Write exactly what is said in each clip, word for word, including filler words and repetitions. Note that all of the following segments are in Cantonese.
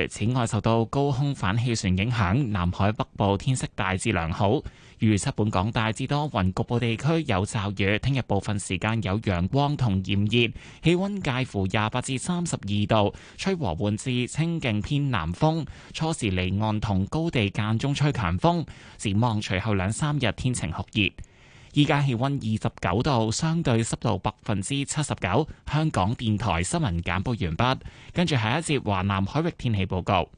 此外，受到高空反氣旋影響，南海北部天色大致良好。預測本港大致多雲，局部地區有驟雨。聽日部分時間有陽光同炎熱，氣溫介乎廿八至三十二度，吹和緩至清勁偏南風。初時離岸同高地間中吹強風。展望隨後兩三日天晴酷熱。依家氣溫二十九度，相對濕度百分之七十九。香港電台新聞簡報完畢，跟住下一節華南海域天氣報告。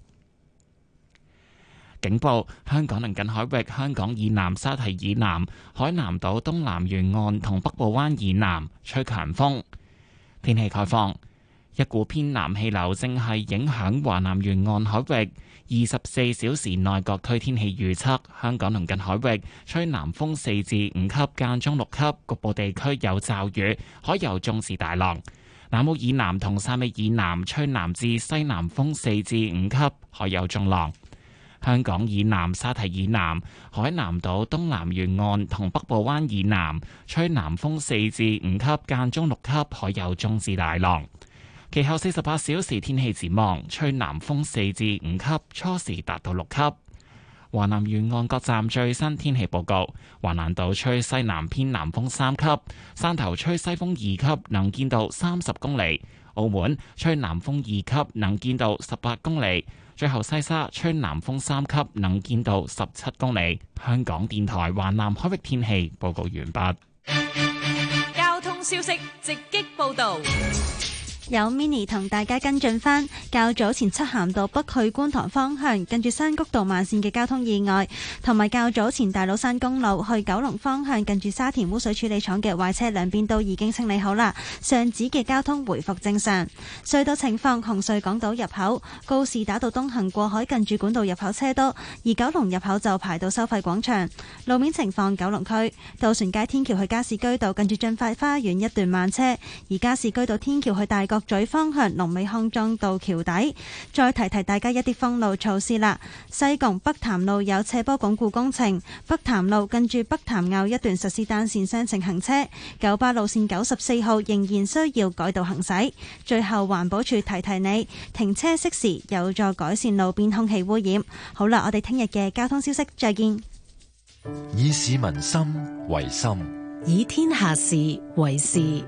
警報：香港鄰近海域、香港以南沙堤以南、海南島東南沿岸同北部灣以南吹強風。天氣概況：一股偏南氣流正係影響華南沿岸海域。二十四小時內各區天氣預測：香港鄰近海域吹南風四至五級，間中六級，局部地區有驟雨，海有中至大浪。南澳以南同汕尾以南吹南至西南風四至五級，海有中浪。香港以南沙堤以南、海南島東南沿岸同北部灣以南吹南風四至五級，間中六級，海有中至大浪。其後四十八小時天氣展望，吹南風四至五級，初時達到六級。華南沿岸各站最新天氣報告：華南島吹西南偏南風三級，汕頭吹西風二級，能見度三十公里；澳門吹南風二級，能見度十八公里。最後西沙吹南風三級，能見度十七公里。香港電台華南海域天氣報告完畢。 交通消息直擊報道。 有 mini 同大家跟進返較早前漆咸道北去觀塘方向近住山谷道慢線嘅交通意外，同埋較早前大老山公路去九龍方向近住沙田污水處理廠嘅壞車兩邊都已經清理好啦，上址嘅交通回復正常。隧道情況：紅隧港島入口告士打道東行過海近住管道入口車多，而九龍入口就排到收費廣場。路面情況：九龍區渡船街天橋去加士居道近住駿發花園一段慢車，而加士居道天橋去大角咀方向龍尾康莊道橋底。再提提大家一啲封路措施啦。西貢北潭路有斜坡鞏固工程，北潭路近住北潭坳一段實施單線雙程行車。九巴路線九十四號仍然需要改道行駛。最後環保署提提你，停車熄匙有助改善路邊空氣污染。好啦，我哋聽日嘅交通消息再見。 以市民心為心， 以天下事為事。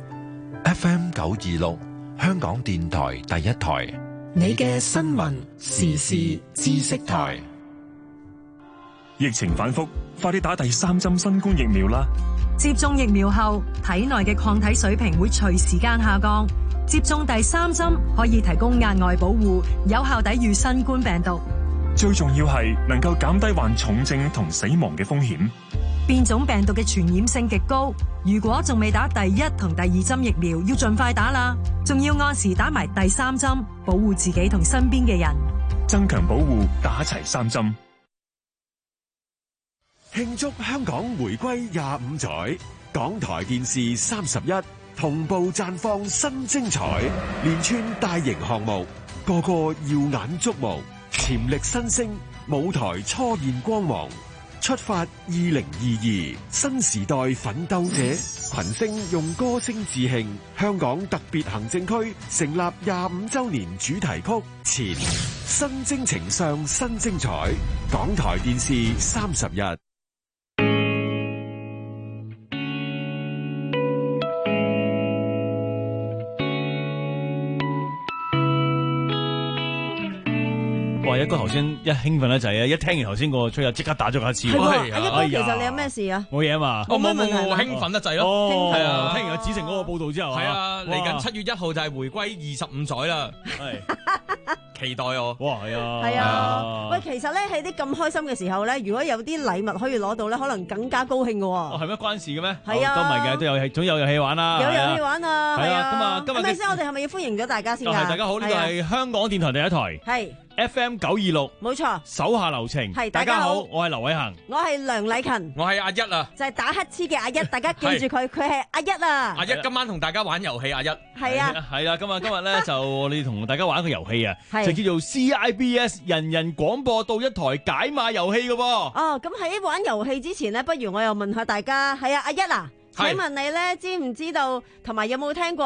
F M 九二六香港電台第一台， 你嘅新聞時事知識台。 疫情反覆，快啲打第三針新冠疫苗啦！ 接種疫苗後，體內嘅抗體水平會隨時間下降。接種第三針可以提供額外保護，有效抵禦新冠病毒。 最重要係能夠減低患重症同死亡嘅風險。 變種病毒嘅傳染性極高，如果仲未打第一同第二針疫苗，要盡快打啦。仲要按時打埋第三針，保護自己同身邊嘅人， 增強保護，打齊三針。 慶祝香港回歸廿五載，港台電視三十一同步綻放新精彩，連串大型項目，個個耀眼矚目，潛力新星，舞台初現光芒。出發二零二二，新時代奮鬥者，群星用歌聲致慶香港特別行政區成立廿五周年主題曲前，新征程上新精彩。港台電視三十一。 哇！一哥頭先一興奮咧就係啊，一聽完頭先個吹啊，即刻打咗一次。 係啊，一哥其實你有咩事啊？ 冇嘢啊嘛。 我冇冇冇興奮得滯咯。 係啊，聽完阿子成嗰個報道之後， 係啊，嚟緊七月一號就係回歸二十五載啦。係期待我。 哇，係啊。 係啊。喂，其實咧喺啲咁開心嘅時候咧，如果有啲禮物可以攞到咧，可能更加高興嘅喎。 哦，係咩關事嘅咩？ 係啊。 都唔係嘅，都有總有遊戲玩啦。 有遊戲玩啊，係啊。 咁啊，今日係咪先？我哋係咪要歡迎咗大家先㗎？ 係大家好，呢個係香港電台第一台。 係。 F M 九二六， 冇錯， 手下留情。 係， 大家好，我係劉偉恒， 我係梁禮勤， 我係阿一啊， 就係打乞嗤嘅阿一，大家記住佢，佢係阿一啊。 阿一今晚同大家玩遊戲，阿一係啊， 係啦，今日今日咧就我哋同大家玩一個遊戲啊，就叫做 C I B S 人人廣播到一台解碼遊戲嘅噃。 哦，咁喺玩遊戲之前呢，不如我又問下大家，係啊，阿一啊，請問你咧知唔知道同埋有冇聽過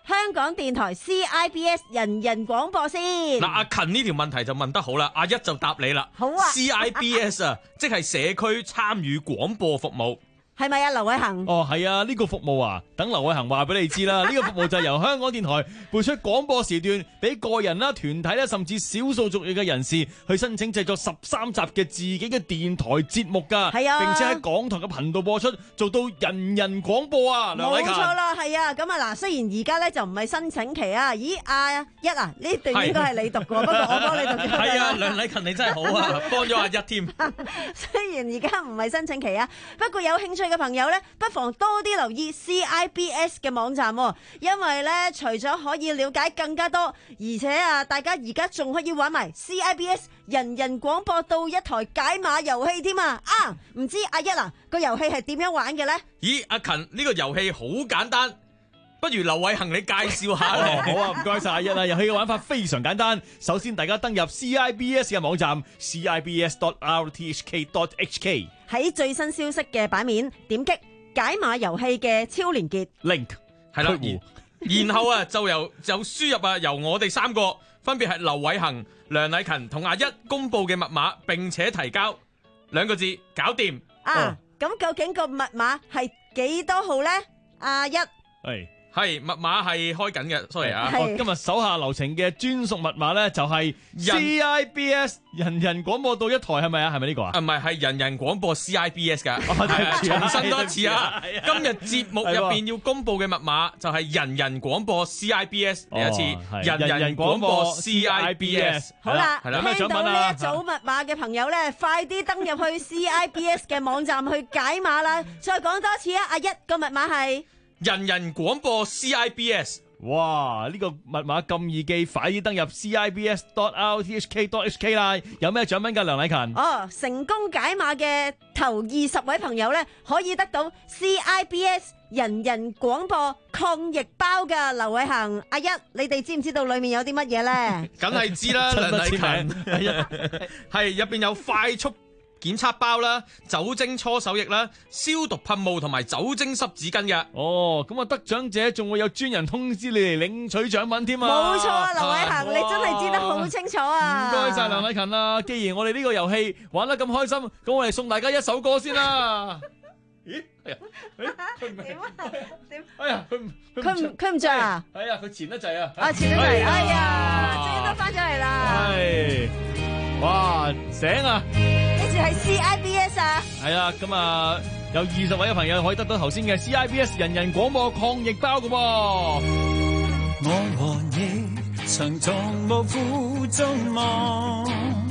香港電台 C I B S 人人廣播先。 嗱，阿勤呢條問題就問得好啦，阿一就答你啦。 好啊 ，C I B S 啊，即係社區參與廣播服務。 係咪啊，劉偉恒？ 哦，係啊，呢、這個服務啊，等劉偉恒話俾你知啦。呢個服務就係由香港電台撥出廣播時段，俾個人啦、團體啦，甚至少數族裔嘅人士去申請製作十三集嘅自己嘅電台節目㗎。係啊，並且喺港台嘅頻道播出，做到人人廣播啊。梁禮勤， 冇錯啦，係啊。咁啊嗱，雖然而家咧就唔係申請期啊。咦，阿一啊，呢段應該係你讀嘅，不過我幫你讀咗。 係啊，梁禮勤你真係好啊，幫咗阿一添。 雖然而家唔係申請期啊，不過有興趣嘅朋友咧，不妨多啲留意 C I B S 嘅網站，因為咧除咗可以了解更加多，而且啊，大家而家仲可以玩埋 C I B S 人人廣播到一台解碼遊戲添啊！啊，唔知阿一啊個遊戲係點樣玩嘅咧？ 咦，阿勤呢個遊戲好簡單，不如劉偉恒你介紹下咧。 好啊，唔該晒阿一啊！遊戲嘅玩法非常簡單，首先大家登入 C I B S 嘅網站 c i b s dot r t h k dot h k。 喺最新消息嘅版面，點擊解碼遊戲嘅超連結 link 係啦，然然後啊就由就輸入啊由我哋三個分別係劉偉恒、梁禮勤同阿一公佈嘅密碼，並且提交兩個字，搞掂啊！咁、哦、究竟個密碼係幾多號咧？阿一係。 係密碼係開緊嘅 ，sorry 啊！ 今日手下留情嘅專屬密碼咧就係 C I B S 人人廣播到一台，係咪啊？係咪呢個啊？ 啊唔係，係人人廣播 C I B S 噶。重新多一次啊！今日節目入邊要公布嘅密碼就係人人廣播 C I B S， 嚟一次人人廣播 C I B S。 好啦， 係啦， 聽到呢一組密碼嘅朋友咧，快啲登入去 C I B S 嘅網站去解碼啦！再講多次啊，阿一個密碼係。 人人廣播 C I B S， 哇！呢、這個密碼咁易記，快啲登入 c i b s dot r t h k dot h k 啦！有咩獎品㗎，梁禮勤？ 哦，成功解碼嘅頭二十位朋友咧，可以得到 C I B S 人人廣播抗疫包㗎。劉偉恒、阿一，你哋知唔知道裡面有啲乜嘢咧？ 梗係知啦，梁禮勤係入邊有快速檢測包啦、酒精搓手液啦、消毒噴霧同埋酒精濕紙巾嘅。 哦，咁啊得獎者仲會有專人通知你嚟領取獎品添啊！ 冇錯啊，劉偉恒，你真係知得好清楚啊！ 唔該晒梁禮勤啦，既然我哋呢個遊戲玩得咁開心，咁我哋送大家一首歌先啦。咦？哎呀， 點啊？點？ 哎呀，佢佢唔佢唔着啊？ 係啊，佢前得滯啊！ 啊，前得滯！哎呀，終於都翻咗嚟啦！ 係，哇，醒啊！ 係 C I B S 啊， 係啊，咁啊有二十位嘅朋友可以得到頭先嘅 C I B S 人人廣播抗疫包嘅噃。 我和你曾從無負眾望，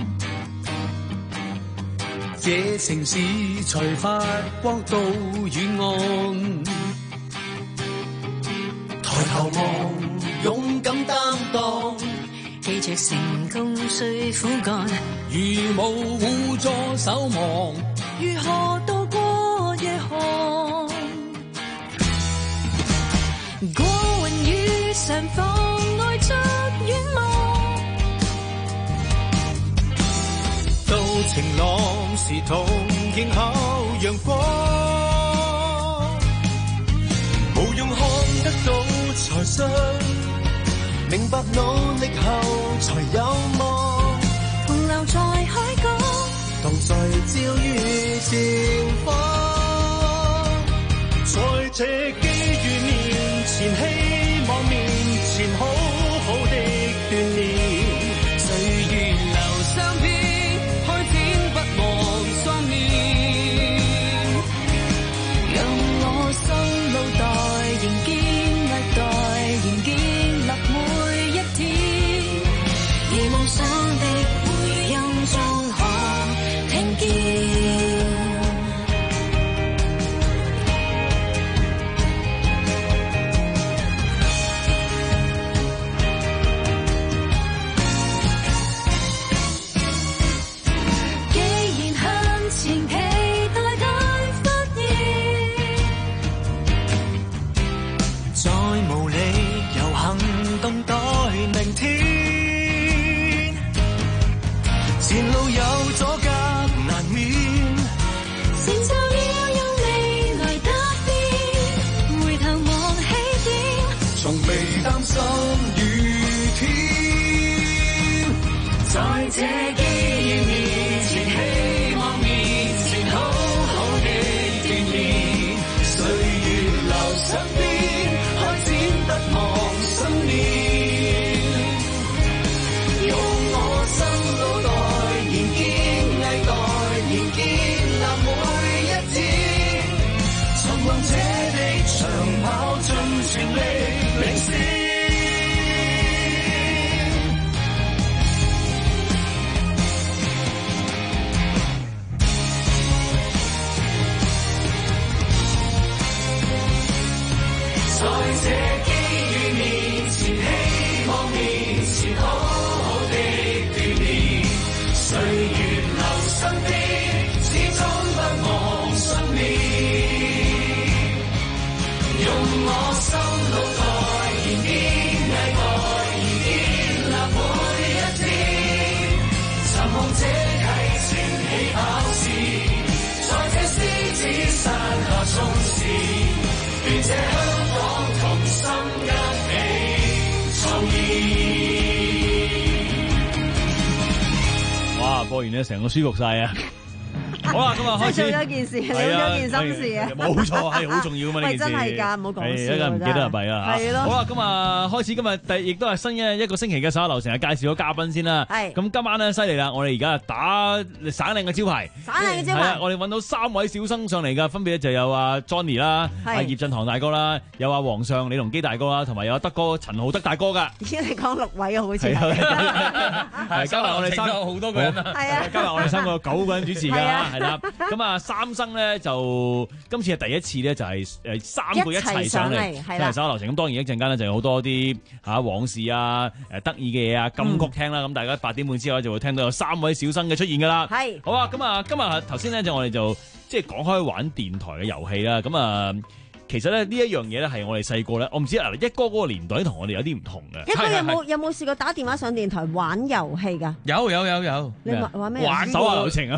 這城市才發光到遠岸。抬頭望，勇敢擔當，記着成功需苦幹，如無互助守望，如何渡過夜寒？過雲雨上妨礙着遠望，到晴朗時同迎候陽光，無用看得到才信，明白努力後才有望，同留在海角，同在照於前方，在這機遇面前，希望面前好好的鍛鍊，歲月留相片，開展不忘雙面，讓我心路待仍堅歷代仍建立每一天，而夢想的回音中可聽見。前路有這機遇面前，希望面前，好好地鍛鍊，歲月留身邊，開展不忘信念，用我心腦袋，研堅毅待，研建立每一天，尋夢這地長跑盡全力領先。在這機遇面前，希望面前，好好地鍛鍊，歲月留身邊，始終不忘信念，用我心腦袋，研堅毅待，研建立每一天，尋夢這啟程起跑線，在這獅子山下衝刺，願這香同心一起創意。 哇！播完咧，成個舒服晒啊！好啦，咁啊開始。 做咗件事，做咗件心事啊！ 冇錯，係好重要噶嘛呢件事。 真係㗎，唔好講笑。 一陣唔記得就弊啦。 係咯。 好啦，咁啊開始今日第亦都係新嘅一個星期嘅十一樓成日介紹咗嘉賓先啦。 係。咁今晚咧犀利啦，我哋而家打省靚嘅招牌。 省靚嘅招牌。 係啊，我哋揾到三位小生上嚟㗎，分別就有阿 Johnny 啦、阿葉振棠大哥啦，有阿皇上李龍基大哥啦，同埋有阿德哥陳浩德大哥㗎。 而家你講六位啊，好似係。加埋我哋三個好多個人啊。係啊。加埋我哋三個九個人主持㗎，係啦。咁啊。三生咧就今次係第一次咧，就係誒三個一齊上嚟，一齊手下留情。咁當然一陣間咧就有好多啲嚇往事啊、誒得意嘅嘢啊、金曲聽啦。咁、嗯、大家八點半之後就會聽到有三位小生嘅出現㗎啦。係好啊！咁啊，今日頭先咧就我哋就即係講開玩電台嘅遊戲啦。咁啊。其實咧呢一樣嘢咧係我哋細個咧，我唔知啊一哥嗰個年代同我哋有啲唔同嘅。一哥有冇有冇試過打電話上電台玩遊戲㗎？ 有有有有。 你玩玩咩？ 玩手下留情啊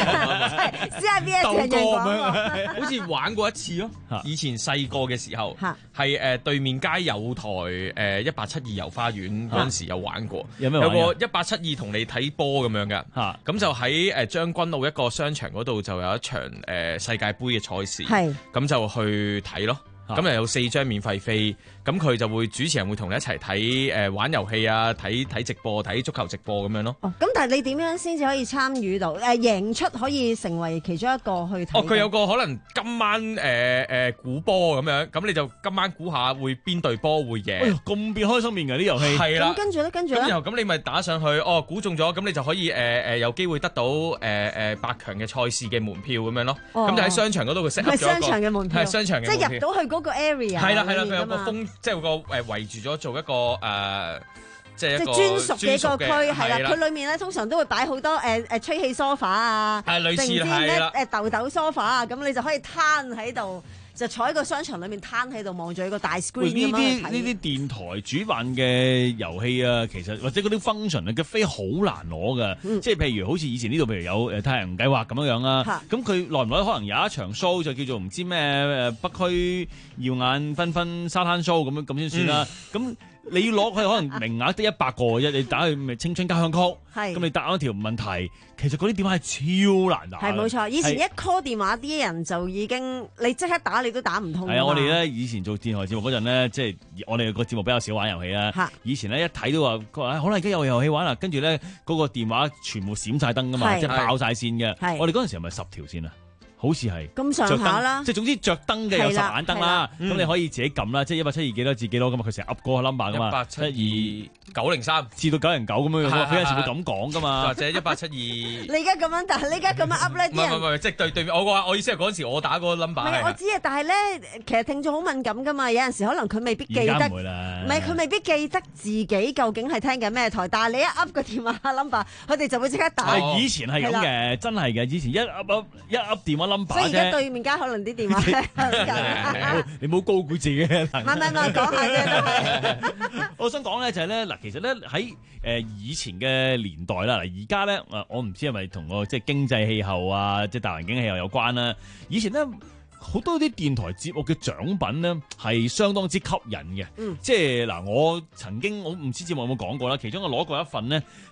！C I B S 人人講好似玩過一次咯。以前細個嘅時候，係誒對面街有台誒一八七二遊花園嗰陣時有玩過。有咩玩？有個一八七二同你睇波咁樣嘅。嚇！咁就喺誒將軍澳一個商場嗰度就有一場誒世界盃嘅賽事。係。咁就去睇咯，咁又有四張免費飛，咁佢就會主持人會同你一齊睇誒玩遊戲啊，睇睇直播，睇足球直播咁樣咯。 哦，咁但係你點樣先至可以參與到誒贏出可以成為其中一個去睇？ 哦，佢有個可能今晚誒誒估波咁樣，咁你就今晚估下會邊隊波會贏。 哎呀，咁變開心面嘅啲遊戲。 係啦。 咁跟住咧，跟住咧。 咁然後咁你咪打上去，哦估中咗，咁你就可以誒誒、呃、有機會得到誒誒、呃、八強嘅賽事嘅門票咁樣咯。咁、哦、就喺商場嗰度佢 set up 咗一個。係商場嘅門票。係商場嘅。 即係入到去嗰個 area。 係啦係啦，佢有個風，即係個誒圍住咗做一個誒、呃，即係一個專屬嘅一個區，係啦。佢裏面咧通常都會擺好多誒誒吹氣 sofa 啊， 係類似係啦， 誒豆豆 sofa 啊，咁你就可以攤喺度，就坐喺個商場裏面攤喺度望住一個大 screen 咁樣去睇。 呢啲呢啲電台主辦嘅遊戲啊，其實或者嗰啲 function 啊嘅飛好難攞噶，嗯、即係譬如好似以前呢度譬如有誒太陽計劃咁樣樣啦，咁佢耐唔耐可能有一場 show 就叫做唔知咩誒北區耀眼繽紛沙灘 show 咁樣咁先算啦，咁、嗯。你要攞佢可能名額得一百個啫，你打去咪青春交響曲，咁你答咗條問題，其實嗰啲電話係超難打。 係冇錯，以前一 call 電話啲人就已經你即刻打你都打唔通。 係啊，我哋咧以前做電台節目嗰陣咧，即係我哋個節目比較少玩遊戲啦。以前咧一睇都話，佢話好啦，而家有遊戲玩啦，跟住咧嗰個電話全部閃晒燈噶嘛，即係爆晒線嘅。我哋嗰陣時係咪十條線啊？好似係咁上下啦， 即係總之着燈嘅有十盞燈啦，咁你可以自己撳啦，即係一八七二幾多至幾多噶嘛，佢成日噏嗰個 number 噶嘛， 一八七二九零三至到九零九咁樣，佢有時會咁講噶嘛， 或者一八七二。 你而家咁樣，但係你而家咁樣噏咧， 唔係唔係，即係對對面，我話我意思係嗰陣時我打嗰個 number。唔係我知啊，但係咧，其實聽眾好敏感噶嘛，有陣時可能佢未必記得，唔係佢未必記得自己究竟係聽緊咩台，但係你一噏個電話 number，佢哋就會即刻打。 以前係咁嘅，真係嘅，以前一噏噏一噏電話 number 啫。 面加可能啲電話你唔好高估自己嘅能力。 唔係唔係，講下啫都係。 我想講咧就係咧嗱，其實咧喺誒以前嘅年代啦，嗱而家咧誒我唔知係咪同個即係經濟氣候啊，即係大環境氣候有關啦。以前咧好多啲電台節目嘅獎品咧係相當之吸引嘅，嗯、即係嗱我曾經我唔知節目有冇講過啦，其中我攞過一份咧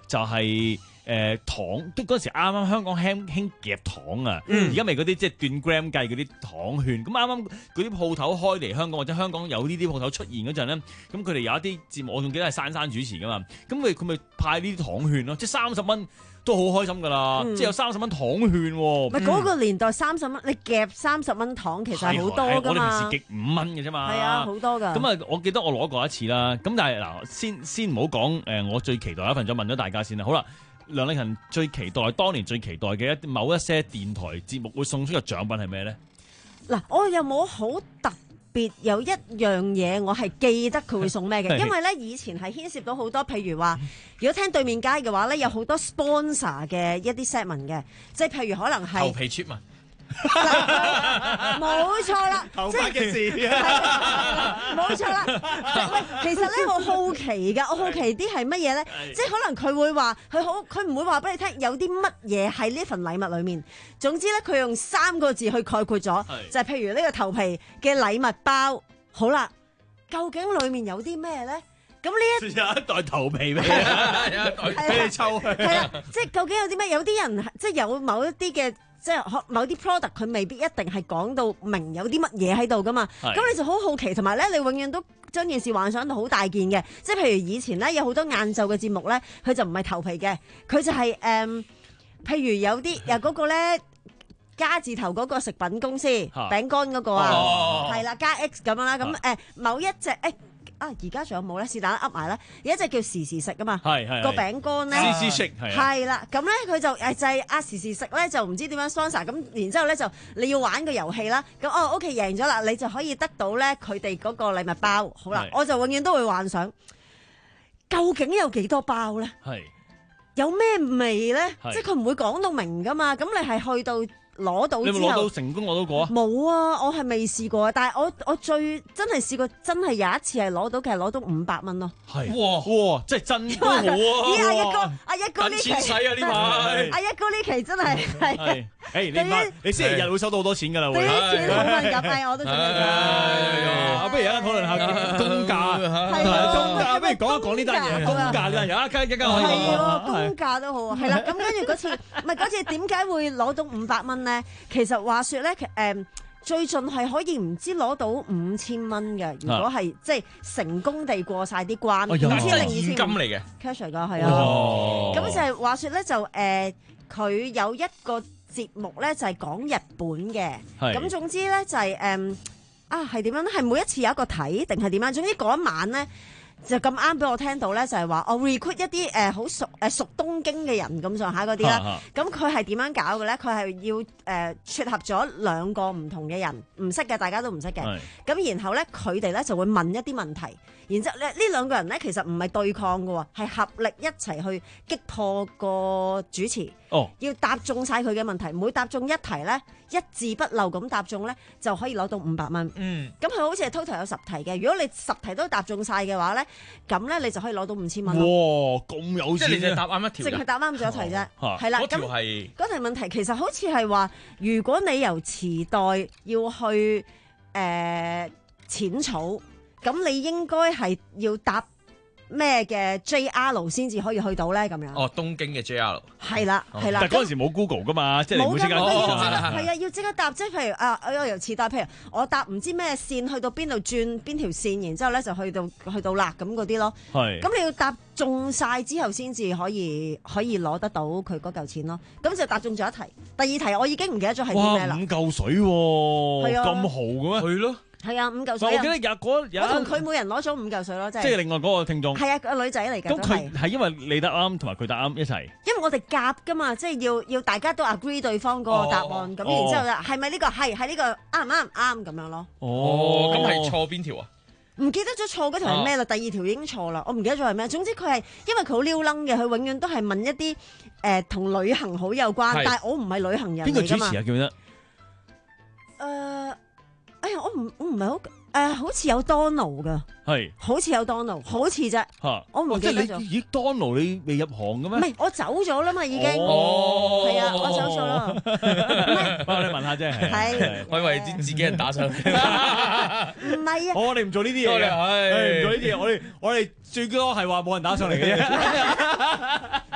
就係、是。誒、呃、糖，都嗰陣時啱啱香港興興夾糖啊！而家咪嗰啲即係斷 gram 計嗰啲糖券，咁啱啱嗰啲鋪頭開嚟香港，或者香港有呢啲鋪頭出現嗰陣咧，咁佢哋有一啲節目，我仲記得係珊珊主持噶嘛，咁佢佢咪派呢啲糖券咯，即係三十蚊都好開心噶啦，嗯、即係有三十蚊糖券喎。 咪嗰個年代三十蚊，你夾三十蚊糖其實係好多噶嘛。 我哋平時極五蚊嘅啫嘛。 係啊，好多㗎。 咁啊，我記得我攞過一次啦。咁但係嗱，先先唔好講誒，我最期待一份，再問咗大家先啦。好啦。梁禮勤最期待，當年最期待嘅一某一些電台節目會送出嘅獎品係咩咧？ 嗱，我又冇好特別有一樣嘢，我係記得佢會送咩嘅，因為咧以前係牽涉到好多，譬如話，如果聽對面街嘅話咧，有好多 sponsor 嘅一啲 segment 嘅，即係譬如可能係頭皮出嘛。 冇錯啦， 頭髮嘅事， 冇錯啦。喂，其實咧，我好奇㗎，我好奇啲係乜嘢咧？即係可能佢會話，佢好，佢唔會話俾你聽有啲乜嘢喺呢份禮物裏面。總之咧，佢用三個字去概括咗，就係譬如呢個頭皮嘅禮物包。好啦，究竟裡面有啲咩咧？咁呢一有一袋頭皮俾你，俾你抽。 係啦，即係究竟有啲咩？有啲人即係有某一啲嘅。即係某啲 product 佢未必一定係講到明有啲乜嘢喺度噶嘛，咁你就好好奇，同埋咧你永遠都將件事幻想到好大件嘅，即係譬如以前咧有好多晏晝嘅節目咧，佢就唔係頭皮嘅，佢就係、是、誒、嗯，譬如有啲有嗰個咧加字頭嗰個食品公司餅乾嗰個啊，係啦、哦、加 X 咁樣啦，咁誒、呃、某一隻誒。欸啊！而家仲有冇咧？是但噏埋咧，有一隻叫時時食啊嘛，個餅乾咧， 時時食係啦。咁咧佢就誒就係啊時時食咧，就唔知點樣 sponsor 咁，然之後咧就你要玩個遊戲啦。咁哦 OK 贏咗啦，你就可以得到咧佢哋嗰個禮物包。好啦，我就永遠都會幻想，究竟有幾多包咧？係有咩味咧？即係佢唔會講到明噶嘛。咁你係去到。攞到之後，你有冇攞到成功攞到過啊？冇啊，我係未試過，但係我我最真係試過，真係有一次係攞到，其實攞到五百蚊咯。係哇哇，真係真都好啊！咦，阿一哥，阿一哥呢期錢使啊呢排，阿一哥呢期真係係。誒你唔你星期日會收到好多錢㗎啦會。對於錢好敏感，係我都準備咗。啊，不如而家討論下公價，係公價，不如講一講呢單嘢。公價呢，有一間一間可以。係喎，公價都好啊。係啦，咁跟住嗰次，唔係嗰次點解會攞到五百蚊咧？其實話說咧，誒最盡係可以唔知攞到五千蚊嘅，如果係即係成功地過晒啲關，五千零二千現金嚟嘅 cash 嚟㗎，係啊。咁就係話說咧，就誒佢有一個節目咧，就係講日本嘅。咁總之咧就係誒啊係點樣咧？係每一次有一個睇定係點樣？總之嗰一晚咧。就咁啱俾我聽到咧，就係話我 recruit 一啲誒好熟誒熟東京嘅人咁上下嗰啲啦。咁佢係點樣搞嘅咧？佢係要誒、呃、撮合咗兩個唔同嘅人，唔識嘅，大家都唔識嘅。咁是然後咧，佢哋咧就會問一啲問題，然之後咧呢兩個人咧其實唔係對抗嘅喎，係合力一齊去擊破個主持。哦，要答中晒佢嘅問題，每答中一題咧，一字不漏咁答中咧，就可以攞到五百蚊。嗯，咁佢好似係 total 有十題嘅，如果你十題都答中晒嘅話咧，咁咧你就可以攞到五千蚊。哇，咁有錢！即係你就答啱一條，淨係答啱咗一題啫。係啦，嗰條係嗰題問題其實好似係話，如果你由池袋要去誒淺草，咁你應該係要搭咩嘅 J R 先至可以去到咧？咁樣哦，東京嘅 J R 係啦，係啦。 但係嗰陣時冇 Google 噶嘛，即係你唔會即刻係啊，要即刻答。即係譬如啊，我由池袋，譬如我搭唔知咩線去到邊度轉邊條線，然之後咧就去到去到啦咁嗰啲咯。係。咁你要答中晒之後先至可以可以攞得到佢嗰嚿錢咯。咁就答中咗一題，第二題我已經唔記得咗係啲咩啦。 哇，五嚿水喎，咁豪嘅咩？係咯。 係啊，五嚿水。 我記得有嗰有，我同佢每人攞咗五嚿水咯，即係。即係另外嗰個聽眾。 係啊，個女仔嚟㗎。 咁佢係因為你答啱，同埋佢答啱一齊。 因為我哋夾㗎嘛，即係要要大家都 agree 對方嗰個答案，咁、哦、然之後係咪呢個係係呢個啱唔啱啱咁樣咯？ 哦，咁係錯邊條啊？ 唔記得咗錯嗰條係咩啦？第二條已經錯啦，我唔記得咗係咩。總之佢係因為佢好撩楞嘅，佢永遠都係問一啲誒同旅行好有關，是但係我唔係旅行人嚟㗎嘛。邊個主持啊？記唔記得？誒、呃，哎呀，我唔我唔係好。誒、呃，好似有 Donald 噶，係是，好似有 Donald，好似啫，吓哈，我唔記得咗。 咦 Donald 你未入行嘅咩？ 唔係，我走咗啦嘛，已經。哦，係啊，我走咗啦。 幫你問下啫， 係，我以為自自己人打上去。 唔係啊， 我哋唔做呢啲嘢嘅，唔做呢啲嘢，我哋我哋最多係話冇人打上嚟嘅啫。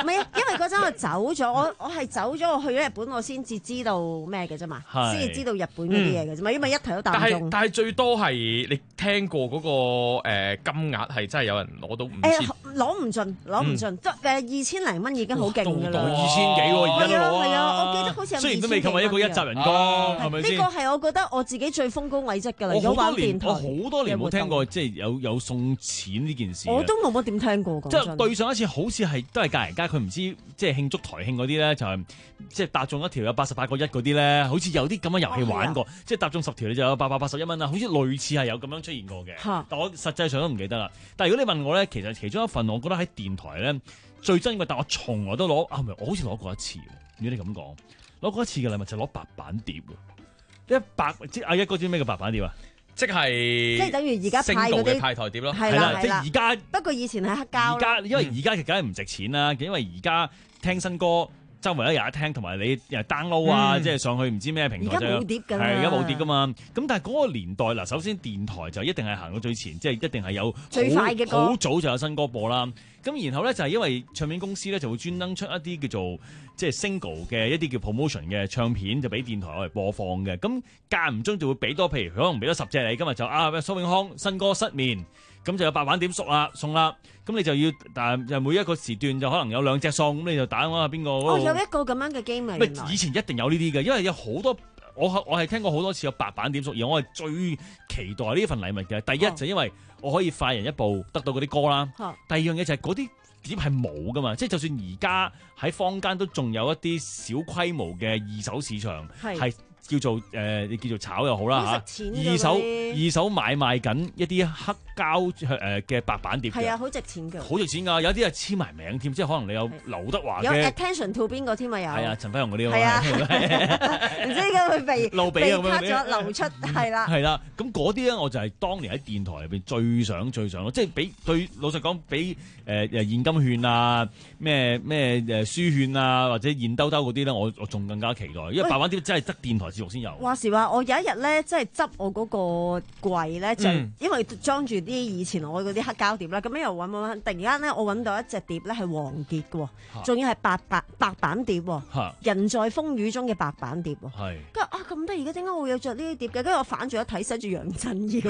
唔係啊，因為嗰陣我走咗，我我係走咗，我去咗日本，我先至知道咩嘅啫嘛， 係先至知道日本嗰啲嘢嘅啫嘛，因為一提到但係大眾。 但係最多係你聽過嗰、個、呃、金額係真係有人攞到五千。 誒攞唔盡，攞唔盡，即誒二千零蚊已經好勁㗎啦。 二千幾喎，而家都攞係啊，我記得好似有雖然都未夠一個一集人工，係咪先？ 呢個係我覺得我自己最豐高位職㗎啦。 我好如果玩多年， 電台， 我好多年冇聽過，即係有有送錢呢件事。 我都冇乜點聽過。 即係對上一次好似係都係隔人家，佢唔知即係慶祝台慶嗰啲咧，就係即係搭中一條有八十八個一嗰啲咧，好似有啲咁嘅遊戲玩過，即係搭中十條你就有八百八十一蚊啦，好似類似係有咁樣出現過嘅。但我實際上都唔記得啦。但係如果你問我咧，其實其中一份我覺得喺電台咧最珍貴，但我從來都攞啊，唔係我好似攞過一次。如果你咁講，攞過一次嘅禮物就攞白板碟喎，一白即係阿一哥知咩叫白板碟啊？ 即係即係等於而家派嗰啲派台碟咯， 係啦， 即係而家。 不過以前係黑膠。 而家因為而家其實梗係唔值錢啦，因為而家聽新歌周圍都有得聽，同埋你誒 download 啊，即係上去唔知咩平台。 而家冇碟㗎啦， 係而家冇碟㗎嘛。咁但係嗰個年代嗱，首先電台就一定係行到最前，即係一定係有最快嘅歌， 好早就有新歌播啦。咁然後咧就係因為唱片公司咧就會專登出一啲叫做即係 single 嘅一啲叫 promotion 嘅唱片，就俾電台攞嚟播放嘅。咁間唔中就會俾多，譬如可能俾多十隻你，今日就啊蘇永康新歌失眠，咁就有白板碟送啦送啦。咁你就要但係就每一個時段就可能有兩隻送，咁你就打電話邊個？ 哦，有一個咁樣嘅機咪。 以前一定有呢啲嘅，因為有好多我我係聽過好多次有白板碟送，而我係最期待呢份禮物嘅。第一、哦、就因為我可以快人一步得到嗰啲歌啦。哦、第二樣嘢就係嗰啲碟係冇噶嘛，即係就算而家喺坊間都仲有一啲小規模嘅二手市場係。叫做誒、呃，你叫做炒又好啦嚇，二手二手買賣緊一啲黑膠誒嘅白板碟嘅， 係啊，好值錢㗎， 好值錢㗎，有啲係黐埋名添，即係可能你有劉德華嘅， 有 attention to 邊個添啊？有係啊，陳輝陽嗰啲係啊，唔知點解會被路比被 cut 咗流出，係啦， 係啦，咁嗰啲咧我就係當年喺電台入邊最想最想咯，即係俾對老實講，俾誒誒現金券啊，咩咩誒書券啊，或者現兜兜嗰啲咧，我我仲更加期待，因為白板碟真係得電台節目先有。 話時話，我有一日咧，即係執我嗰個櫃咧，就、嗯、因為裝住啲以前我嗰啲黑膠碟啦，咁樣又揾揾，突然間咧，我揾到一隻碟咧係王傑嘅，仲要係白白白板碟，人在風雨中嘅白板碟。係，跟住啊咁得意，而家點解我會有着呢啲碟嘅？跟住我反住一睇，寫住楊振耀。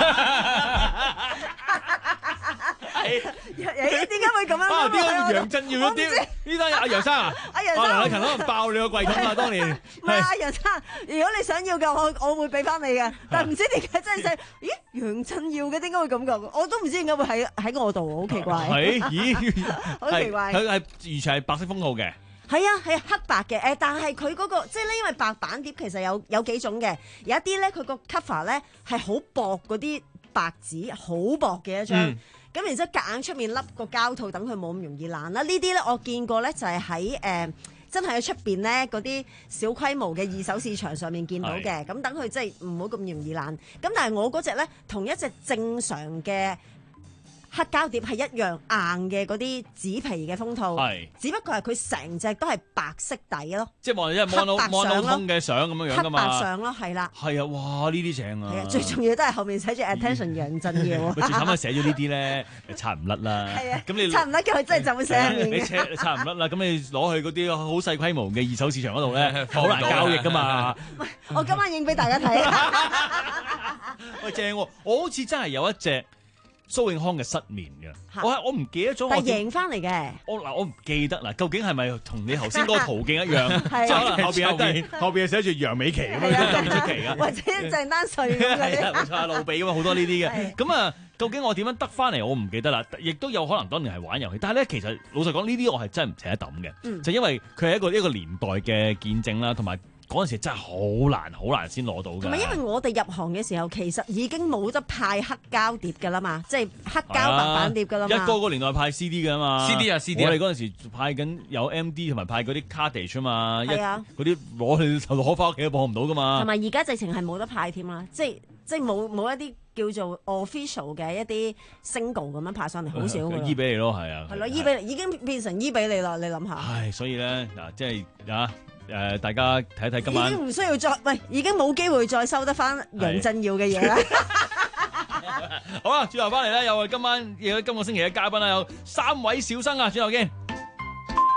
誒點解會咁樣？ 啊，點解楊振耀嗰啲？呢單阿楊生啊，阿楊生，阿梁勤可能爆你個櫃桶啊！當年唔係阿楊生，如果你想要嘅，我我會俾翻你嘅。但係唔知點解真係寫，咦楊振耀嘅點解會咁講？我都唔知點解會喺喺我度，好奇怪。 係，咦， 好奇怪。 佢係完全係白色封號嘅。 係啊，係黑白嘅。誒，但係佢嗰個即係咧，因為白板碟其實有有幾種嘅，有一啲咧佢個 cover 咧係好薄嗰啲白紙，好薄嘅一張。嗯咁然之後夾硬出面笠個膠套，等佢冇咁容易爛啦。呢啲咧我見過咧，就係喺誒真係喺出邊咧嗰啲小規模嘅二手市場上面見到嘅。咁等佢即係唔好咁容易爛。咁但係我嗰隻咧，同一隻正常嘅黑膠碟係一樣硬嘅嗰啲紙皮嘅封套，只不過係佢成隻都係白色底咯。 即係望即係 mono mono 通嘅相咁樣樣噶嘛。 黑白相咯，係啦。 係啊，哇！呢啲正啊。 係啊，最重要都係後面寫住 attention 楊振耀。 最慘係寫咗呢啲咧，擦唔甩啦。 係啊。 咁你擦唔甩嘅佢真係就會寫喺面嘅。 你擦唔甩啦，咁你攞去嗰啲好細規模嘅二手市場嗰度咧，好難交易噶嘛。 我今晚影俾大家睇。 喂，正喎！我好似真係有一隻蘇永康嘅失眠嘅，我係我唔記得咗， 但係贏翻嚟嘅。 我嗱我唔記得嗱，究竟係咪同你頭先嗰個途徑一樣？即係可能後邊有啲後邊係寫住楊美琪咁樣都唔出奇噶， 或者鄭丹瑞咁嗰啲， 冇錯，路比咁啊好多呢啲嘅。咁啊，究竟我點樣得翻嚟？我唔記得啦。亦都有可能當年係玩遊戲，但係咧其實老實講呢啲我係真係唔捨得抌嘅，嗯、就因為佢係一個一個年代嘅見證啦，同埋。嗰陣時真係好難，好難先攞到㗎。 同埋因為我哋入行嘅時候，其實已經冇得派黑膠碟㗎啦嘛，即係黑膠白板碟㗎啦嘛。 一個個年代派 C D 㗎嘛 ，C D 啊 C D 我哋嗰陣時派緊有 M D 同埋派嗰啲 cartridge 啊嘛， 係啊， 嗰啲攞去攞翻屋企都播唔到㗎嘛。 同埋而家直情係冇得派添啦，即係即係冇冇一啲叫做 official 嘅一啲 single 咁樣派上嚟，好少㗎。 依俾你咯，係啊。 係咯，依俾已經變成依俾你啦，你諗下。 唉，所以咧嗱，即係啊。誒、呃，大家睇一睇今晚已經唔需要再喂，已經冇機會再收得翻楊振耀嘅嘢啦。 好啦，轉頭翻嚟咧，有我哋今晚亦今個星期嘅嘉賓啦，有三位小生啊，轉頭見。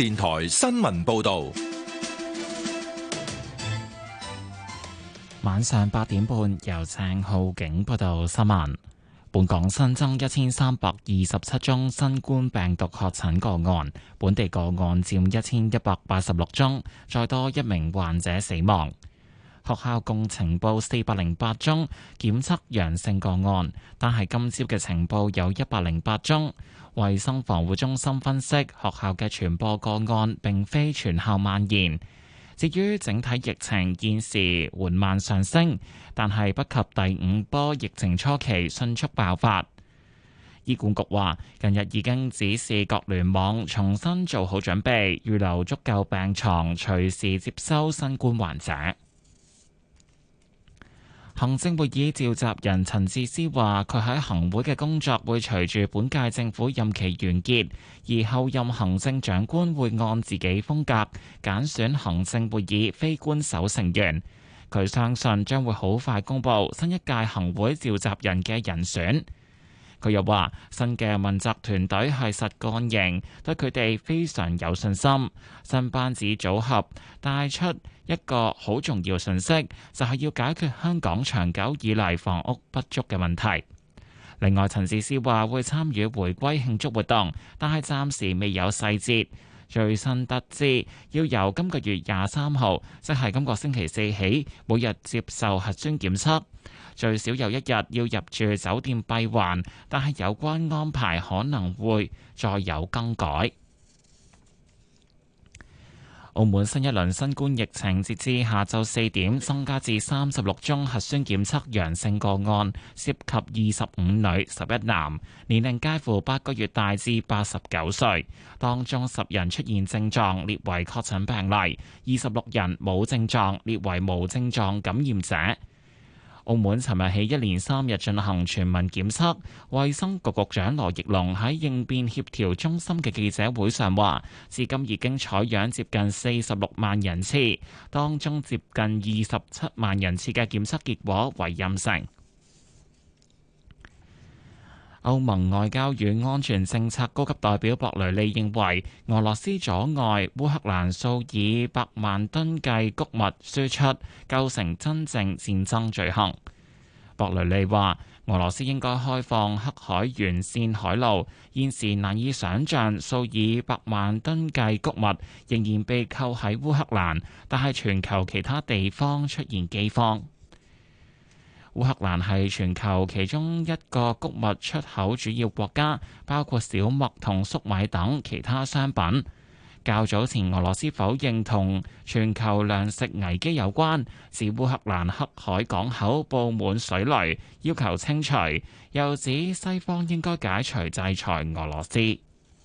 電台新聞報道。 晚上八點半，由鄭浩景報道新聞。本港新增一千三百二十七宗新冠病毒確診個案，本地個案佔一千一百八十六宗，再多一名患者死亡。學校共呈報四百零八宗檢測陽性個案，但係今朝嘅呈報有一百零八宗。衛生防護中心分析，學校嘅傳播個案並非全校蔓延。至於整體疫情現時緩慢上升，但係不及第五波疫情初期迅速爆發。醫管局話，近日已經指示各聯網重新做好準備，預留足夠病床，隨時接收新冠患者。行政會議召集人陳智思話，佢喺行會嘅工作會隨住本屆政府任期完結，而後任行政長官會按自己風格揀選行政會議非官守成員。佢相信將會好快公布新一屆行會召集人嘅人選。佢又話，新嘅問責團隊係實幹型，對佢哋非常有信心。新班子組合帶出一個好重要信息，就係要解決香港長久以嚟房屋不足嘅問題。另外，陳智思話會參與回歸慶祝活動，但係暫時未有細節。最新得知，要由今個月廿三號，即係今個星期四起，每日接受核酸檢測，最少有一日要入住酒店閉環，但係有關安排可能會再有更改。澳門新一輪新冠疫情截至下晝四點增加至三十六宗核酸檢測陽性個案，涉及二十五女十一男，年齡介乎八個月大至八十九歲。當中十人出現症狀，列為確診病例；二十六人冇症狀，列為無症狀感染者。澳門尋日起一連三日進行全民檢測，衛生局局長羅奕龍喺應變協調中心嘅記者會上話，至今已經採樣接近四十六萬人次，當中接近二十七萬人次嘅檢測結果為陰性。歐盟外交與安全政策高級代表博雷利認為，俄羅斯阻礙烏克蘭數以百萬噸計穀物輸出，構成真正戰爭罪行。博雷利話，俄羅斯應該開放黑海沿線海路，現時難以想像數以百萬噸計穀物仍然被扣喺烏克蘭，但係全球其他地方出現饑荒。烏克蘭係全球其中一個穀物出口主要國家，包括小麥同粟米等其他商品。較早前，俄羅斯否認同全球糧食危機有關，指烏克蘭黑海港口佈滿水雷，要求清除，又指西方應該解除制裁俄羅斯。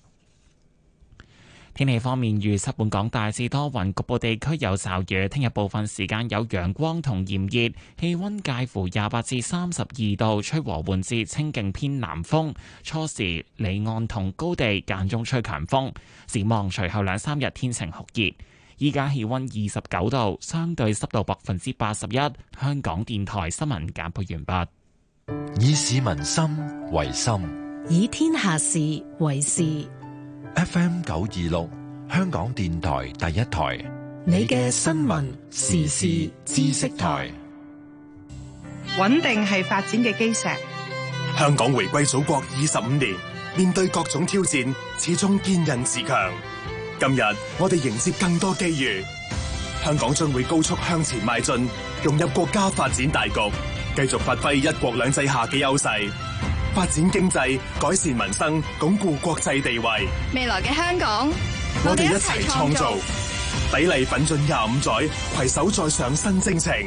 天氣方面，預測本港大致多雲，局部地區有驟雨。聽日部分時間有陽光同炎熱，氣溫介乎廿八至三十二度，吹和緩至清勁偏南風。初時離岸同高地間中吹強風。展望隨後兩三日天晴酷熱。依家氣溫二十九度，相對濕度百分之八十一。香港電台新聞簡報完畢。以市民心為心， 以天下事為事。 F M 九二六，香港電台第一台， 你嘅新聞時事知識台。 穩定係發展嘅基石。 香港回歸祖國二十五年，面對各種挑戰，始終堅韌自強。今日我哋迎接更多機遇，香港將會高速向前邁進，融入國家發展大局，繼續發揮一國兩制下嘅優勢。發展經濟，改善民生，鞏固國際地位。 未來嘅香港， 我哋一齊創造。砥礪奮進廿五載，攜手再上新征程。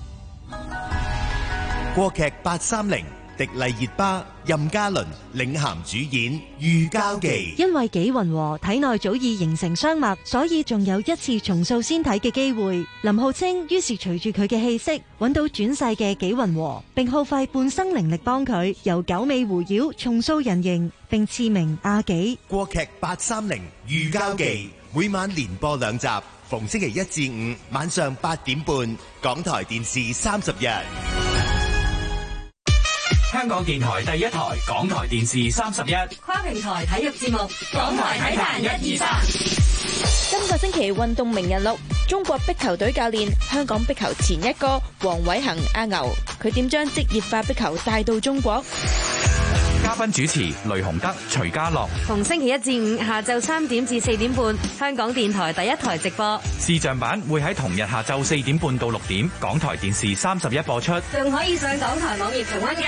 國劇八三零，迪麗熱巴、任嘉倫領銜主演《御膠記》。 因為紀雲和體內早已形成雙脈，所以仲有一次重塑仙體嘅機會。林浩清於是隨住佢嘅氣息，揾到轉世嘅紀雲和，並耗費半生靈力幫佢由九尾狐妖重塑人形，並賜名阿紀。 國劇八三零《御膠記》每晚連播兩集，逢星期一至五晚上八點半，港台電視三十日。 香港電台第一台，港台電視三十一， 跨平台體育節目，港台體壇一二三。 期運動名人錄，中國壁球隊教練、香港壁球前一哥黃偉恒阿牛，佢點將職業化壁球帶到中國？ 嘉賓主持雷洪德、徐家樂。 逢星期一至五下晝三點至四點半，香港電台第一台直播。 視像版會喺同日下晝四點半到六點，港台電視三十一播出。 仲可以上港台網頁重溫㗎。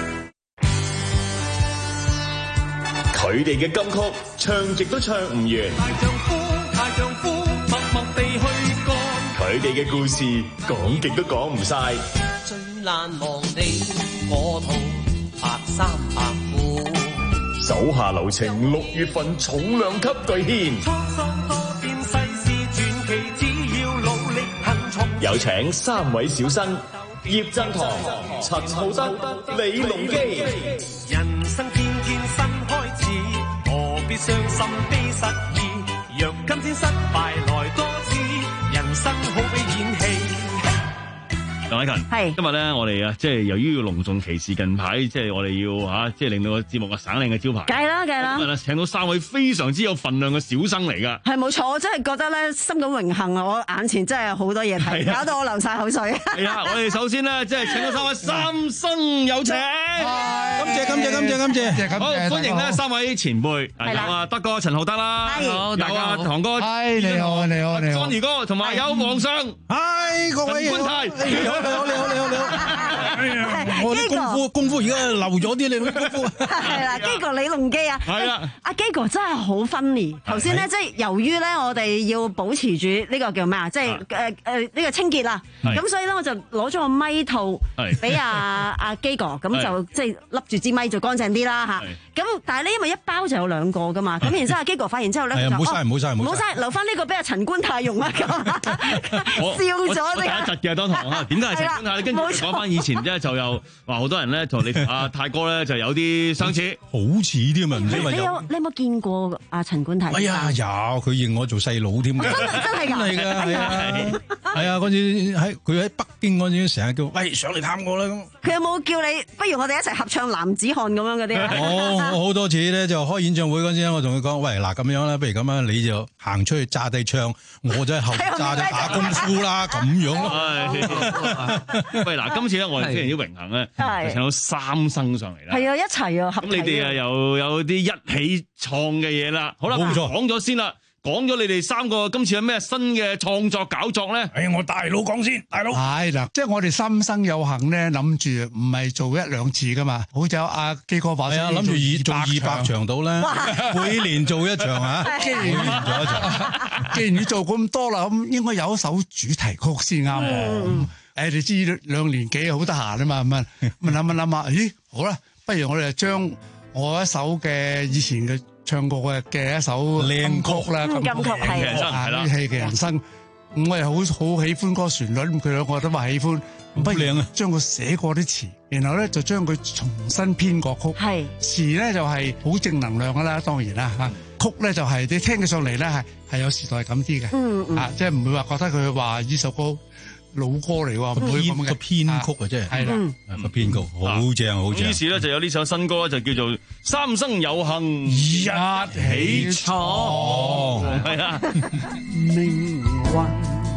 佢哋嘅金曲唱極都唱唔完， 大丈夫，大丈夫，默默地去幹。 佢哋嘅故事講極都講唔晒。 最難忘你，我同白衫白褲。 手下留情，六月份重量級巨獻。 滄桑多變，世事傳奇，只要努力行從。 有請三位小生：葉振棠、陳浩德、李龍基。 人生天天新開始，何必傷心悲失意？若今天失敗來多次，人生好比演戲。 鄧偉勤，係今日咧，我哋啊，即係由於要隆重其事，近排即係我哋要吓，即係令到個節目嘅省靚嘅招牌。 梗係啦，梗係啦。 今日咧，請到三位非常之有份量嘅小生嚟噶。 係冇錯，我真係覺得咧，深感榮幸啊！我眼前真係好多嘢睇，搞到我流晒口水。 係啊，我哋首先咧，即係請到三位三生有請。 感謝感謝感謝感謝， 好歡迎咧三位前輩，有啊德哥陳浩德啦，好，有啊堂哥， 係你好你好你好， 莊兒哥，同埋有皇上， 係各位陳冠泰， 你好你好你好你好你好，我啲功夫功夫而家漏咗啲你啲功夫， 係啦，基哥李龍基啊， 係啦， 阿基哥真係好funny。頭先咧，即係由於咧，我哋要保持住呢個叫咩啊，即係誒誒呢個清潔啦，咁所以咧我就攞咗個咪套俾阿阿基哥，咁就即係笠住支咪就乾淨啲啦嚇。咁但係咧，因為一包就有兩個噶嘛，咁然之後阿基哥發現之後咧， 唔好嘥唔好嘥唔好嘥，留翻呢個俾阿陳冠泰用啦。笑咗第一集嘅當堂啊，點解係陳冠泰？跟住講翻以前咧，就有話好多人咧同你阿泰哥咧就有啲相似， 好似添啊！唔知咪你有你有冇見過阿陳冠泰？ 哎呀，有佢認我做細佬添㗎， 真係真係㗎， 真係㗎，係啊，係啊！嗰陣喺佢喺北京嗰陣成日叫喂上嚟探我啦咁。 佢有冇叫你不如我哋一齊合唱男子漢咁樣嗰啲？ 我我好多次咧就開演唱會嗰陣咧，我同佢講：喂嗱咁樣啦，不如咁樣，你就行出去炸低唱，我就喺後炸低打功夫啦，咁樣咯。 喂嗱，今次咧我哋非常之榮幸咧，請到三生上嚟啦。 係啊，一齊啊，合體。 咁你哋啊又有啲一起創嘅嘢啦。好啦，冇錯，講咗先啦。講咗你哋三個今次有咩新嘅創作搞作咧？ 誒，我大佬講先，大佬係啦，即係我哋三生有幸咧，諗住唔係做一兩次噶嘛，好似阿基哥話， 係啊，諗住以做二百場到咧，每年做一場啊，每年做一場。 既然你做咁多啦，咁應該有一首主題曲先啱喎。誒，你知兩年幾好得閒啊嘛，咁啊，咁諗一諗下，咦，好啦，不如我哋就將我一首嘅以前嘅。唱過嘅嘅一首靚曲啦，咁金曲係啊，呢戲嘅人生，我又好好喜歡嗰個旋律，咁佢兩個都話喜歡，不如將佢寫過啲詞，然後咧就將佢重新編過曲，係詞咧就係好正能量噶啦，當然啦嚇，曲咧就係你聽起上嚟咧係係有時代感啲嘅，嗯嗯，啊即係唔會話覺得佢話呢首歌老歌嚟喎，唔會咁嘅個編曲啊，真係係啦，個編曲好正好正。 於是咧就有呢首新歌就叫做《三生有幸一起闖》，係啊。 命運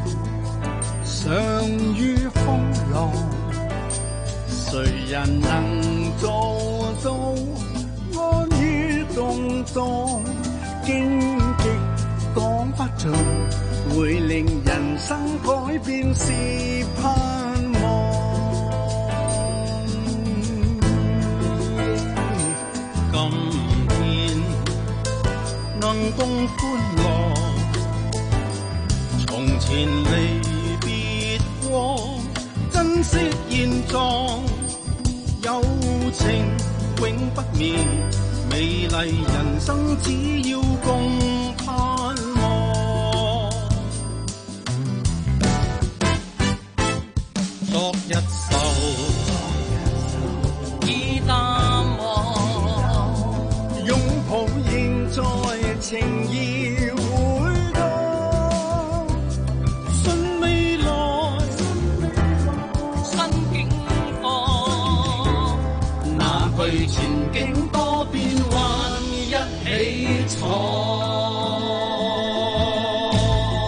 常於風浪，誰人能做到安於動盪？荊棘講不盡。會令人生改變是盼望，今天能共歡樂，從前離別過，珍惜現狀，友情永不滅，美麗人生只要共盼望。作一首已淡忘，擁抱現在情意回盪，信未來新境況，哪懼前景多變幻，一起闖。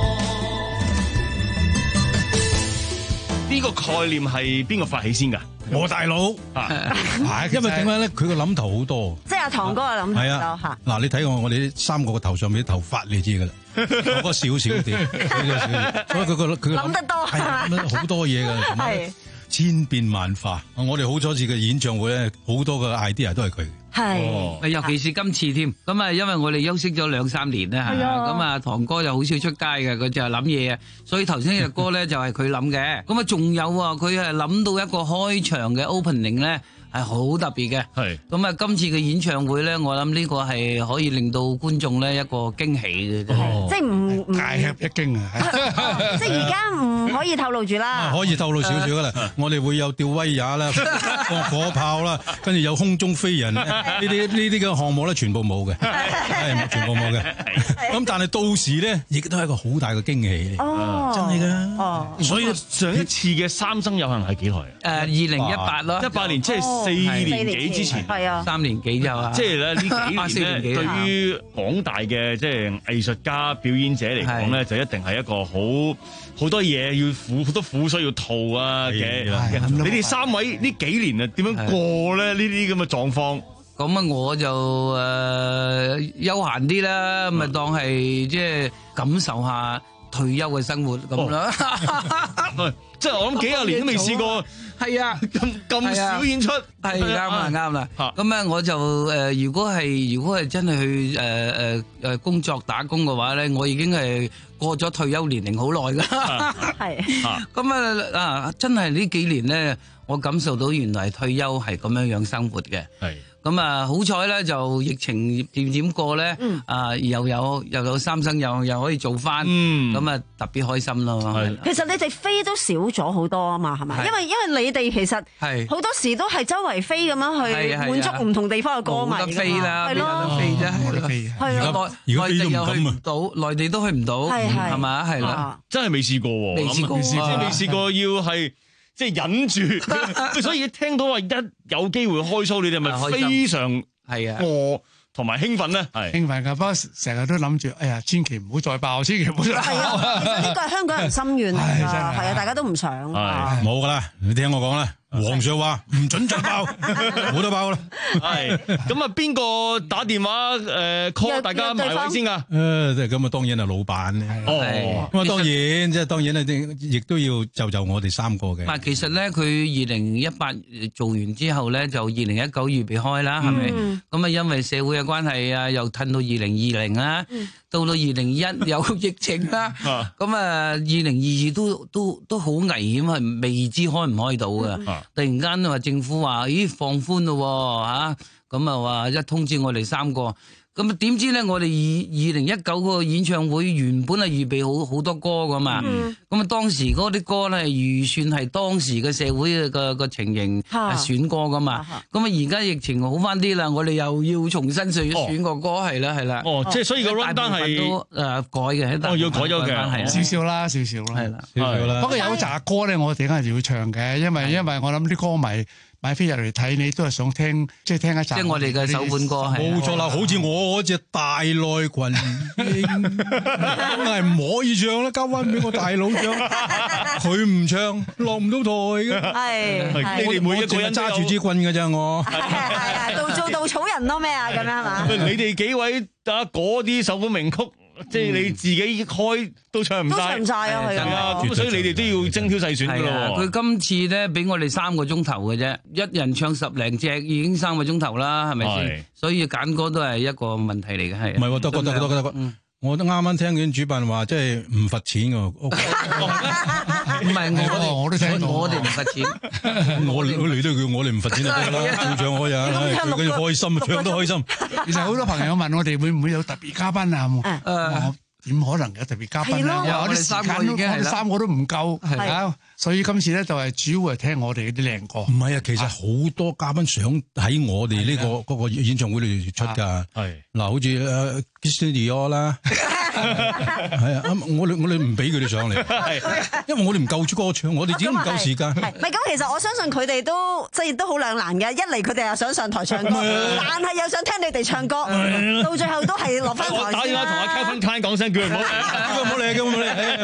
概念係邊個發起先㗎？ 我大佬啊，因為點解咧？佢個諗頭好多， 即係阿堂哥嘅諗頭係啊嚇。 嗱，你睇我我哋三個個頭上面啲頭髮，你知㗎啦，我個少少啲，所以佢個佢個諗得多係嘛， 諗好多嘢㗎， 係千變萬化。我哋好多次嘅演唱會咧，好多嘅 idea 都係佢。 係， 尤其是今次添，咁啊，因為我哋休息咗兩三年啦，係啊，咁啊，堂哥就好少出街嘅，佢就係諗嘢啊，所以頭先呢隻歌咧就係佢諗嘅，咁啊，仲有啊，佢係諗到一個開場嘅 opening 咧。係好特別嘅，係咁啊！今次嘅演唱會咧，我諗呢個係可以令到觀眾咧一個驚喜嘅， 即係唔唔大吃一驚啊！ 即係而家唔可以透露住啦， 可以透露少少噶啦。我哋會有吊威亞啦、放火炮啦，跟住有空中飛人呢啲呢啲嘅項目咧，全部冇嘅，係全部冇嘅。咁但係到時咧，亦都係一個好大嘅驚喜嚟， 哦， 真係㗎。 哦， 所以上一次嘅三生有幸係幾耐啊？ 誒，二零一八咯， 一八年即係。四年幾之前， 係啊， 三年幾就啊， 即係咧呢幾年咧，對於廣大嘅即係藝術家表演者嚟講咧，就一定係一個好好多嘢要苦好多苦需要吐啊嘅。你哋三位呢幾年啊點樣過咧？呢啲咁嘅狀況， 咁啊我就誒休閒啲啦，咪當係即係感受下退休嘅生活咁啦。 即係我諗幾廿年都未試過。 係啊， 咁咁少演出， 係啱啦啱啦。咁咧我就誒，如果係如果係真係去誒誒誒工作打工嘅話咧，我已經係過咗退休年齡好耐啦。係，咁啊啊，真係呢幾年咧，我感受到原來退休係咁樣樣生活嘅。係。咁啊，好彩咧就疫情漸漸過咧，啊又有又有三生又又可以做翻，咁啊特別開心咯。 其實你哋飛都少咗好多啊嘛，係咪？因為因為你哋其實好多時都係周圍飛咁樣去滿足唔同地方嘅歌迷。冇得飛啦，係咯，飛啫，冇得飛。係咯，內內地又去唔到，內地都去唔到，係嘛？係啦， 真係未試過喎， 未試過， 即係未試過要係。即係忍住，所以聽到話一有機會開 show，你哋咪非常係啊，餓同埋興奮咧，係興奮㗎。不過成日都諗住，哎呀，千祈唔好再爆，千祈唔好再爆。 係啊，其實呢個係香港人心願嚟㗎，係啊，大家都唔想。 係冇㗎啦，你聽我講啦。皇上話唔准再爆，冇得爆啦。 係咁啊，邊個打電話誒 call 大家埋位先噶？ 誒，即係咁啊，當然係老闆咧。哦，咁啊，當然即係當然咧，亦都要就就我哋三個嘅。 嗱，其實咧，佢二零一八做完之後咧，就二零一九預備開啦，係咪？咁啊，因為社會嘅關係啊，又褪到二零二零啦，到到二零一有疫情啦，咁啊，二零二二都都都好危險，係未知開唔開到嘅。突然間話政府話，咦放寬咯吓，咁啊話一通知我哋三個，咁啊點知咧我哋二二零一九個演唱會原本係預備好好多歌噶嘛，咁啊當時嗰啲歌咧預算係當時嘅社會嘅個個情形選歌噶嘛，咁啊而家疫情好翻啲啦，我哋又要重新選選個歌係啦係啦， 哦即係所以個 run down 係都誒改嘅， 哦要改咗嘅， 少少啦少少啦， 係啦少少啦。 不過有紮歌咧，我哋梗係要唱嘅，因為因為我諗啲歌迷買飛入嚟睇你都係想聽，即係聽一集。 即係我哋嘅首本歌係。 冇錯啦，好似我嗰隻大內群英，梗係唔可以唱啦，交翻俾我大佬唱，佢唔唱落唔到台嘅。 係， 你哋每一個人揸住支棍嘅啫，我。 係係係，做做稻草人咯咩啊？咁樣係嘛？ 你哋幾位啊嗰啲首本名曲？即係你自己開都唱唔晒， 都唱唔晒啊！係啊，咁所以你哋都要精挑細選噶咯。 佢今次咧俾我哋三個鐘頭嘅啫，一人唱十零隻已經三個鐘頭啦，係咪先？所以揀歌都係一個問題嚟嘅，係。 唔係，得得得得得，我都啱啱聽見主辦話，即係唔罰錢㗎。 唔係我，我都聽到，我哋唔罰錢。 我你都叫我哋唔罰錢就得啦，照唱開啊，跟住開心，唱得開心。 其實好多朋友問我哋會唔會有特別嘉賓啊？誒，點可能有特別嘉賓啊？有啲時間都我哋三個都唔夠，係啊。所以今次咧就係主要係聽我哋嗰啲靚歌。 唔係啊，其實好多嘉賓想喺我哋呢個嗰個演唱會裏出㗎。係嗱，好似誒 Christian Dior 啦。係啊，我哋我哋唔俾佢哋上嚟，因為我哋唔夠歌唱，我哋自己唔夠時間。 係咪咁？其實我相信佢哋都即係都好兩難嘅。一嚟佢哋又想上台唱歌，但係又想聽你哋唱歌，到最後都係落翻台先啦。 我打電話同阿 Calvin Klein 講聲，叫佢唔好， 叫佢唔好嚟，叫佢唔好嚟，唔得閒啦。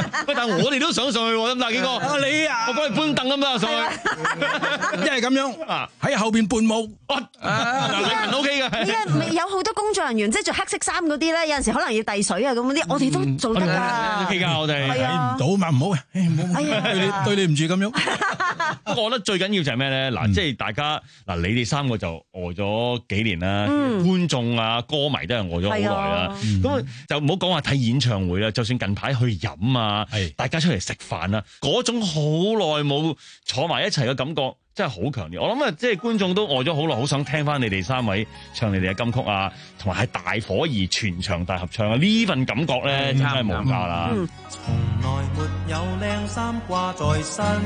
喂，但係我哋都想上去喎，得唔得，幾哥？ 啊你啊， 我幫你搬凳咁啦，上去。 一係咁樣喺後邊伴舞。 啊 ，O K 嘅。 依家咪有好多工作人員，即係着黑色衫嗰啲咧，有陣時可能要遞水啊咁嗰啲，我哋都做得㗎。 O K 㗎，我哋係啊睇唔到嘛，唔好，誒唔好，對你對你唔住咁樣。 不過我覺得最緊要就係咩咧？嗱，即係大家嗱，你哋三個就呆咗幾年啦，觀眾啊、歌迷都係呆咗好耐啦。咁就唔好講話睇演唱會啦，就算近排去飲啊，大家出嚟食飯啊，嗰種好耐冇坐埋一齊嘅感覺。真係好強烈，我諗啊，即係觀眾都呆咗好耐，好想聽翻你哋三位唱你哋嘅金曲啊，同埋係大伙兒全場大合唱啊，呢份感覺咧真係無價啦。 從來沒有靚衫掛在身，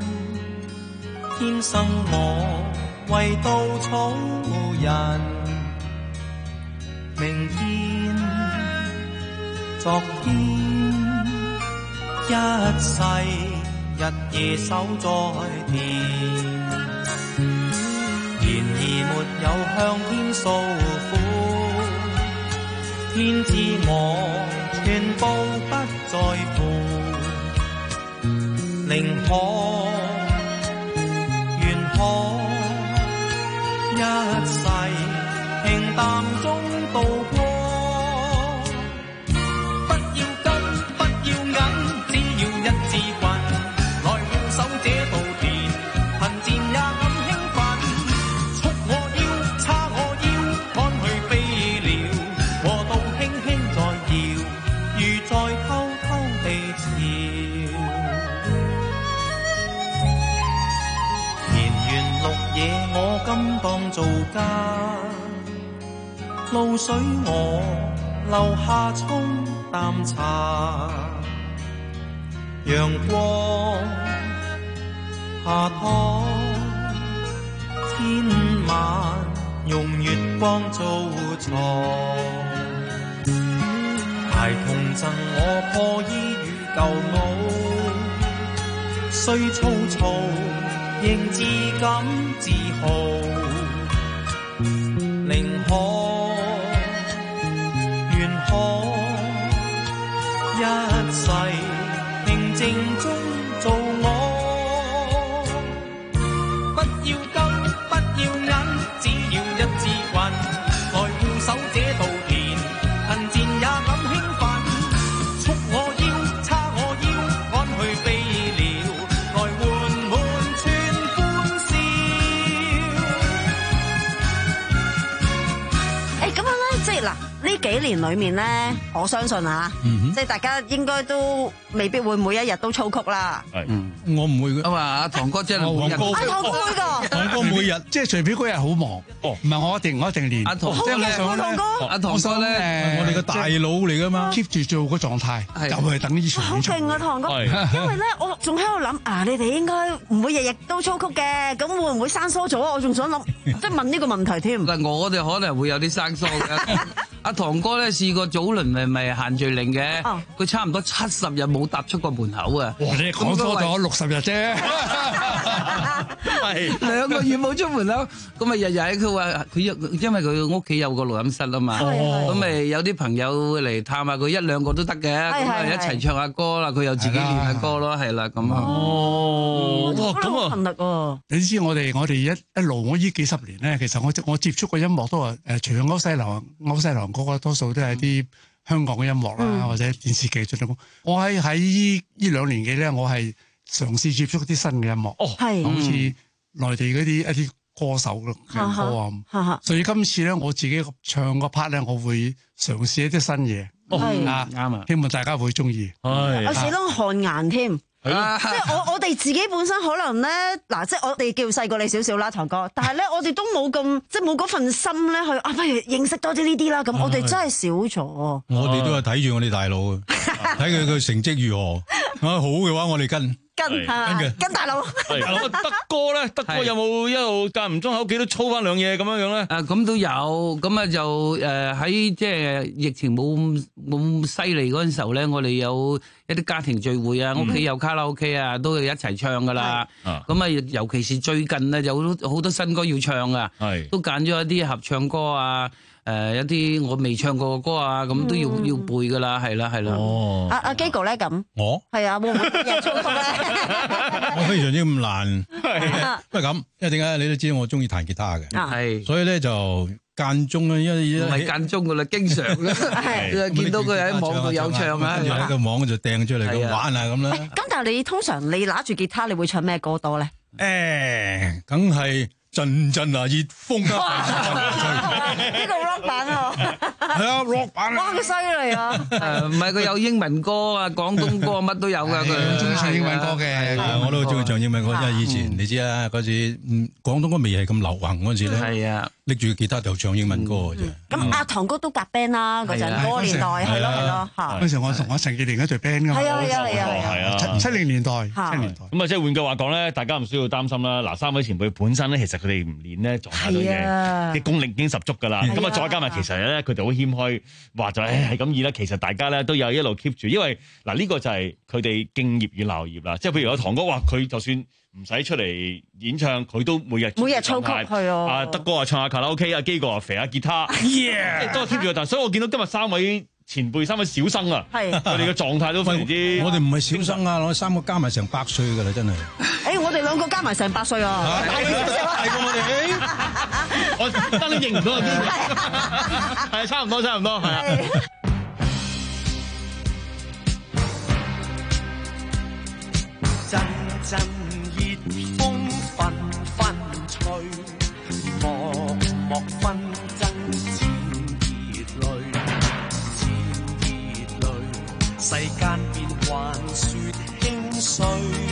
天生我為稻草人，明天昨天一世。日夜守在田，然而沒有向天訴苦，天知我全部不在乎，寧可願可一世平淡中度過，不要金不要銀，只要一支棍。守這稻田，貧賤也敢興奮，束我腰，叉我腰，趕去飛了，和道輕輕在搖，如在偷偷地潮。田園綠野我甘當做家，露水我留下沖淡茶，陽光下躺，天晚用月光做床，孩童贈我破衣與舊帽，雖粗糙仍自感自豪，寧可願可一世平靜中做我。 幾年裏面咧，我相信啊，嗯、即係大家應該都未必會每一日都操曲啦。 係，我唔會嘅。咁啊，阿唐哥真係每日。 阿唐哥會㗎。 唐哥每日即係隨便嗰日好忙。哦，唔係我一定我一定練。阿唐即係上咧，阿唐哥咧，我哋嘅大佬嚟㗎嘛 ，keep 住做個狀態，就係等呢場演出。 好勁啊，唐哥！因為咧，我仲喺度諗啊，你哋應該唔會日日都操曲嘅，咁會唔會生疏咗？我仲想諗，即係問呢個問題添。 嗱，我哋可能會有啲生疏嘅。阿唐哥咧試過早輪咪咪限聚令嘅，佢、oh. 差唔多七十日冇踏出過門口啊！ 哇，你講多咗六十日啫， 係兩個月冇出門口，咁咪日日佢話佢因為佢屋企有個錄音室啊嘛，咁咪有啲朋友嚟探下佢一兩個都得嘅，咁咪一齊唱下歌啦，佢又自己練下歌咯，係啦咁啊。 哦，咁啊，勤力喎！ 你知我哋我哋一一路我呢幾十年咧，其實我我接觸嘅音樂都係誒，除咗歐西流歐西流。嗰個多數都係啲香港嘅音樂啦，嗯、或者電視劇進行。我喺喺呢呢兩年幾咧，我係嘗試接觸啲新嘅音樂，哦，係好似內地嗰啲一啲歌手嘅歌啊。所以今次咧，我自己唱個 part 咧，我會嘗試一啲新嘢。哦，啊，啱啊！希望大家會中意。 係有時都汗顏添。係咯，即係我我哋自己本身可能咧，嗱，即係我哋叫細過你少少啦，唐哥。但係咧，我哋都冇咁，即係冇嗰份心咧去啊，不如認識多啲呢啲啦。咁我哋真係少咗。我哋都係睇住我哋大佬嘅，睇佢佢成績如何。啊，好嘅話，我哋跟。 跟係嘛？跟大佬。 係咁啊，德哥咧，德哥有冇一路間唔中喺屋企都操翻兩嘢咁樣樣咧？ 啊，咁都有，咁啊就誒喺即係疫情冇冇犀利嗰陣時候咧，我哋有一啲家庭聚會啊，屋企有卡拉 OK 啊，都要一齊唱噶啦。咁啊，尤其是最近咧，有好多好多新歌要唱啊，都揀咗一啲合唱歌啊。 誒一啲我未唱過嘅歌啊，咁都要要背噶啦，係啦係啦。 哦， 阿阿基哥咧咁， 我係啊，會唔會日操曲咧？ 我非常之咁難，不過咁，因為點解你都知道我中意彈吉他嘅， 係， 所以咧就間中咧，因為唔係間中噶啦，經常啦，見到佢喺網度有唱啊， 跟住喺個網就掟出嚟咁玩下咁啦。 咁但係你通常你拿住吉他，你會唱咩歌多咧？ 誒，梗係陣陣啊熱風啊！ 呢個 rock 版啊， 係啊 rock 版哇，佢犀利啊！ 誒唔係佢有英文歌啊、廣東歌乜都有噶，佢中意唱英文歌嘅， 我都中意唱英文歌，因為以前你知啦，嗰時嗯廣東歌未係咁流行嗰陣時咧， 係啊， 拎住吉他就唱英文歌嘅啫。 咁阿堂哥都夾 band 啦，嗰陣嗰個年代係咯係咯嚇。 嗰時我同我陳潔玲一隊 band 㗎嘛， 係啊係啊係啊係啊， 七零年代，七零年代。 咁啊，即係換句話講咧，大家唔需要擔心啦。嗱，三位前輩本身咧，其實佢哋唔練咧，狀態都已經啲功力已經十足㗎啦。咁啊，再加埋其實咧，佢哋好謙虛，話就誒係咁易啦。其實大家咧都有一路 keep 住，因為嗱呢個就係佢哋敬業與鬧業啦。即係譬如有堂哥話，佢就算唔使出嚟演唱，佢都每日每日操曲係啊。 阿德哥啊唱下卡拉 OK， 阿基哥啊肥下吉他，即係都 keep 住。但所以我見到今日三位前輩、三位小生啊，佢哋嘅狀態都非常之。 我哋唔係小生啊，我哋三個加埋成百歲㗎啦，真係。 誒，我哋兩個加埋成百歲啊！ 係過我哋，我真係認唔到啊！係差唔多，差唔多，係啊。 陣陣熱風紛紛吹，漠漠紛爭濺熱淚，濺熱淚，世間變幻雪輕碎。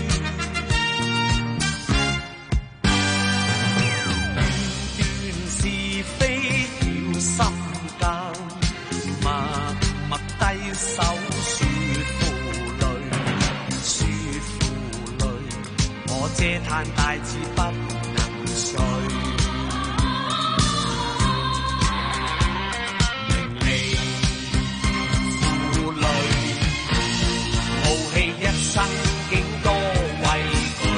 段段是非繞心間，默默低手說負累，說負累，我嗟嘆大志不能遂。名利負累，豪氣一生竟多畏懼，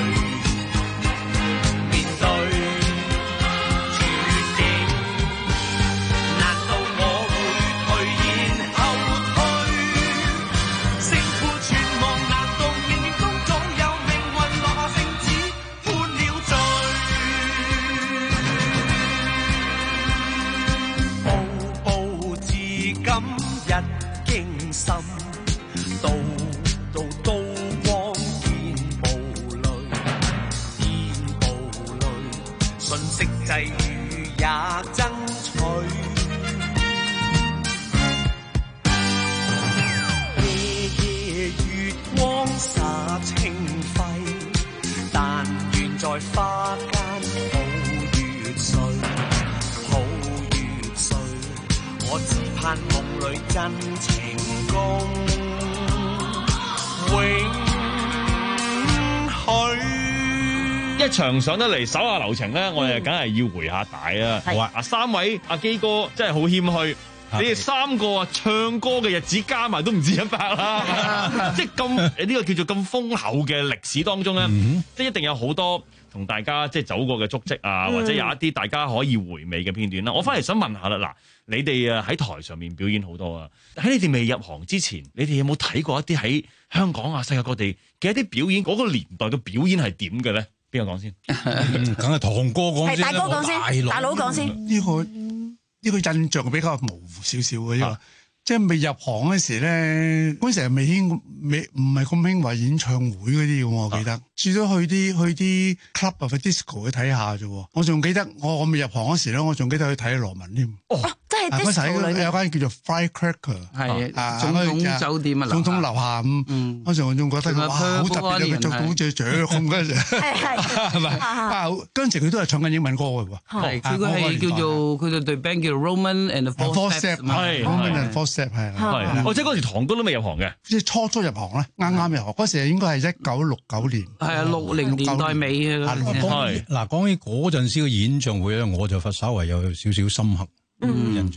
面對絕境，難道我會退然後退？勝負存亡，難道冥冥中早有命運落下聖旨判了罪？步步至今一驚心，道道刀光見暴戾，見暴戾，瞬息際遇也爭取。夜夜月光灑清輝，但願在花間抱月睡，抱月睡，我只盼夢裏真情共永許。 一場上得嚟手下留情咧，我哋梗係要回下帶啊！ 係啊，三位阿基哥真係好謙虛。你哋三個啊，唱歌嘅日子加埋都唔止一百啦，即係咁誒呢個叫做咁豐厚嘅歷史當中咧，即係一定有好多同大家即係走過嘅足跡啊，或者有一啲大家可以回味嘅片段啦。我翻嚟想問下啦，嗱，你哋啊喺台上面表演好多啊，喺你哋未入行之前，你哋有冇睇過一啲喺香港啊、世界各地嘅一啲表演？嗰個年代嘅表演係點嘅咧？邊個講先？ 梗係堂哥講先啦， 係大哥講先，大佬講先。 呢個呢個印象比較模糊少少嘅，因為即係未入行嗰時咧，嗰時係未興，未唔係咁興話演唱會嗰啲嘅，我記得。至咗去啲去啲 club 啊、去 disco 去睇下啫。我仲記得我我未入行嗰時咧，我仲記得去睇羅文添。 哦，即係嗰時喺有間叫做 Firecracker， 係啊， 總統酒店啊， 總統樓下咁。嗰時我仲覺得哇，好特別啊！佢著到好似雀咁嗰陣時，係咪啊？嗰陣時佢都係唱緊英文歌嘅喎。 係佢個係叫做佢哋隊 band 叫做 Roman and the Four Steps， 係 Roman and Four Steps 係。 係，哦，即係嗰時堂哥都未入行嘅， 即係初初入行咧，啱啱入行嗰時應該係一九六九年。 係啊，六零年代尾啊。 嗱，講起嗰陣時嘅演唱會咧，我就稍為有少少深刻印象，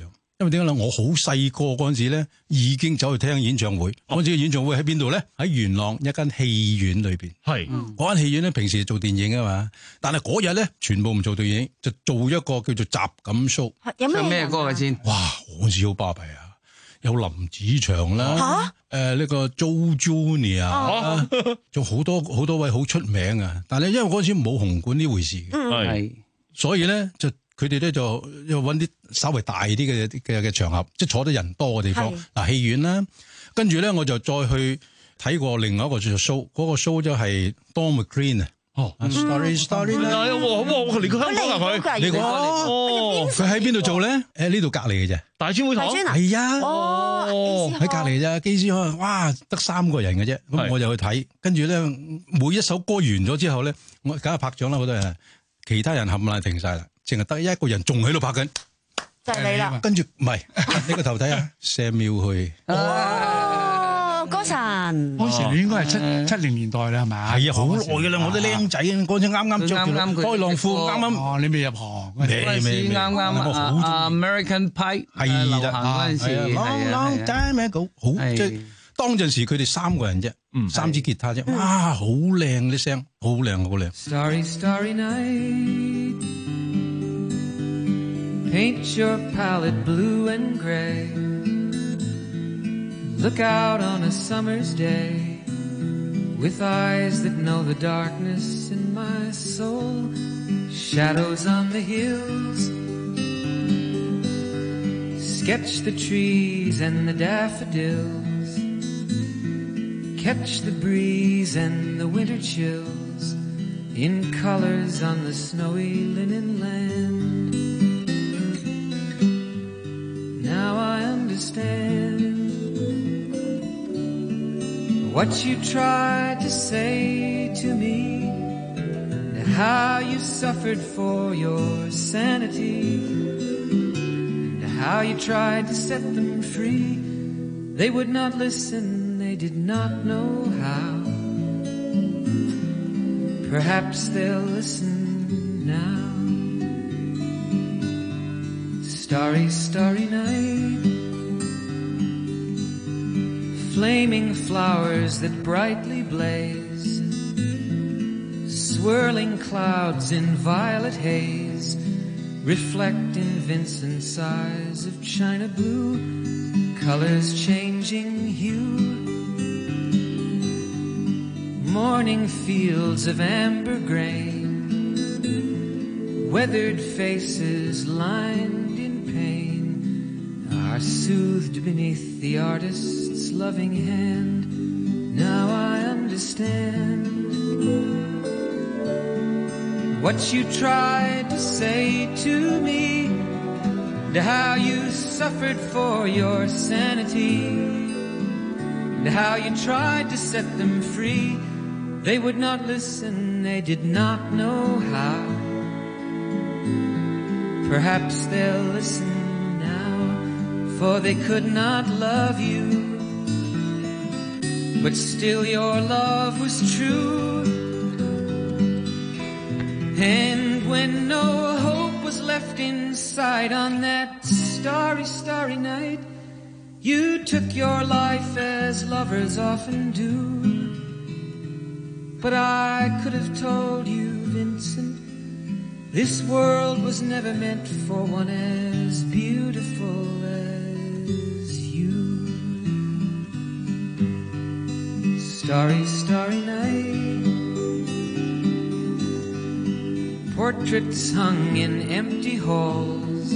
因為點解咧？我好細個嗰陣時咧，已經走去聽演唱會。嗰陣時嘅演唱會喺邊度咧？喺元朗一間戲院裏邊。係嗰間戲院咧，平時做電影啊嘛，但係嗰日咧，全部唔做電影，就做一個叫做集錦 show。 有咩咩歌嘅先？ 哇！嗰陣時好巴閉啊！有林子祥啦，誒呢個 Joe Junior 啊，仲好多好多位好出名啊！但係因為嗰陣時冇紅館呢回事，係，所以咧就佢哋咧就要揾啲稍微大啲嘅嘅嘅場合，即係坐得人多嘅地方。嗱，戲院啦，跟住咧我就再去睇過另外一個叫做 show，嗰個 show 就係 Don McLean 啊。哦 ，Story Story 啦， 哇哇，嚟過香港啊佢， 嚟過哦，佢喺邊度做咧？誒呢度隔離嘅啫， 大專會堂係啊， 哦， 喺隔離咋，機師可哇得三個人嘅啫，咁我就去睇，跟住咧每一首歌完咗之後咧，我梗係拍掌啦，好多人，其他人冚唪唥停晒啦，淨係得一個人仲喺度拍緊， 就係你啦， 跟住唔係呢個頭睇下 Samuel 去。 歌神， 嗰時你應該係七七零年代啦，係咪啊？ 係啊，好耐㗎啦，我啲僆仔嗰陣啱啱着住開浪褲，啱啱哦，你未入行， 嗰陣時啱啱啊 American Pie 係流行嗰陣時 ，Long Long Time Ago，好即係當陣時佢哋三個人啫，三支吉他啫，哇，好靚啲聲，好靚好靚。 Starry, starry night, paint your palette blue and gray. Look out on a summer's day with eyes that know the darkness in my soul. Shadows on the hills, sketch the trees and the daffodils, catch the breeze and the winter chills in colors on the snowy linen land. Now I understand what you tried to say to me, and how you suffered for your sanity, and how you tried to set them free. They would not listen, they did not know how. Perhaps they'll listen now. Starry, starry night, flaming flowers that brightly blaze, swirling clouds in violet haze, reflect in Vincent's eyes of china blue, colors changing hue, morning fields of amber grain, weathered faces lined in pain, are soothed beneath the artist's loving hand. Now I understand what you tried to say to me, and how you suffered for your sanity, and how you tried to set them free. They would not listen, they did not know how. Perhaps they'll listen now, for they could not love you, but still your love was true. And when no hope was left inside on that starry, starry night, you took your life as lovers often do. But I could have told you, Vincent, this world was never meant for one as beautiful as you. Starry, starry night, portraits hung in empty halls,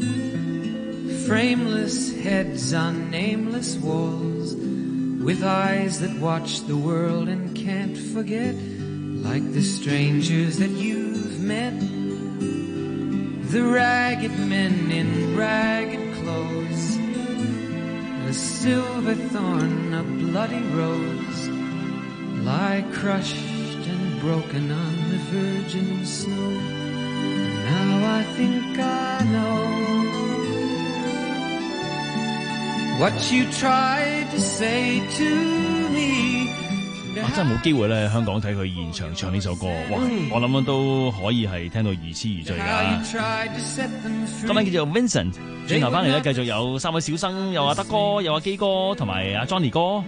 frameless heads on nameless walls, with eyes that watch the world and can't forget, like the strangers that you've met, the ragged men in ragged clothes, a silver thorn, a bloody rose, lie crushed and broken on the virgin snow. Now I think I know what you tried to say to me, and 真係冇機會咧喺香港睇佢現場唱呢首歌，哇！我諗都可以係聽到如痴如醉㗎。今晚叫做 Vincent， 轉頭翻嚟咧，繼續有三位小生，有阿德哥，有阿基哥，同埋阿 Johnny 哥。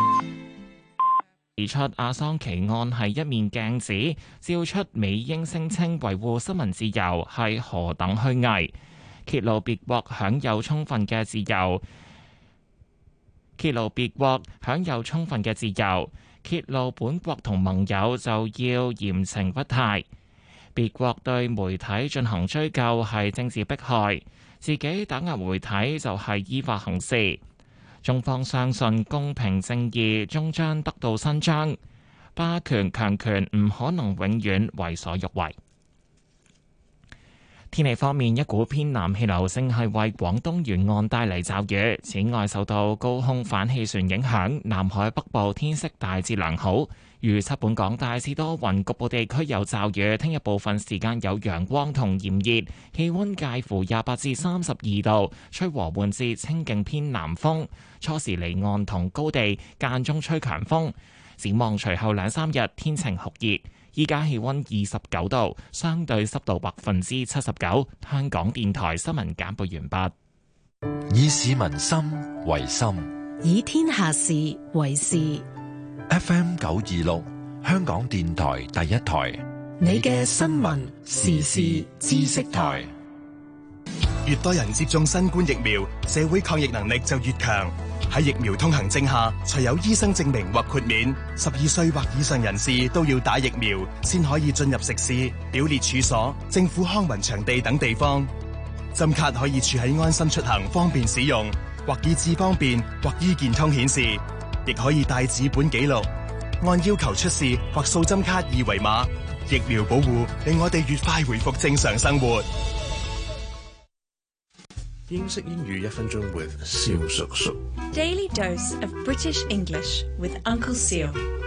指出阿桑奇案係一面鏡子，照出美英聲稱維護新聞自由係何等虛偽，揭露別國享有充分嘅自由，揭露別國享有充分嘅自由，揭露本國同盟友就要嚴懲不貸。別國對媒體進行追究係政治迫害，自己打壓媒體就係依法行事。中方相信公平正義終將得到伸張，霸權強權唔可能永遠為所欲為。天氣方面，一股偏南氣流正係為廣東沿岸帶嚟驟雨，此外受到高空反氣旋影響，南海北部天色大致良好。預測本港大致多雲，局部地區有驟雨。聽日部分時間有陽光同炎熱，氣溫介乎廿八至三十二度，吹和緩至清勁偏南風。初時離岸同高地間中吹強風。展望隨後兩三日天晴酷熱，依家氣溫二十九度，相對濕度百分之七十九。香港電台新聞簡報完畢。以市民心為心， 以天下事為事。 F M 九二六，香港電台第一台， 你嘅新聞時事知識台。 越多人接種新冠疫苗，社會抗疫能力就越強。喺疫苗通行證下，除有醫生證明或豁免，十二歲或以上人士都要打疫苗，先可以進入食肆、表列處所、政府康文場地等地方。針卡可以儲喺安心出行，方便使用，或以智方便，或醫健通顯示。亦可以帶紙本記錄，按要求出示或掃針卡二維碼。疫苗保護令我哋越快回復正常生活。 英式英語一分鐘 with 蕭叔叔。 Daily dose of British English with Uncle Seal。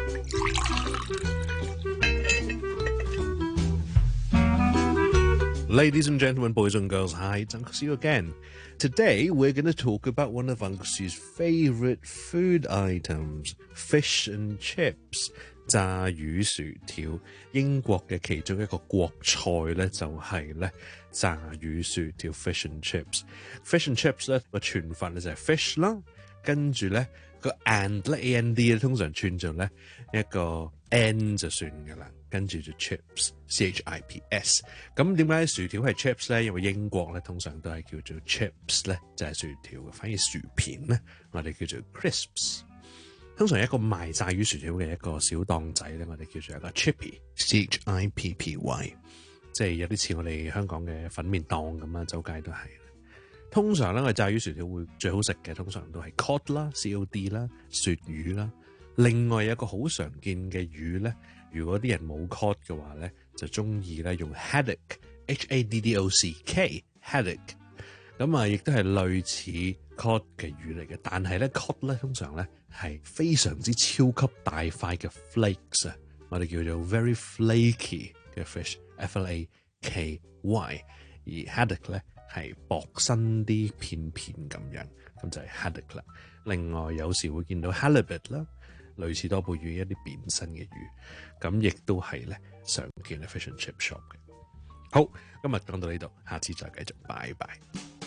Ladies and gentlemen, boys and girls, hi, it's Uncle Seal again. Today we're going to talk about one of Uncle Seal's favourite food items, fish and chips. 炸魚薯條，英國嘅其中一個國菜咧就係咧炸魚薯條 fish and chips。fish and chips 咧個串法咧就係 fish 啦，跟住咧個 and 咧 a n d 咧通常串做咧一個 n 就算噶啦，跟住就 chips c h i p s。咁點解薯條係 chips 咧？因為英國咧通常都係叫做 chips 咧就係薯條嘅，反而薯片咧我哋叫做 crisps。通常一個賣炸魚薯條嘅一個小檔仔咧，我哋叫做一個 chippy c h i p p y， 即係有啲似我哋香港嘅粉麵檔咁啊，周街都係。通常咧，我哋炸魚薯條會最好食嘅，通常都係 cod 啦 c o d 啦，鱈魚啦。另外有一個好常見嘅魚咧，如果啲人冇 cod 嘅話咧，就中意咧用 haddock h a d d o c k haddock。咁啊，亦都係類似 cod 嘅魚嚟嘅，但係咧 cod 咧通常咧係非常之超級大塊嘅 flakes 啊，我哋叫做 very flaky 嘅 fish f l a k y， 而 haddock 咧係薄身啲片片咁樣，咁就係 haddock 啦。另外有時會見到 halibut 啦，類似多貝魚一啲扁身嘅魚，咁亦都係咧常見嘅 fish and chip shop 嘅。好，今日講到呢度，下次再繼續，拜拜。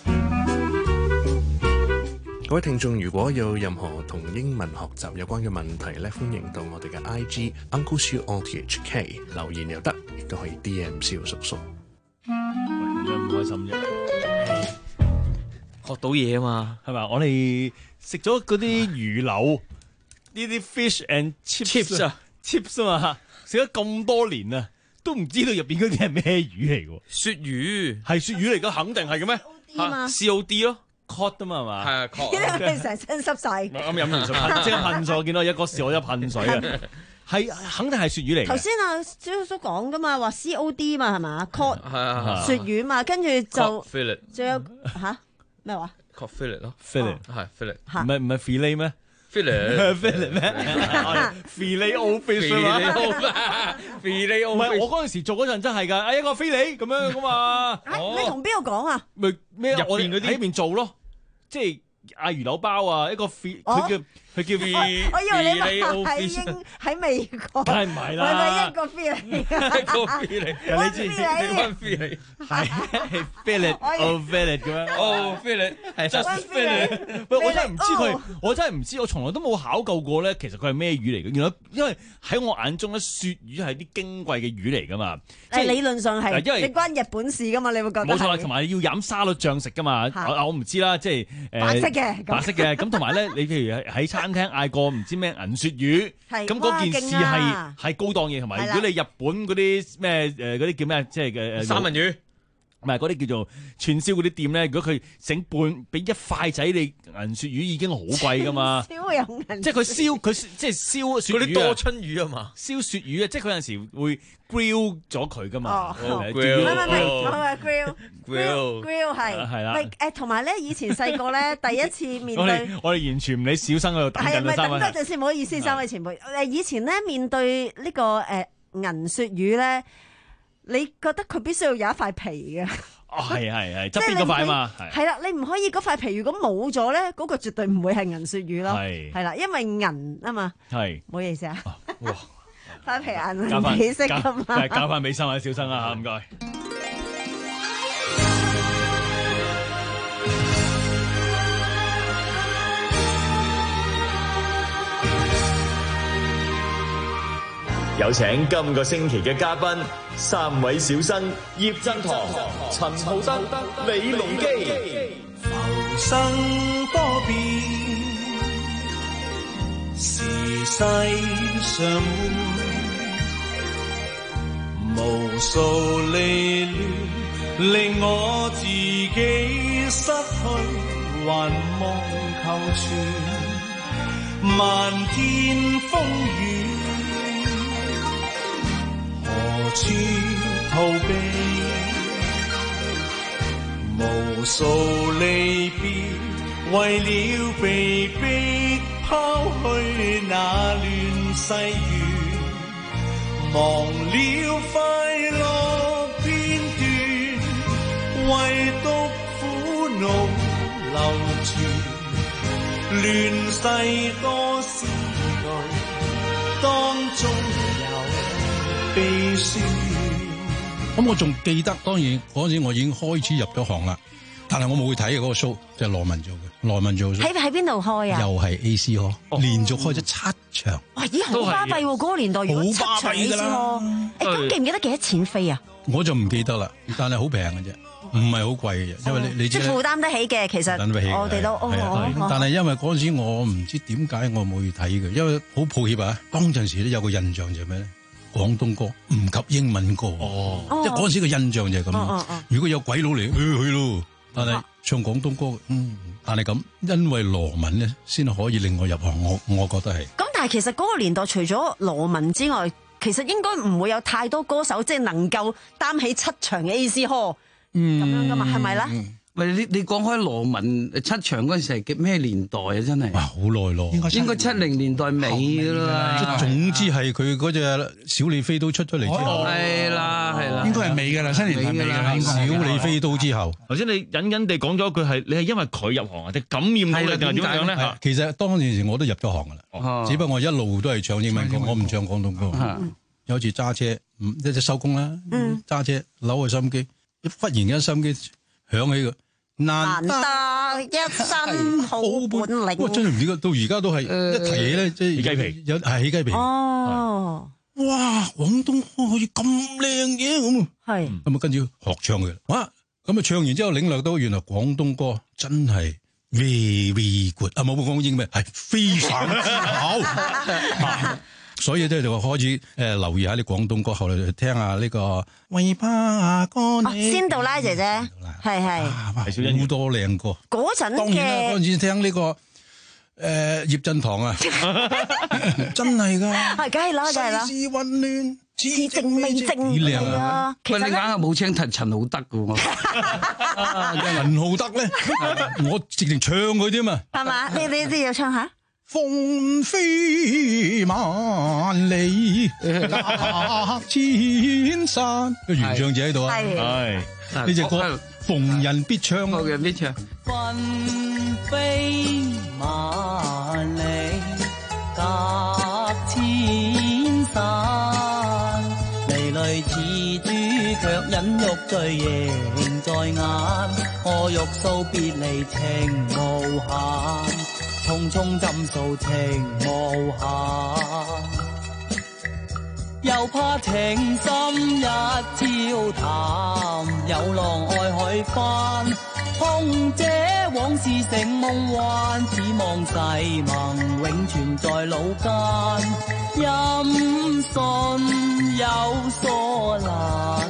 各位聽眾，如果有任何同英文學習有關嘅問題咧，歡迎到我哋嘅 I G Uncle Siu O T H K 留言又得，亦都可以 D M 蕭叔叔。 喂，唔開心啫， 學到嘢啊嘛， 係咪？我哋食咗嗰啲魚柳，呢啲 fish and chips 啊 ，chips 啊嘛，食咗咁多年啊，都唔知道入邊嗰啲係咩魚嚟嘅？ 鱈魚係鱈魚嚟噶，肯定係嘅咩？ 嚇 C O D 咯。 cod 啊嘛係嘛？ 係啊 cod。 因為成身濕晒。 咁飲完水即刻噴水，我見到一個時我一噴水啊！係肯定係鱈魚嚟嘅。 頭先阿蕭叔講噶嘛，話 C O D 嘛係嘛 cod 係啊鱈魚嘛，跟住就 fillet， 仲有嚇咩話 cod fillet 咯 fillet 係 fillet， 唔係唔係 fillet 咩 fillet fillet 咩 fillet o fish 啊嘛 fillet o 唔係我嗰陣時做嗰陣真係㗎，啊一個 fillet 咁樣噶嘛。 你同邊個講啊？ 咪咩入邊嗰啲喺入邊做咯，即係嗌魚柳包啊，一個 fillet 佢叫佢叫 V， 我以為你 V 話 O 喺 Fish 英喺美國， 梗係唔係啦係咪一個 feeling？ 一個 feeling，你知你 one feeling 係 feel it oh feel it 咁樣，oh feel it 係 just feel it。喂，我真係唔知佢，我真係唔知，我從來都冇考究過咧。其實佢係咩魚嚟嘅？原來因為喺我眼中咧，鱈魚係啲矜貴嘅魚嚟噶嘛。即係理論上係， 因為你關日本事噶嘛？你會覺得冇錯啦，同埋要飲沙律醬食噶嘛。我我唔知啦，即係誒白色嘅， 白色嘅。咁同埋咧，你譬如喺餐廳嗌個唔知咩銀鱈魚，咁嗰件事係係高檔嘢，同埋如果你日本嗰啲咩誒嗰啲叫咩，即係嘅三文魚。 唔係嗰啲叫做串燒嗰啲店咧，如果佢整半俾一塊仔你銀鱈魚已經好貴噶嘛， 燒有銀， 即係佢燒佢即係燒鱈魚嗰啲多春魚啊嘛， 燒鱈魚啊，即係佢有陣時會 grill 咗佢噶嘛 ，grill 唔係唔係唔係 grill grill grill 係係啦， 係誒同埋咧以前細個咧第一次面對， 我哋我哋完全唔理小生喺度等緊啦，三位。 係咪等多陣先？唔好意思，三位前輩誒，以前咧面對呢個誒銀鱈魚咧。你覺得佢必須要有一塊皮嘅？ 哦，係係係，側邊嗰塊啊嘛， 係啦，你唔可以嗰塊皮如果冇咗咧，嗰個絕對唔會係銀鱈魚咯， 係係啦，因為銀啊嘛， 係， 唔好意思啊， 哇， 塊皮銀皮色噶嘛， 交翻俾三位小生啊嚇，唔該。 有請今個星期嘅嘉賓，三位小生葉振棠、陳浩德、李龍基。 浮生多變，時勢常換，無數離亂，令我自己失去，還望求全，漫天風雨。何處逃避？無數離別，為了被逼拋去那亂世緣，忘了快樂片段，唯獨苦惱流傳。亂世多思慮，當中咁我仲記得，當然嗰陣時我已經開始入咗行啦，但係我冇去睇嘅嗰個 show，即係羅文做嘅，羅文做。 喺喺邊度開啊？ 又係 A C Hall，連續開咗七場。 哇！咦，好巴閉喎！嗰個年代如果七場 A C Hall，誒咁記唔記得幾多錢飛啊？ 我就唔記得啦，但係好平嘅啫，唔係好貴嘅啫，因為你你即係負擔得起嘅，其實我哋都哦。 但係因為嗰陣時我唔知點解我冇去睇嘅，因為好抱歉啊，當陣時咧有個印象就係咩咧？廣東歌唔及英文歌，哦，即係嗰陣時嘅印象就係咁。哦哦、如果有鬼佬嚟，去去咯。但係唱廣東歌，嗯，但係咁，因為羅文咧，先可以令我入行。我我覺得係。咁但係其實嗰個年代，除咗羅文之外，其實應該唔會有太多歌手，即係能夠擔起七場嘅 A C Hall 咁樣噶嘛？係咪咧？嗯喂，你你講開羅文七場嗰陣時係咩年代啊？真係哇，好耐咯， 應該七零年代尾噶啦。 即係總之係佢嗰隻小李飛刀出咗嚟之後， 係啦係啦， 應該係尾噶啦，七年係尾噶啦。 小李飛刀之後， 頭先你隱隱地講咗一句係，你係因為佢入行啊，定感染到你定係點樣咧？ 其實當陣時我都入咗行噶啦，只不過我一路都係唱英文歌，我唔唱廣東歌。有次揸車，一隻收工啦，揸車扭個心機，忽然間心機響起個。 難得一身好本領， 哇！真係唔知到而家都係一提起咧，即係起雞皮，有係起雞皮。哦，哇！廣東歌可以咁靚嘅咁，係咁啊，跟住學唱嘅。哇！咁啊，唱完之後領略到原來廣東歌真係 very good 啊！冇冇講英咩？係非常之好。所以咧就開始誒留意下啲廣東歌，後來就聽下呢個為怕哥你。 仙杜拉姐姐，係係好多靚歌。 嗰陣嘅當然啦，嗰陣時聽呢個誒葉振棠啊，真係㗎。 係，梗係啦，梗係啦。 世事混亂， 似正未正。 幾靚啊！ 喂，你硬係冇請陳陳浩德㗎喎。 陳浩德咧，我直情唱佢添嘛。 係嘛？你你你要唱下。 風飛萬里，隔千山。個原唱者喺度啊，係呢隻歌逢人必唱， 逢人必唱。 雲飛萬里。 千山，離淚似珠卻忍辱罪仍在眼，我欲訴別離情無限，匆匆斟訴情無限。又怕情深一朝淡，有浪愛海翻，空這往事成夢幻，只望誓盟永存在腦間，音訊有疏懶。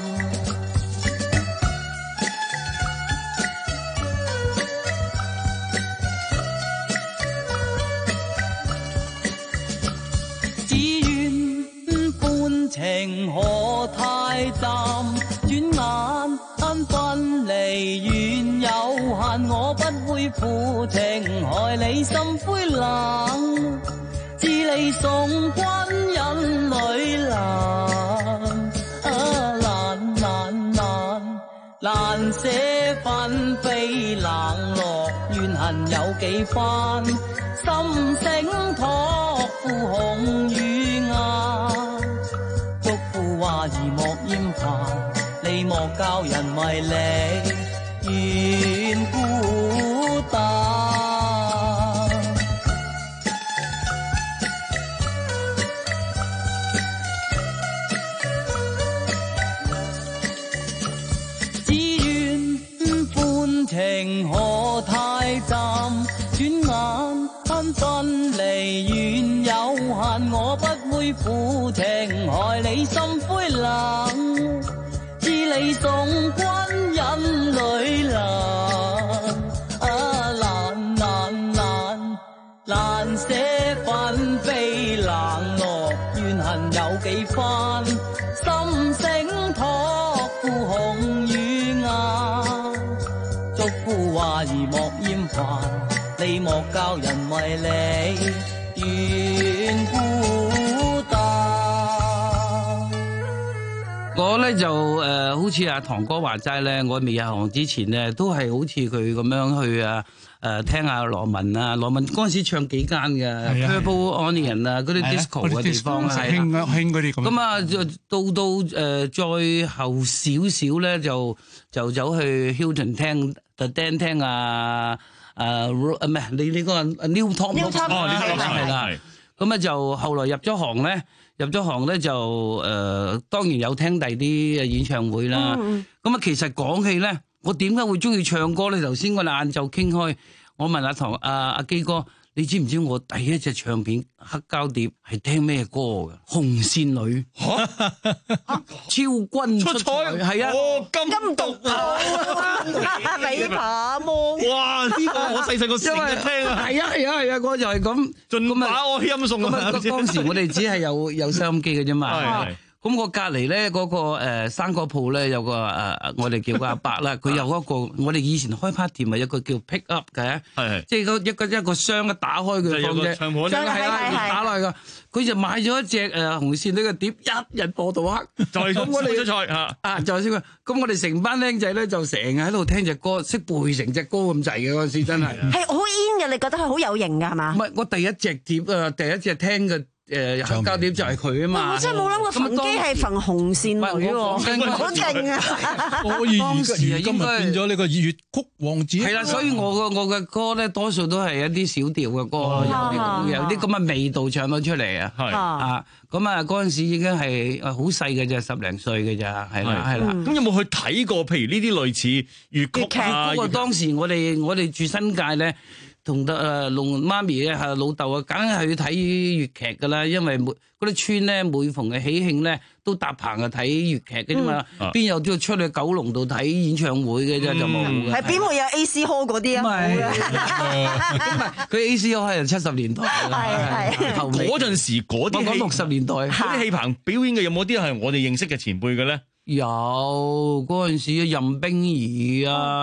情可太淡，轉眼間分離緣有限，我不會負情害你心灰冷，自離送君引淚難，啊難難難難捨紛飛冷落，怨恨有幾番，心聲託付紅與顏。話兒莫厭煩，你莫教人迷離願孤單。只願歡情可太淡，轉眼間分離緣有限，我不會負情害你心灰冷，自離送君引淚難，啊難難難難捨紛飛冷落，怨恨有幾番，心聲託付紅與顏，祝福話兒莫厭煩，你莫教人迷離願孤單。 我咧就誒、呃，好似阿堂哥話齋咧，我未入行之前咧，都係好似佢咁樣去啊誒、呃、聽下羅文啊，羅文嗰陣時唱幾間嘅 Purple Onion 啊，嗰啲 disco 嘅地方係興興嗰啲咁。 咁啊，就到到誒、呃、再後少少咧，就就走去 Hilton 聽 The Dan 聽啊。誒唔係你你嗰個 New Top 哦，係啦，咁啊就後來入咗行咧，入咗行咧就誒、呃、當然有聽第啲演唱會啦。咁、嗯、啊其實講起咧，我點解會中意唱歌咧？頭先我哋晏晝傾開，我問阿唐阿阿基哥，你知唔知我第一隻唱片黑膠碟係聽咩歌㗎？紅線女嚇，超君出彩係啊， 金毒啊， 美爬夢哇！呢個我細細個成日聽啊， 係啊係啊係啊，我就係咁盡把我音送啊！ 當時我哋只係有有收音機嘅啫嘛。咁我隔離咧嗰個誒生果鋪咧有個誒我哋叫個阿伯啦，佢有一個我哋以前開 party 咪有個叫 pick up 嘅，係即係一個一個箱一打開佢放隻唱盤，係啦打落去噶，佢就買咗一隻誒紅線女嘅碟，一日播到黑， 就係咁我哋菜嚇啊就係先，咁我哋成班僆仔咧就成日喺度聽隻歌，識背成隻歌咁滯嘅嗰陣時真係係好 in 嘅，你覺得佢好有型㗎係嘛？ 唔係我第一隻碟啊，第一隻聽嘅。誒黑膠碟就係佢啊嘛！ 我真係冇諗過馮基係馮紅線女喎，好勁啊！ 我當時啊，今日變咗呢個粵曲王子。 係啦，所以我個我嘅歌咧，多數都係一啲小調嘅歌，有啲有啲咁嘅味道唱到出嚟啊！係啊，咁啊嗰陣時已經係好細嘅啫，十零歲嘅咋，係啦係啦。 咁有冇去睇過？譬如呢啲類似粵曲啊？ 不過當時我哋我哋住新界咧。同得誒龍媽咪咧係老豆啊，梗係去睇粵劇噶啦，因為每嗰啲村咧每逢嘅喜慶咧都搭棚啊睇粵劇嘅啫嘛，邊有都要出去九龍度睇演唱會嘅啫，就冇嘅。 係邊會有 A C Hall 嗰啲啊？ 唔係，佢 A C Hall 係七十年代啦， 係後尾嗰陣時嗰啲，我講六十年代嗰啲戲棚表演嘅有冇啲係我哋認識嘅前輩嘅咧？ 有嗰陣時任冰兒啊。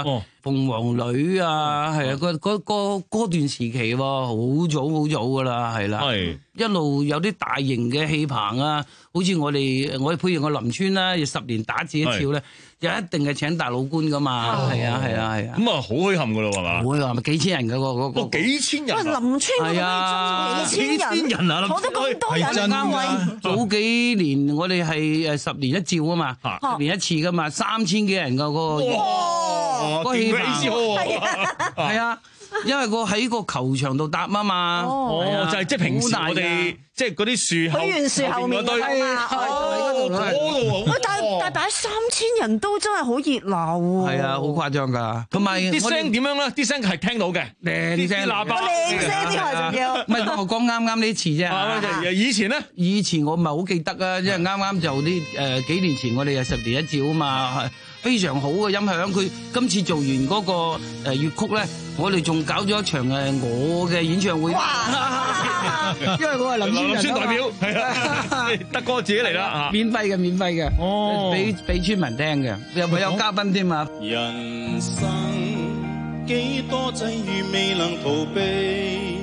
鳳凰女啊，係啊，嗰嗰嗰嗰段時期喎，好早好早噶啦，係啦，一路有啲大型嘅戲棚啊，好似我哋我譬如我林村啦，十年打一次一跳咧，就一定係請大老倌噶嘛，係啊係啊係啊， 咁啊好墟冚噶咯係嘛？ 會啊，咪幾千人噶個嗰個， 幾千人， 喂，林村嗰啲幾千人啊，坐得咁多人單位， 早幾年我哋係誒十年一照啊嘛，十年一次噶嘛，三千幾人噶嗰個個戲棚，係啊。因為個喺個球場度搭啊嘛， 哦，就係即係平時我哋即係嗰啲樹後， 許願樹後面嗰堆啊， 哦，嗰度喂，但係但係三千人都真係好熱鬧喎， 係啊，好誇張㗎，同埋啲聲點樣咧？啲聲係聽到嘅， 靚聲喇叭， 靚聲啲係仲要， 唔係我講啱啱呢次啫。 以前咧， 以前我唔係好記得啊，因為啱啱就啲誒幾年前我哋係十年一照啊嘛，非常好嘅音響。佢今次做完嗰個誒粵曲咧。我哋仲搞咗一場誒我嘅演唱會，因為我係林村人代表，係啊，德哥自己嚟啦， 免費嘅，免費嘅，哦，俾俾村民聽嘅，又咪有嘉賓添嘛。 人生幾多際遇未能逃避，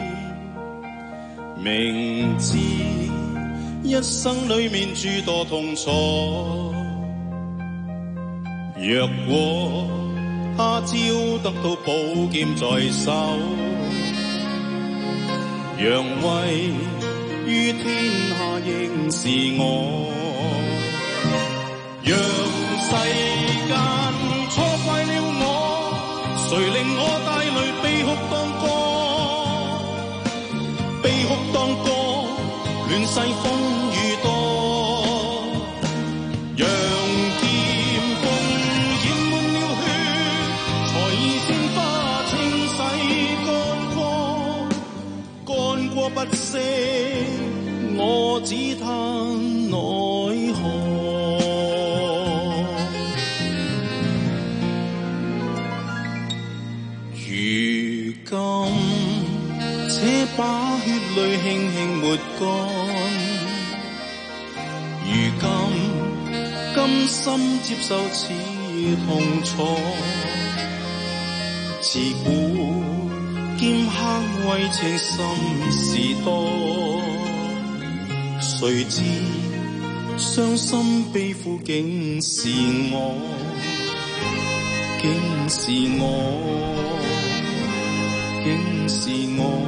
明知一生裏面諸多痛楚，若果他朝得到寶劍在手，讓位於天下仍是我，讓世間錯怪了我，誰令我帶淚悲哭當歌，悲哭當歌，亂世風雨多。不息，我只嘆奈何。如今這把血淚輕輕抹乾，如今甘心接受此痛楚，自古劍客為情心事多，誰知傷心悲苦竟是我，竟是我，竟是我，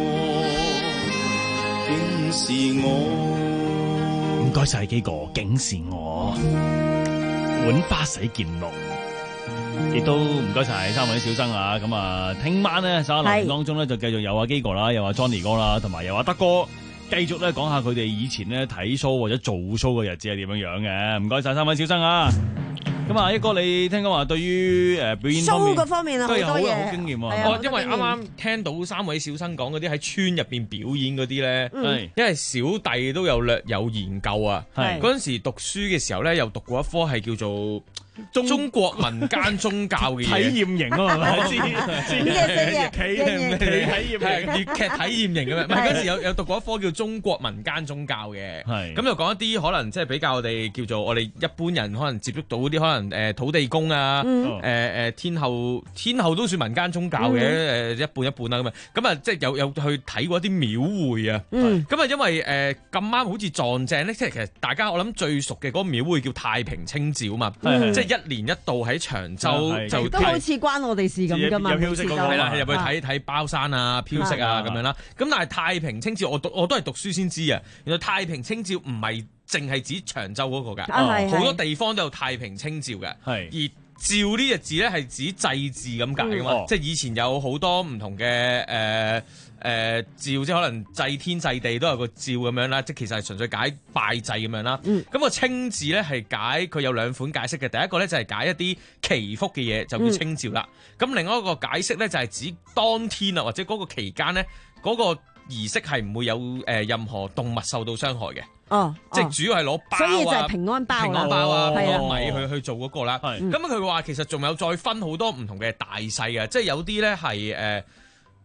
竟是我。 唔該晒幾個，竟是我。浣花洗劍露。亦都唔該晒三位小生啊！咁啊，聽晚咧稍後內容當中咧就繼續有阿基哥啦，有阿 Johnny 哥啦，同埋有阿德哥，繼續咧講下佢哋以前咧睇 show 或者做 show 嘅日子係點樣樣嘅。唔該晒三位小生啊！咁啊，一哥你聽講話對於誒表演 show 嗰方面啊， 都有好有嘢好經驗啊！哦，因為啱啱聽到三位小生講嗰啲喺村入邊表演嗰啲咧， 嗯、 因為小弟都有略有研究啊。嗰陣時讀書嘅時候咧，又讀過一科係叫做中中國民間宗教嘅嘢體驗營啊嘛，知知體驗體驗係粵劇體驗營嘅咩？唔係嗰陣時有有讀過一科叫中國民間宗教嘅，係咁就講一啲可能即係比較我哋叫做我哋一般人可能接觸到嗰啲可能誒土地公啊，誒誒天后天后都算民間宗教嘅誒一半一半啦咁啊，咁啊即係有有去睇過一啲廟會啊，咁啊因為誒咁啱好似撞正咧，即係其實大家我諗最熟嘅嗰個廟會叫太平清醮啊嘛，即係一年一度喺長洲就都好似關我哋事咁噶嘛， 有飄色嗰個係啦，入去睇睇包山啊、飄色啊咁樣啦。咁但係太平清醮我讀我都係讀書先知啊，原來太平清醮唔係淨係指長洲嗰個㗎，好多地方都有太平清醮嘅。而醮呢隻字咧係指祭祀咁解噶嘛，即係以前有好多唔同嘅誒。誒、呃、醮即係可能祭天祭地都有個醮咁樣啦，即係其實係純粹解拜祭咁樣啦。咁、嗯、個清字咧係解佢有兩款解釋嘅，第一個咧就係解一啲祈福嘅嘢就叫清醮啦。咁、嗯、另外一個解釋咧就係指當天啊或者嗰個期間咧嗰個儀式係唔會有誒任何動物受到傷害嘅。哦，即係主要係攞包啊， 所以就係平安包、 平安包啊， 係攞米去去做嗰個啦。咁佢話其實仲有再分好多唔同嘅大細嘅，即係有啲咧係誒。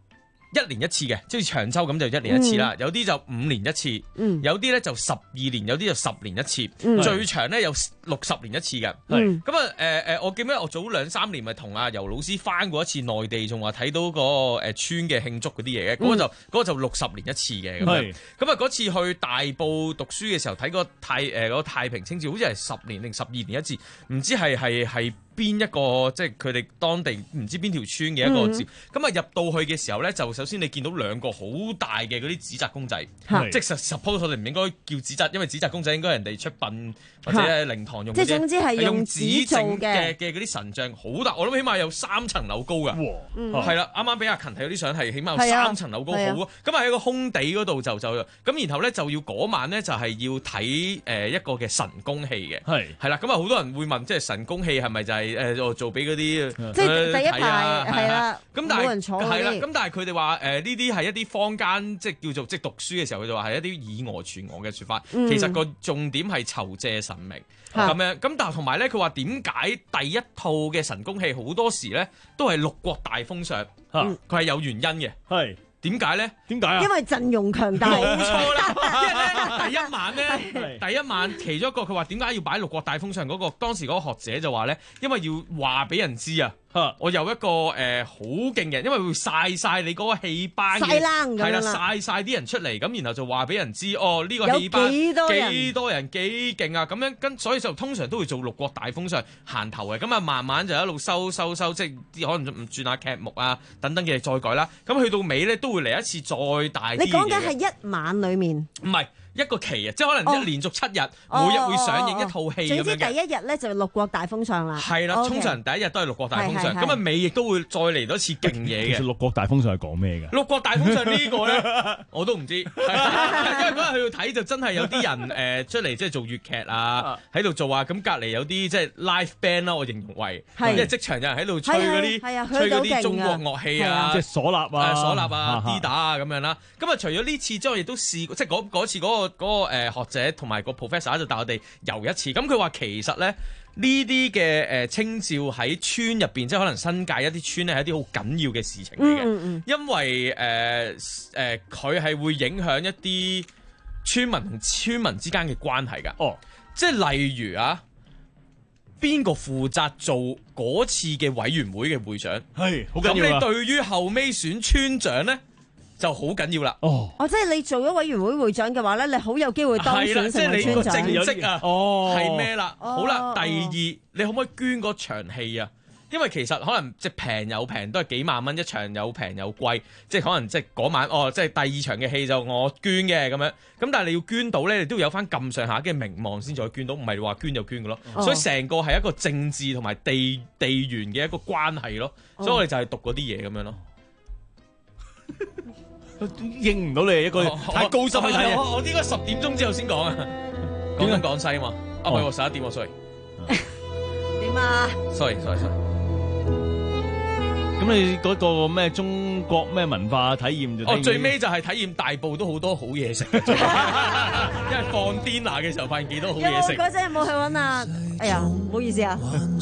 一年一次嘅，即係長洲咁就一年一次啦。 嗯、 有啲就五年一次，嗯、有啲咧就十二年，有啲就十年一次。 嗯、 最長咧有六十年一次嘅。咁啊誒誒，我記得我早兩三年咪同阿游老師翻過一次內地，仲話睇到嗰個誒村嘅慶祝嗰啲嘢嘅。嗰、嗯、個就嗰、嗰個就六十年一次嘅咁樣。咁啊嗰次去大埔讀書嘅時候睇個太誒、呃嗰個、太平清醮，好似係十年定十二年一次，唔知係係係。邊一個即係佢哋當地唔知邊條村嘅一個節，咁啊、嗯、入到去嘅時候咧，就首先你見到兩個好大嘅嗰啲紙紮公仔，是即係 suppose 我哋唔應該叫紙紮，因為紙紮公仔應該人哋出殯或者靈堂用嘅，即係總之係用紙整嘅嘅嗰啲神像，好大，我諗起碼有三層樓高㗎，係啦、嗯，啱啱俾阿勤睇嗰啲相係起碼有三層樓高，好啊，咁啊喺個空地嗰度就就咁，然後咧就要嗰晚咧就係要睇誒一個嘅神功戲嘅，係係啦，咁啊好多人會問，即係神功戲係咪就係、是？誒我做俾嗰啲，即係第一排係啦，咁但係係啦，咁但係佢哋話誒呢啲係一啲坊間即係叫做即係讀書嘅時候，佢就話係一啲以訛傳訛嘅説法。嗯、其實個重點係酬謝神明咁樣。咁但係同埋咧，佢話點解第一套嘅神功戲好多時咧都係六國大封相？佢係、嗯、有原因嘅。係。點解咧？點解啊？因為陣容強大。冇錯啦，因為咧第一晚咧，第一晚其中一個佢話點解要擺六國大封相嗰個？當時嗰個學者就話咧，因為要話俾人知啊。我有一個誒好勁嘅，因為會曬晒你嗰個戲班嘅，係啦，曬晒啲人出嚟，咁然後就話俾人知哦，呢、呢個戲班幾多人幾多人幾勁啊！咁樣跟，所以就通常都會做六國大封相行頭嘅，咁啊慢慢就一路收收收，即係可能唔轉下劇目啊等等嘅再改啦。咁去到尾咧都會嚟一次再大啲嘅。你講緊係一晚裡面？唔係。一個期啊，即係可能一連續七日，哦、每日會上映一套戲咁樣嘅。總之第一日咧就六國大封相啦。係啦，通常第一日都係六國大封相，咁啊尾亦都會再嚟多次勁嘢嘅。其實六國大封相係講咩嘅？六國大封相呢個咧，我都唔知，因為嗰日去到睇就真係有啲人誒、呃、出嚟即係做粵劇啊，喺度做啊，咁隔離有啲即係 live band 啦，我形容為，因為即場有人喺度吹嗰啲吹嗰啲中國樂器啊，即係嗩吶啊、嗩吶啊、D 打啊咁樣啦。咁啊除咗呢次之外，亦都試過即係嗰嗰次嗰個。嗰個誒學者同埋個 professor 就帶我哋遊一次，咁佢話其實咧呢啲嘅誒清醮喺村入邊，即係可能新界一啲村咧係一啲好緊要嘅事情嚟嘅，嗯嗯、因為誒誒佢係會影響一啲村民同村民之間嘅關係㗎。哦，即係例如啊，邊個負責做嗰次嘅委員會嘅會長？係好緊要啊！咁你對於後尾選村長咧？就好緊要啦！哦，哦，即係你做咗委員會會長嘅話咧，你好有機會當選成為村長。即係你個正職啊，哦，係咩啦？哦、好啦，第二，哦、你可唔可以捐嗰場戲啊？因為其實可能即係平有平都係幾萬蚊一場，有平有貴，即係可能即係嗰晚哦，即係第二場嘅戲就我捐嘅咁樣。咁但係你要捐到咧，你都要有翻咁上下嘅名望先至可以捐到，唔係話捐就捐嘅咯。哦、所以成個係一個政治同埋地地緣嘅一個關係咯。哦、所以我哋就係讀嗰啲嘢咁樣咯。應唔到你一個太高深嘅睇嘢，我應該十點鐘之後先講啊，講緊廣西啊嘛，啊唔係我十一點喎 sorry。點啊 ？sorry sorry sorry。咁你嗰個咩中國咩文化體驗就？哦，最尾就係體驗大埔都好多好嘢食，因為放 dinner 嘅時候發現幾多好嘢食。嗰陣有冇去揾啊？哎呀，唔好意思啊。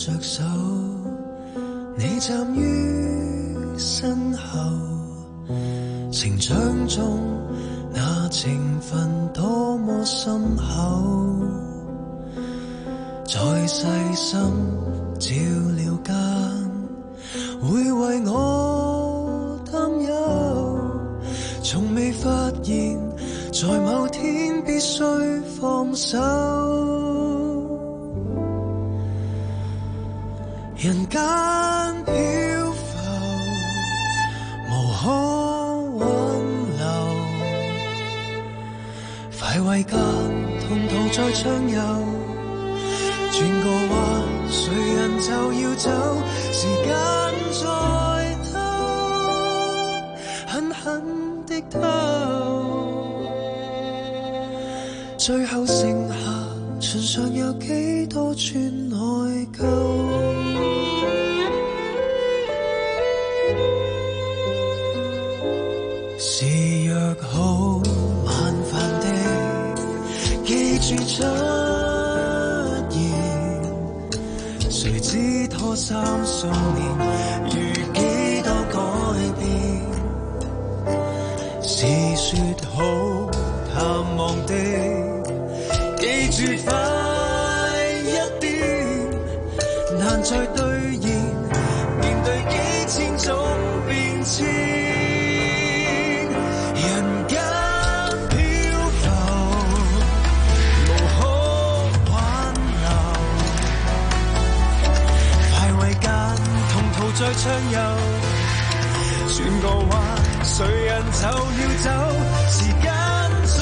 你站於身後。成長中那情分多麼深厚，在細心照料間會為我擔憂，從未發現在某天必須放手，人間漂浮無可快為間同途在暢遊，轉個彎，誰人就要走，時間在偷，狠狠的偷，最後剩下唇上有幾多串內疚。是若好晚飯的記住出現，誰知拖三數年，如幾多改變， 是說好淡忘的，記住快一點，難再兌現，面對幾千種變遷，人間漂浮，無可挽留，快為間同途在暢遊，轉個彎。誰人就要走，時間在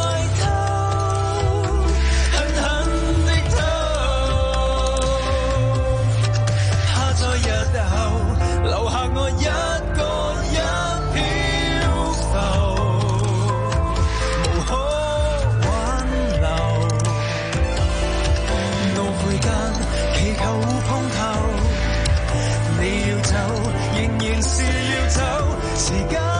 偷，狠狠的偷。他在日後留下我一個人漂浮，無可挽留。懊悔間祈求碰頭，你要走，仍然是要走，時間。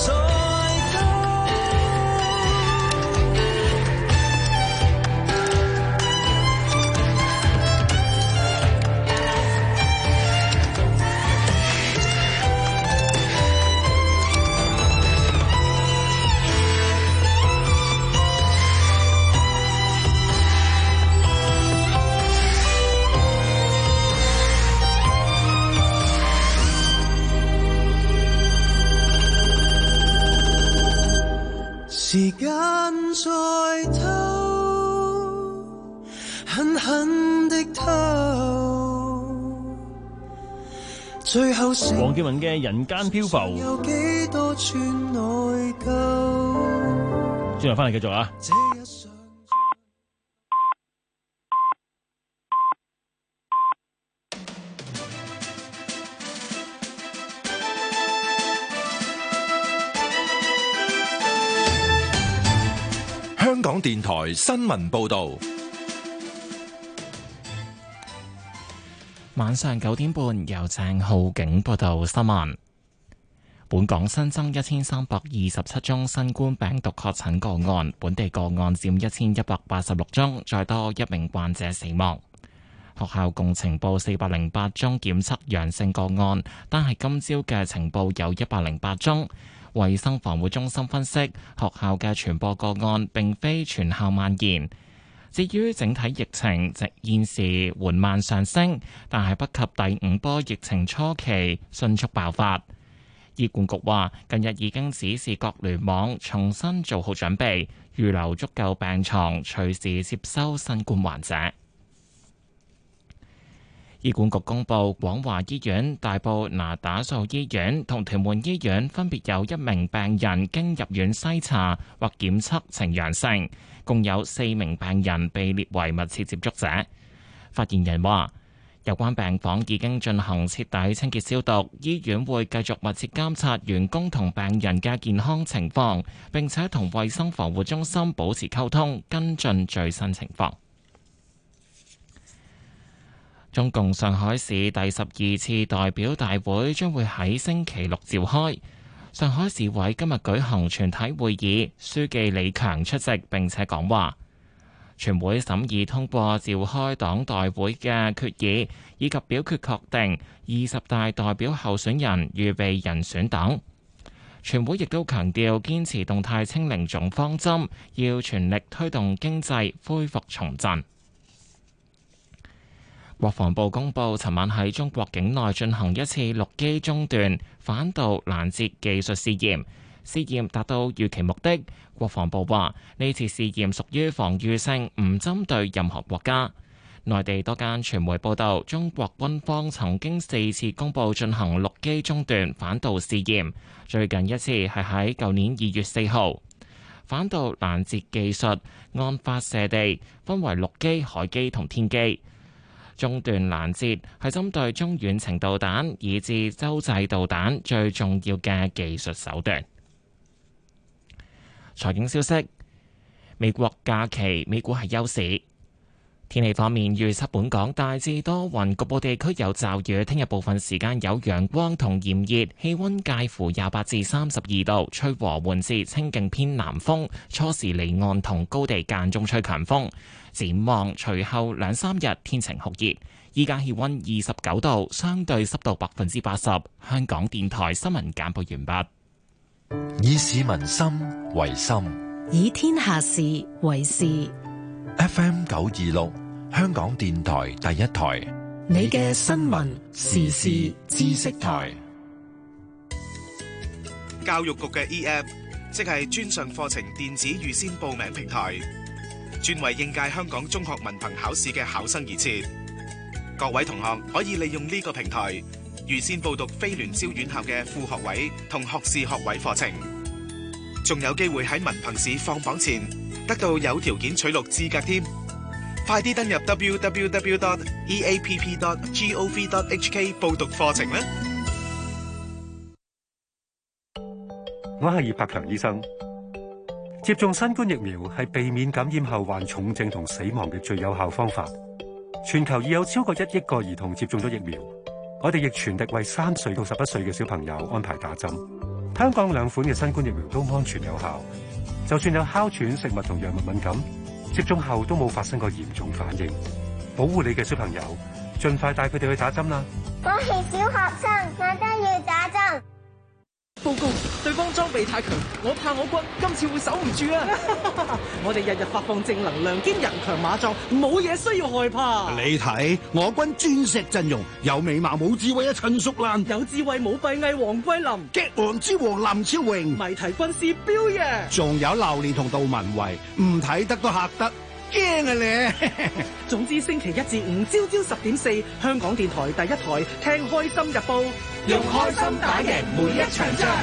時間在偷，狠狠的偷，最後黃建文嘅《人間漂浮》 有幾多串內疚。 轉頭翻嚟繼續啊！ 香港電台新聞報道， 晚上九點半由鄭浩景報道新聞。本港新增一千三百二十七宗新冠病毒確診個案，本地個案佔一千一百八十六宗，再多一名患者死亡。學校共呈報四百零八宗檢測陽性個案，單係今朝嘅呈報有一百零八宗。衛生防護中心分析，學校嘅傳播個案並非全校蔓延。至於整體疫情，直現時緩慢上升，但係不及第五波疫情初期迅速爆發。醫管局話，近日已經指示各聯網重新做好準備，預留足夠病床，隨時接收新冠患者。醫管局公布，廣華醫院、大埔那打素醫院同屯門醫院分別有一名病人經入院篩查或檢測呈陽性，共有四名病人被列為密切接觸者。發言人話，有關病房已經進行徹底清潔消毒，醫院會繼續密切監察員工同病人嘅健康情況，並且同衛生防護中心保持溝通，跟進最新情況。中共上海市第十二次代表大會將會喺星期六召開。上海市委今日舉行全體會議，書記李強出席並且講話。全會審議通過召開黨代會嘅決議，以及表決確定二十大代表候選人預備人選等。全會亦都強調堅持動態清零總方針，要全力推動經濟恢復重振。國防部公布，尋晚喺中國境內進行一次陸基中段反導攔截技術試驗，試驗達到預期目的。國防部話，呢次試驗屬於防禦性，唔針對任何國家。內地多間傳媒報道，中國軍方曾經四次公布進行陸基中段反導試驗，最近一次係喺舊年二月四號。反導攔截技術按發射地分為陸基、海基同天基。中段攔截係針對中遠程導彈以至洲際導彈最重要嘅技術手段。財經消息，美國假期，美股係休市。天氣方面，預測本港大致多雲，局部地區有驟雨。聽日部分時間有陽光同炎熱，氣溫介乎廿八至三十二度，吹和緩至清勁偏南風，初時離岸同高地間中吹強風。展望隨後兩三日天晴酷熱，依家氣溫二十九度，相對濕度百分之八十。香港電台新聞簡報完畢。 以市民心為心， 以天下事為事。 F M 九二六，香港電台第一台， 你嘅新聞時事知識台。 教育局嘅 E A P， 即係專上課程電子預先報名平台，專為應屆香港中學文憑考試嘅考生而設。各位同學可以利用呢個平台預先報讀非聯招院校嘅副學位同學士學位課程，仲有機會喺文憑試放榜前得到有條件取錄資格添。快啲登入 w w w dot e a p p dot gov dot h k 報讀課程啦！ 我係葉柏強醫生。接種新冠疫苗係避免感染後患重症同死亡嘅最有效方法。全球已有超過一億個兒童接種咗疫苗，我哋亦全力為三歲到十一歲嘅小朋友安排打針。香港兩款嘅新冠疫苗都安全有效，就算有哮喘、食物同藥物敏感，接種後都冇發生過嚴重反應。保護你嘅小朋友，盡快帶佢哋去打針啦！ 我係小學生，我都要打針。 報告，對方裝備太強，我怕我軍今次會守唔住啊！我哋日日發放正能量兼人強馬壯，冇嘢需要害怕。 你睇我軍鑽石陣容，有美貌冇智慧嘅陳淑蘭， 有智慧冇閉翳黃桂林， 激王之王林超榮， 謎題軍師彪爺， 仲有榴蓮同杜文慧，唔睇得都嚇得。驚啊你！ 總之星期一至五朝朝十點四，香港電台第一台聽開心日報， 用開心打贏每一場仗。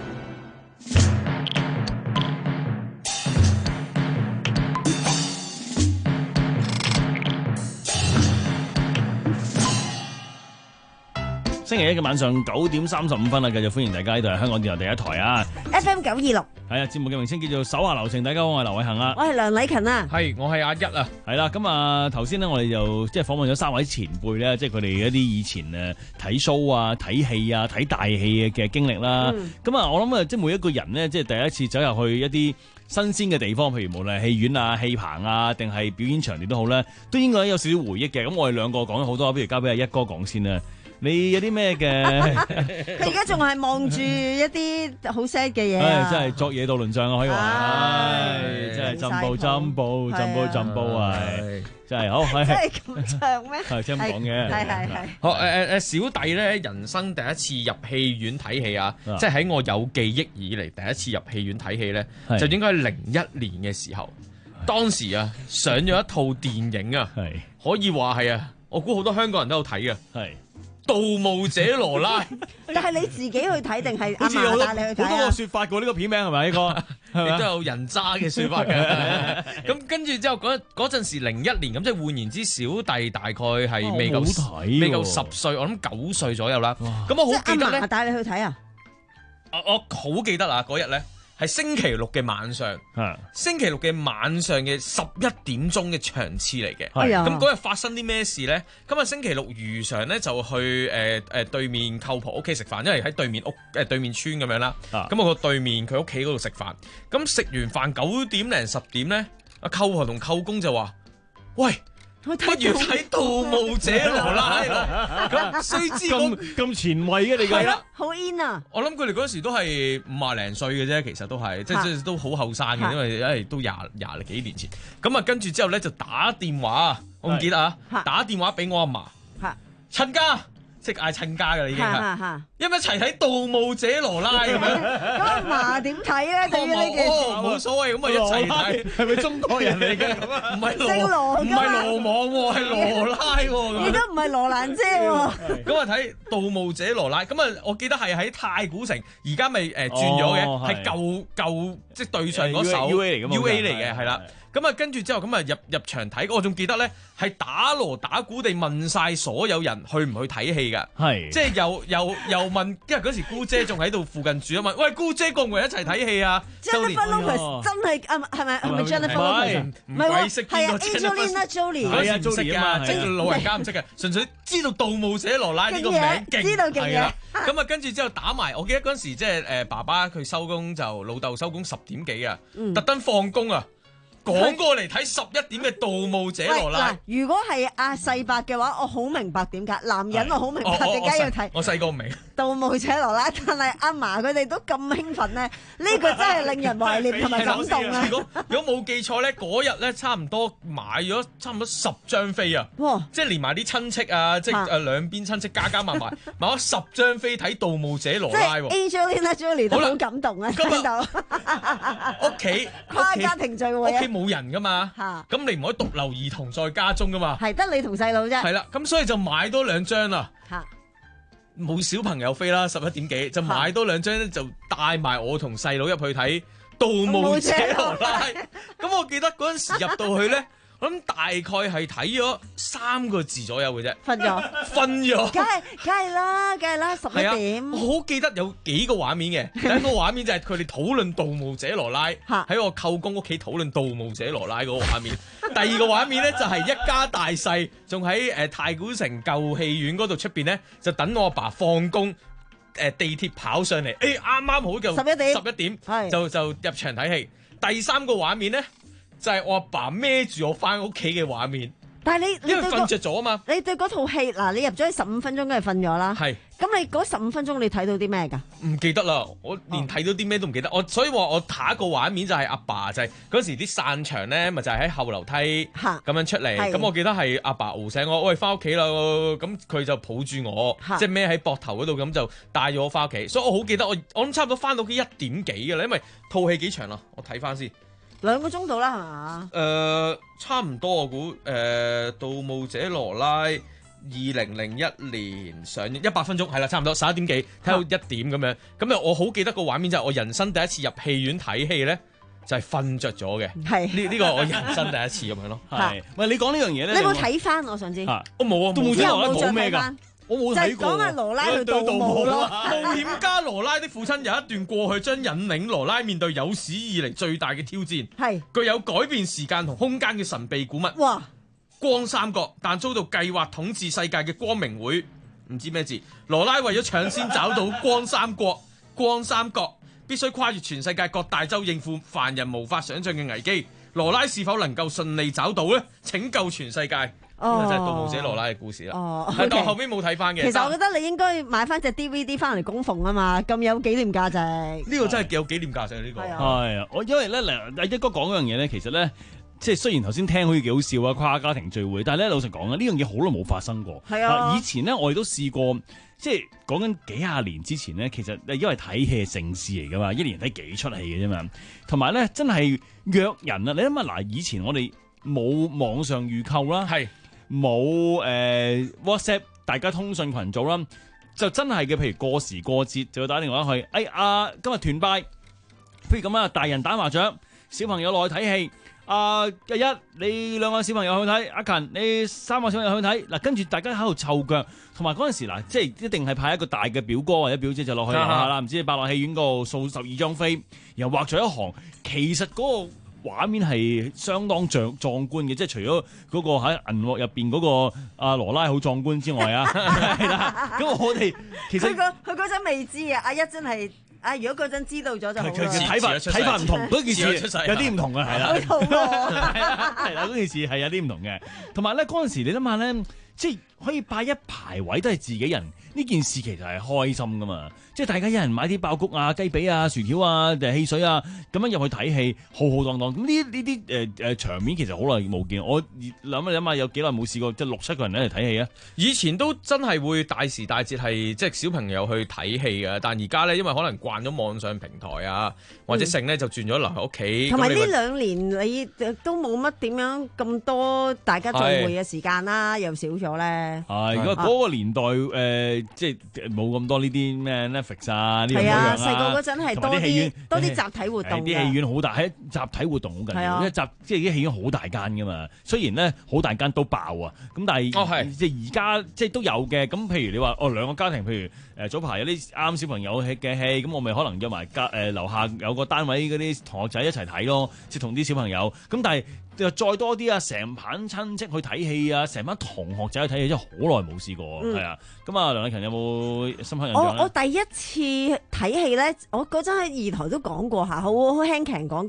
星期一嘅晚上九點三十五分啦，繼續歡迎大家，呢度係香港電台第一台啊 F M 九二六。 係啊，節目嘅名稱叫做手下留情。大家好，我係劉偉恒啊， 我係梁禮勤啊， 係我係阿一啊， 係啦。咁啊，頭先呢，我哋就即係訪問咗三位前輩咧，即係佢哋一啲以前誒睇 show 啊、睇戲啊、睇大戲嘅經歷啦。咁啊、嗯，我諗啊，即係每一個人呢，即係第一次走入去一啲新鮮嘅地方，譬如無論係戲院啊、戲棚啊，定係表演場地都好咧，都應該有少少回憶嘅。咁我哋兩個講咗好多，不如交俾阿一哥講先啦。你有啲咩嘅？ 佢而家仲係望住一啲好 sad 嘅嘢啊！ 真係作野渡輪上啊，可以話，唉，真係進步、進步、進步、進步啊！真係好， 真係咁長咩？ 係咁講嘅， 係係係。好誒誒誒，小弟咧人生第一次入戲院睇戲啊，即係喺我有記憶以嚟第一次入戲院睇戲咧，就應該係零一年嘅時候。當時啊，上咗一套電影啊，可以話係啊，我估好多香港人都有睇嘅，係。《盜墓者羅拉》， 但係你自己去睇定係阿嫲帶你去睇啊？ 好多個説法嘅呢個片名係咪呢個？ 亦都有人渣嘅説法嘅。咁跟住之後嗰嗰陣時零一年，咁即係換言之，小弟大概係未夠未夠十歲，我諗九歲左右啦。咁我好記得咧， 阿嫲帶你去睇啊！ 我我好記得啊，嗰日咧。係星期六嘅晚上，星期六嘅晚上嘅十一點鐘嘅場次嚟嘅。咁嗰日發生啲咩事咧？咁啊星期六如常咧就去誒誒、呃、對面舅婆屋企食飯，因為喺對面屋誒、呃、對面村咁樣啦。咁、啊、我個對面佢屋企嗰度食飯。咁食完飯九點零十點咧，阿舅婆同舅公就話：喂！不如睇《盜墓者羅拉》咁，雖知咁咁前衛嘅你嘅， 係啦， 好 in 啊！ 我諗佢哋嗰時都係五廿零歲嘅啫，其實都係即即都好後生嘅，因為因為都廿廿幾年前。咁啊，跟住之後咧就打電話，我唔記得啊，打電話俾我阿嫲，親家。即係嗌親家㗎啦，已經係，一咪一齊睇《盜墓者羅拉》咁樣。 咁阿嫲點睇咧？對於呢件事， 冇所謂，咁咪一齊睇。 係咪中國人嚟嘅？ 唔係羅，唔係羅網喎，係羅拉喎。 亦都唔係羅蘭姐喎。 咁啊睇《盜墓者羅拉》，咁啊我記得係喺太古城，而家咪誒轉咗嘅，係舊舊即係對上嗰首 U A 嚟嘅 U A 嚟嘅，係啦。咁啊，跟住之後咁啊入入場睇，我仲記得咧係打鑼打鼓地問晒所有人去唔去睇戲㗎，係即係又又又問，因為嗰時姑姐仲喺度附近住啊嘛，喂姑姐過唔過嚟一齊睇戲啊 ？Jennifer Lopez 真係啊，係咪係咪 Jennifer Lopez？唔係喎，係啊 Angelina Jolie， 係啊 Jolie 啊嘛，即係老人家唔識嘅，純粹知道盜墓者羅拉呢個名勁， 知道勁嘅。 咁啊跟住之後打埋，我記得嗰陣時即係誒爸爸佢收工就老豆收工十點幾啊，特登放工啊。 嗰個嚟睇十一點嘅盜墓者羅拉。 如果係阿世伯嘅話，我好明白點解男人我好明白點解要睇。 我細個唔明盜墓者羅拉，但係阿嫲佢哋都咁興奮咧，呢個真係令人懷念同埋感動啊！ 如果如果冇記錯咧，嗰日咧差唔多買咗差唔多十張飛啊！ 哇！ 即係連埋啲親戚啊，即係誒兩邊親戚加加埋埋買咗十張飛睇盜墓者羅拉喎。 Angelina Jolie 都好感動啊！聽到屋企跨家庭聚會， 屋企冇人噶嘛，咁你唔可以獨留兒童在家中噶嘛， 係得你同細佬啫。 係啦，咁所以就買多兩張啦。冇小朋友飛啦，十一點幾就買多兩張咧，就帶埋我同細佬入去睇《盜墓者羅拉》。咁我記得嗰陣時入到去咧，我諗大概係睇咗三個字左右嘅啫。 瞓咗， 瞓咗。 梗係梗係啦，梗係啦，十一點。 我好記得有幾個畫面嘅，第一個畫面就係佢哋討論《盜墓者羅拉》，喺我舅公屋企討論《盜墓者羅拉》嗰個畫面。第二個畫面咧就係一家大細，仲喺誒太古城舊戲院嗰度出邊咧，就等我阿爸放工，誒地鐵跑上嚟，誒啱啱好就十一點， 十一點就就入場睇戲。第三個畫面咧就係我阿爸孭住我翻屋企嘅畫面。 但係你因為瞓着咗啊嘛， 你對嗰套戲嗱，你入咗去十五分鐘，梗係瞓咗啦。 係。 咁你嗰十五分鐘你睇到啲咩㗎？ 唔記得啦，我連睇到啲咩都唔記得。我所以話我下一個畫面就係阿爸就係嗰時啲散場咧，咪就係喺後樓梯咁樣出嚟。咁我記得係阿爸熬醒我，喂翻屋企啦。咁佢就抱住我，即係孭喺膊頭嗰度，咁就帶咗我翻屋企。所以我好記得我我諗差唔多翻到屋企一點幾㗎啦，因為套戲幾長啦，我睇翻先。 兩個鐘度啦，係嘛？ 誒、呃，差唔多我估誒，呃《盜墓者羅拉》二零零一年上映一百分鐘，係啦，差唔多十一點幾睇到一點咁樣。咁啊，我好記得個畫面就係我人生第一次入戲院睇戲咧，就係瞓着咗嘅。係呢呢個我人生第一次咁樣咯。 係，喂，你講呢樣嘢咧， 你有冇睇翻？我想知。 我冇啊， 盜墓者羅拉冇咩㗎。我冇睇過。 就係講阿羅拉去盜墓咯。 冒險家羅拉的父親有一段過去，將引領羅拉面對有史以嚟最大嘅挑戰。係具有改變時間同空間嘅神秘古物。哇！光三角，但遭到計劃統治世界嘅光明會，唔知咩字。羅拉為咗搶先找到光三角，光三角必須跨越全世界各大洲，應付凡人無法想象嘅危機。羅拉是否能夠順利找到呢？拯救全世界？呢個就係盜墓者羅拉嘅故事啦。哦，但我後邊冇睇翻嘅。 其實我覺得你應該買翻隻 D V D 翻嚟供奉啊嘛，咁有紀念價值。 呢個真係有紀念價值呢個。 係啊，我因為咧，阿一哥講嗰樣嘢咧，其實咧。即係雖然頭先聽好似幾好笑啊，跨家庭聚會，但係咧老實講啊，呢樣嘢好耐冇發生過。係啊，以前咧我哋都試過，即係講緊幾廿年之前咧，其實因為睇戲係盛事嚟噶嘛，一年睇幾出戲嘅啫嘛，同埋咧真係約人啊！你諗下嗱，以前我哋冇網上預購啦，係冇誒 WhatsApp 大家通訊群組啦，就真係嘅，譬如過時過節就會打電話去，哎啊今日團拜，譬如咁啊，大人打麻雀，小朋友落去睇戲。阿一、uh, 你兩個小朋友去睇，阿勤你三個小朋友去睇，嗱跟住大家喺度湊腳，同埋嗰陣時嗱，即係一定係派一個大嘅表哥或者表姐就落去啦，唔、uh huh. 知百樂戲院嗰度掃十二張飛，然後畫咗一行，其實嗰個畫面係相當壯壯觀嘅，即係除咗嗰個喺銀幕入邊嗰個阿羅拉好壯觀之外啊，係啦，咁我哋其實佢個佢嗰陣未知啊，阿一真係。啊！如果嗰陣知道咗就好啦。 睇法睇法唔同，嗰件事有啲唔同嘅，係啦。 好痛喎！ 係啦，嗰件事係有啲唔同嘅。同埋咧，嗰陣時你諗下咧，即係可以擺一排位都係自己人，呢件事其實係開心噶嘛。即係大家一人買啲爆谷啊、雞髀啊、薯條啊、定係汽水啊，咁樣入去睇戲，浩浩蕩蕩。咁呢呢啲誒誒場面其實好耐冇見。我諗一諗下，有幾耐冇試過即係六七個人一齊睇戲啊？ 以前都真係會大時大節係即係小朋友去睇戲嘅，但而家咧因為可能慣咗網上平台啊，或者剩咧就轉咗留喺屋企。 同埋呢兩年你都冇乜點樣咁多大家聚會嘅時間啦，又少咗咧。 係，如果嗰個年代誒，即係冇咁多呢啲咩 Netflix 啊，呢樣嗰樣啊。 細個嗰陣係多啲多啲集體活動。 啲戲院好大，喺集體活動好緊要，因為集即係啲戲院好大間噶嘛。雖然咧好大間都爆啊，咁但係、哦、即係而家即係都有嘅。咁譬如你話哦兩個家庭，譬如誒、呃、早排有啲啱小朋友嘅戲，咁我咪可能約埋家誒樓下有個單位嗰啲同學仔一齊睇咯，即係同啲小朋友。咁但係又再多啲啊，成班親戚去睇戲啊，成班同學仔去睇戲，真係好耐冇試過，係、嗯、啊。咁啊，梁禮勤有冇深刻印象咧？ 我我第一次睇戲咧，我嗰陣喺二台都講過下，好好輕輕講過。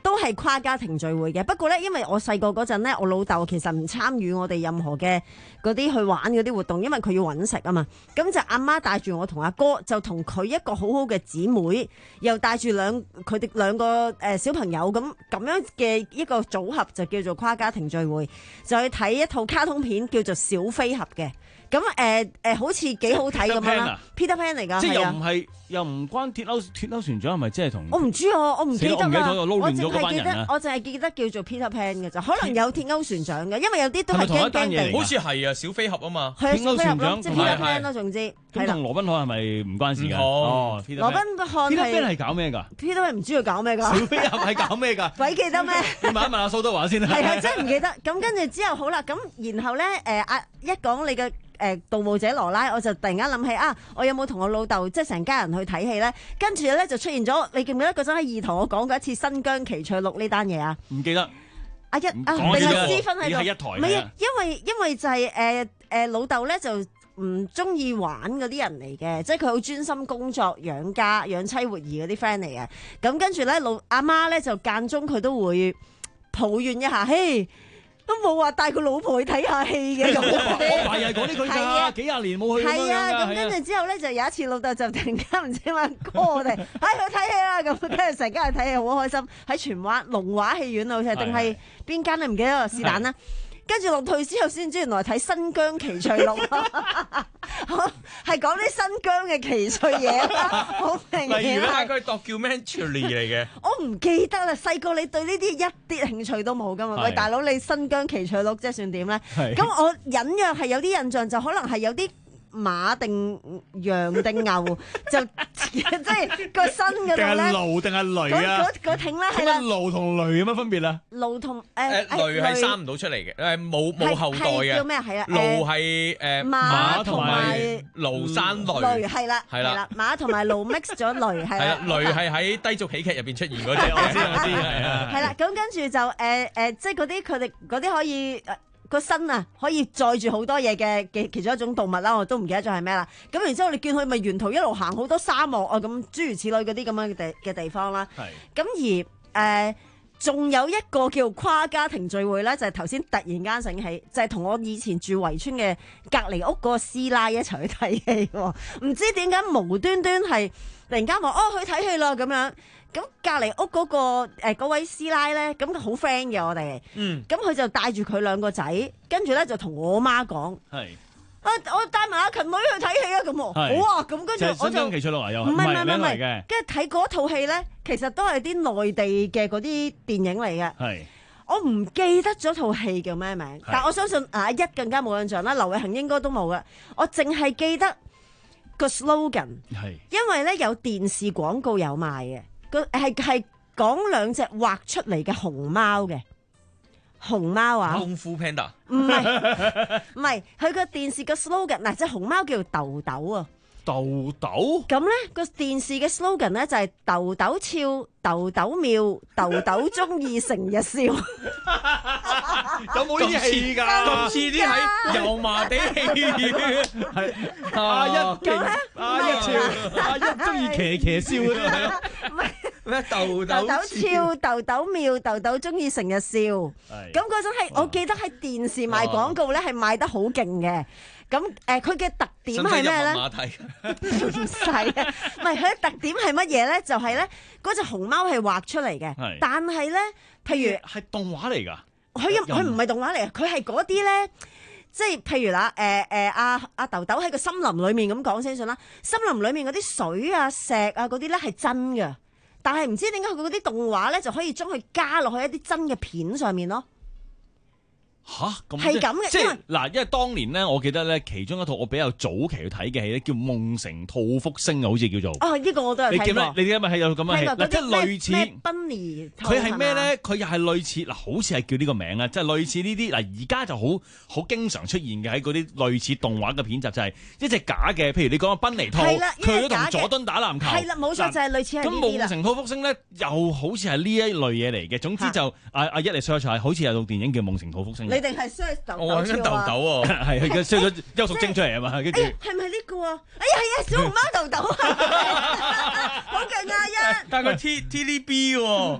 都係跨家庭聚會嘅。不過咧，因為我細個嗰陣咧，我老豆其實唔參與我哋任何嘅嗰啲去玩嗰啲活動，因為佢要揾食啊嘛。咁就阿媽帶住我同阿哥，就同佢一個好好嘅姊妹，又帶住兩佢哋兩個誒小朋友，咁咁樣嘅一個組合就叫做跨家庭聚會，就去睇一套卡通片叫做小飛俠嘅。咁誒誒，好似幾好睇咁樣啦。Peter Pan 嚟㗎， 即係又唔係又唔關鐵鈎鐵鈎船長，係咪即係同？ 我唔知啊，我唔記得啦。 我淨係記得，我淨係記得叫做 Peter Pan 嘅咋，可能有鐵鈎船長嘅，因為有啲都係驚驚地。 好似係啊，小飛俠啊嘛。 係鐵鈎船長，即係 Peter Pan 咯，總之。 咁同羅賓漢係咪唔關事㗎？ 哦， 羅賓漢 Peter Pan 係搞咩㗎 ？Peter Pan 唔知佢搞咩㗎？ 小飛俠係搞咩㗎？ 鬼記得咩？ 你問一問阿蘇德華先啦。 係啊，真係唔記得。咁跟住之後好啦，咁然後咧誒阿一講你嘅。誒盜墓者羅拉，我就突然間諗起啊，我有冇同我老豆即係成家人去睇戲咧？跟住咧就出現咗，你記唔記得嗰陣喺二堂我講過一次新疆奇趣錄呢單嘢啊？ 唔記得。 阿一啊，定係私分喺度？唔係啊，因為因為就係誒誒老豆咧就唔中意玩嗰啲人嚟嘅，即係佢好專心工作養家養妻活兒嗰啲 friend 嚟嘅。咁跟住咧老阿媽咧就間中佢都會抱怨一下，嘿。都冇話帶個老婆去睇下戲嘅， 我爸又係講呢句㗎，幾廿年冇去咁樣㗎。 係啊，咁跟住之後咧，就有一次老豆就突然間唔知話 call 我哋，唉去睇戲啦，咁跟住成家人睇戲好開心，喺荃灣龍華戲院好似定係邊間你唔記得啦，是但啦。跟住落退之後先知原來睇新疆奇趣錄，係講啲新疆嘅奇趣嘢啦，好明顯。 例如咧，佢 documentary 嚟嘅。 我唔記得啦，細個你對呢啲一啲興趣都冇噶嘛？喂，大佬你新疆奇趣錄即係算點咧？咁我隱約係有啲印象，就可能係有啲。馬定羊定牛就即係個身嗰度咧， 定係驢定係雷啊？ 嗰嗰挺咧係啦。 驢同雷有乜分別啊？ 驢同誒誒雷係生唔到出嚟嘅，誒冇冇後代嘅。 叫咩？係啊， 驢係誒馬同埋驢生雷。 雷係啦，係啦，馬同埋驢 mix 咗雷係啦。 雷係喺低俗喜劇入邊出現嗰隻， 我知我知係啊。 係啦，咁跟住就誒誒，即係嗰啲佢哋嗰啲可以。個身啊，可以載住好多嘢嘅嘅其中一種動物啦，我都唔記得咗係咩啦。咁然之後你見佢咪沿途一路行好多沙漠啊，咁諸如此類嗰啲咁樣嘅地嘅地方啦。係。咁而誒，仲、呃、有一個叫跨家庭聚會咧，就係頭先突然間醒起，就係、是、同我以前住圍村嘅隔離屋嗰個師奶一齊去睇戲喎。唔知點解無端端係突然間話哦去睇戲啦咁樣。咁隔離屋嗰、嗰個誒嗰、呃、位師奶咧，咁好 friend 嘅我哋，嗯，咁佢就帶住佢兩個仔，跟住咧就同我媽講，係，啊我帶埋阿勤女去睇戲啊，咁，好啊，咁跟住我就，新疆奇趣錄啊又，唔係唔係唔係，跟住睇嗰套戲咧，其實都係啲內地嘅嗰啲電影嚟嘅，係，我唔記得咗套戲叫咩名，但我相信啊一更加冇印象啦，劉偉恒應該都冇嘅，我淨係記得個 slogan，係，因為咧有電視廣告有賣嘅。個係係講兩隻畫出嚟嘅熊貓嘅熊貓啊， 功夫 panda 唔係唔係，佢個電視嘅 slogan 嗱，隻熊貓叫豆豆啊， 豆豆咁咧個電視嘅 slogan 咧就係豆豆俏，豆豆妙，豆豆中意成日笑。 有冇呢啲戲㗎？ 咁似啲喺油麻地戲院， 係阿一勁，阿一俏，阿一中意騎騎笑嗰啲係咯。 咩豆豆俏，豆豆妙，豆豆中意成日笑。咁嗰陣係我記得喺電視賣廣告咧，係賣得好勁嘅。咁誒，佢嘅特點係咩咧？唔使啊，唔係佢嘅特點係乜嘢咧？就係咧嗰隻熊貓係畫出嚟嘅，但係咧，譬如係動畫嚟㗎。 佢佢唔係動畫嚟，佢係嗰啲咧，即係譬如啦，誒誒阿阿豆豆喺個森林裡面咁講先算啦。森林裡面嗰啲水啊、石啊嗰啲咧係真嘅，但係唔知點解佢嗰啲動畫咧就可以將佢加落去一啲真嘅片上面咯。 吓，咁係咁嘅， 即係嗱，因為當年咧，我記得咧，其中一套我比較早期去睇嘅戲咧，叫《夢城兔福星》啊，好似叫做。 哦，呢個我都有睇過。 你記唔記得？你記唔記得係有咁嘅戲？嗱，即係類似。 咩？Bunny。 佢係咩咧？佢又係類似嗱，好似係叫呢個名啊，即係類似呢啲嗱，而家就好好經常出現嘅喺嗰啲類似動畫嘅片集，就係一隻假嘅，譬如你講個賓尼兔，佢都同佐敦打籃球。係啦，冇錯，就係類似係呢啲啦。咁《夢城兔福星》咧，又好似係呢一類嘢嚟嘅。總之就阿阿一嚟 search 下，好似有套電影叫《夢城兔福星》。 你定係 search？ 我揾緊豆豆喎， 係佢燒咗邱淑貞出嚟啊嘛，跟住係咪呢個啊？哎呀係啊，小熊貓豆豆啊，好勁啊一！ 但係佢 T T V B 喎，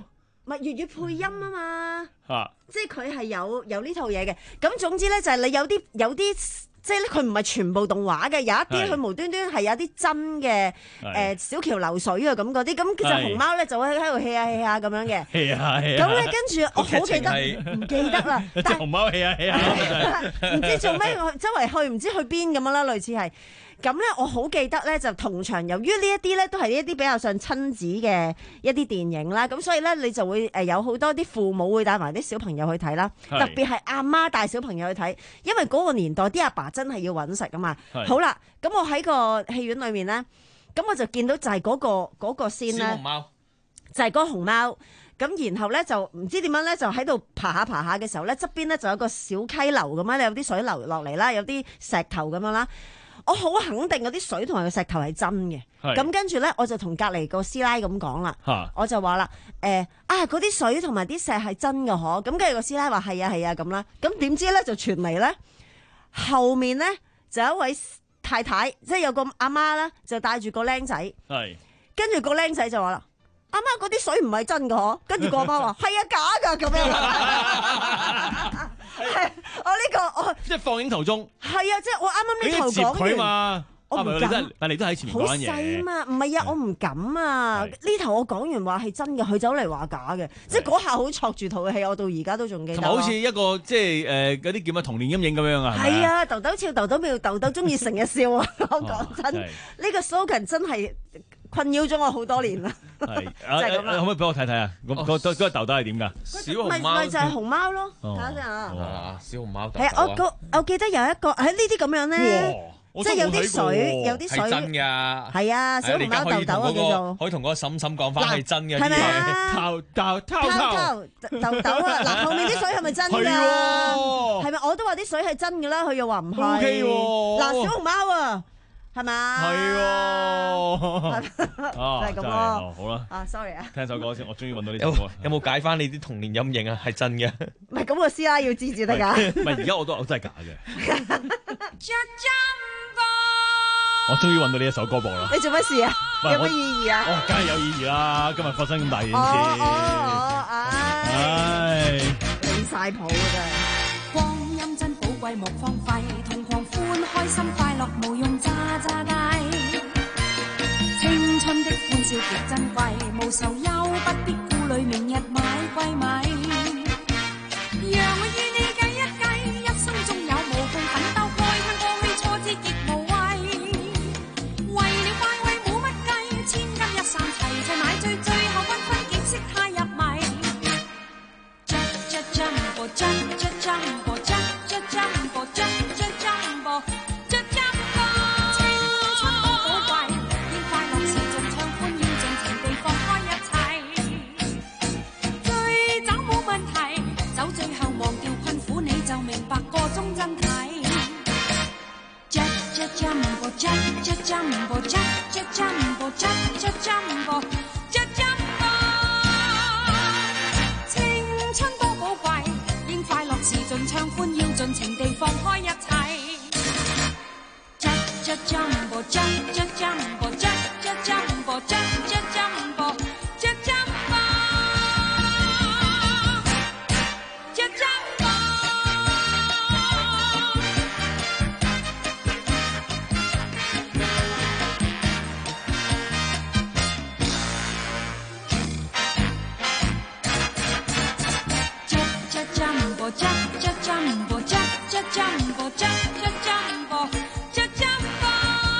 唔係粵語配音啊嘛， 啊， 即係佢係有有呢套嘢嘅。咁總之咧就係你有啲有啲。即係咧，佢唔係全部動畫嘅，有一啲佢無端端係有啲真嘅誒小橋流水啊咁嗰啲，咁其實熊貓咧就會喺度 hea 下 hea 下咁樣嘅。 係啊係啊。 咁咧跟住我好記得，唔記得啦。 隻熊貓 hea 下 hea 下， 唔知做咩，周圍去唔知去邊咁樣啦，類似係。咁咧，我好記得咧，就同場。由於呢一啲咧都係一啲比較上親子嘅一啲電影啦，咁所以咧你就會誒有好多啲父母會帶埋啲小朋友去睇啦，特別係阿媽帶小朋友去睇，因為嗰個年代啲阿爸真係要揾食啊嘛。好啦，咁我喺個戲院裏面咧，咁我就見到就係嗰個嗰個先咧， 小熊貓就係嗰個熊貓。咁然後咧就唔知點樣咧，就喺度爬下爬下嘅時候咧，側邊咧就有個小溪流咁樣，有啲水流落嚟啦，有啲石頭咁樣啦。我好肯定嗰啲水同埋個石頭係真嘅，咁跟住咧我就同隔離個師奶咁講啦，我就話啦，誒啊嗰啲水同埋啲石係真嘅嗬，咁跟住個師奶話係啊係啊咁啦，咁點知咧就傳嚟咧後面咧就有一位太太，即係有個阿媽咧就帶住個僆仔，跟住個僆仔就話啦，阿媽嗰啲水唔係真嘅嗬，跟住個阿媽話係啊假㗎咁樣。係我呢個我即係放映途中係啊，即係我啱啱呢頭講完嘛， 我唔敢， 但你都喺前面講嘢，好細嘛，唔係啊，我唔敢啊。呢頭我講完話係真嘅，佢走嚟話假嘅，即係嗰下好戳住套戲，我到而家都仲記得。 好似一個即係誒嗰啲叫乜童年陰影咁樣啊？ 係啊，豆豆笑豆豆妙，豆豆中意成日笑啊！我講真，呢個 slogan 真係困擾咗我好多年啦。 係， 就係咁啦。 可唔可以俾我睇睇啊？嗰嗰嗰個豆豆係點㗎？ 小熊貓咪就係熊貓咯，睇下先啊。 小熊貓豆豆係我個我記得有一個喺呢啲咁樣咧，即係有啲水，有啲水係真㗎。 係啊，小熊貓豆豆啊叫做。 可以同嗰個嬸嬸講翻係真嘅。 係咪啊？ 豆豆豆豆豆啊！嗱，後面啲水係咪真㗎？係咪？我都話啲水係真㗎啦，佢又話唔係。 O K 喎。 嗱，小熊貓啊！係嘛？ 係喎， 就係咁咯。 好啦， 啊，sorry 啊， 聽首歌先，我終於揾到呢首歌。 有冇解翻你啲童年陰影啊？係真嘅。 唔係咁個師奶要知至得㗎。 唔係而家我都我真係假嘅。我終於揾到呢一首歌播啦。 你做乜事啊？有乜意義啊？ 哦，梗係有意義啦！今日發生咁大件事。 哦哦哦，唉，離曬譜㗎真係。 光陰真寶貴，莫荒廢，同狂歡，開心快樂無用渣渣低。青春的歡笑極珍貴，無愁憂，不必顧慮明日買貴米。讓我與你計一計，一生中有無窮奮鬥，蓋吞過去挫折亦無謂。為了快慰冇乜計，千金一散齊齊買醉，最後繽紛景色太入迷。Just jumbo, just jumbo, just jumbo, just jumbo, just jumbo。青春多寶貴，應快樂時盡暢歡，要盡情地放開一切。醉酒冇問題，酒醉後忘掉困苦，你就明白個中真諦。Just jumbo, just jumbo, just jumbo, just jumbo, just jumbo。青春多寶貴，應快樂時盡暢歡，要盡情地放開一切。Just jumbo, just jumbo, just jumbo, just jumbo, just jumbo, just jumbo。Just jumbo, just jumbo, just jumbo, just jumbo, just jumbo。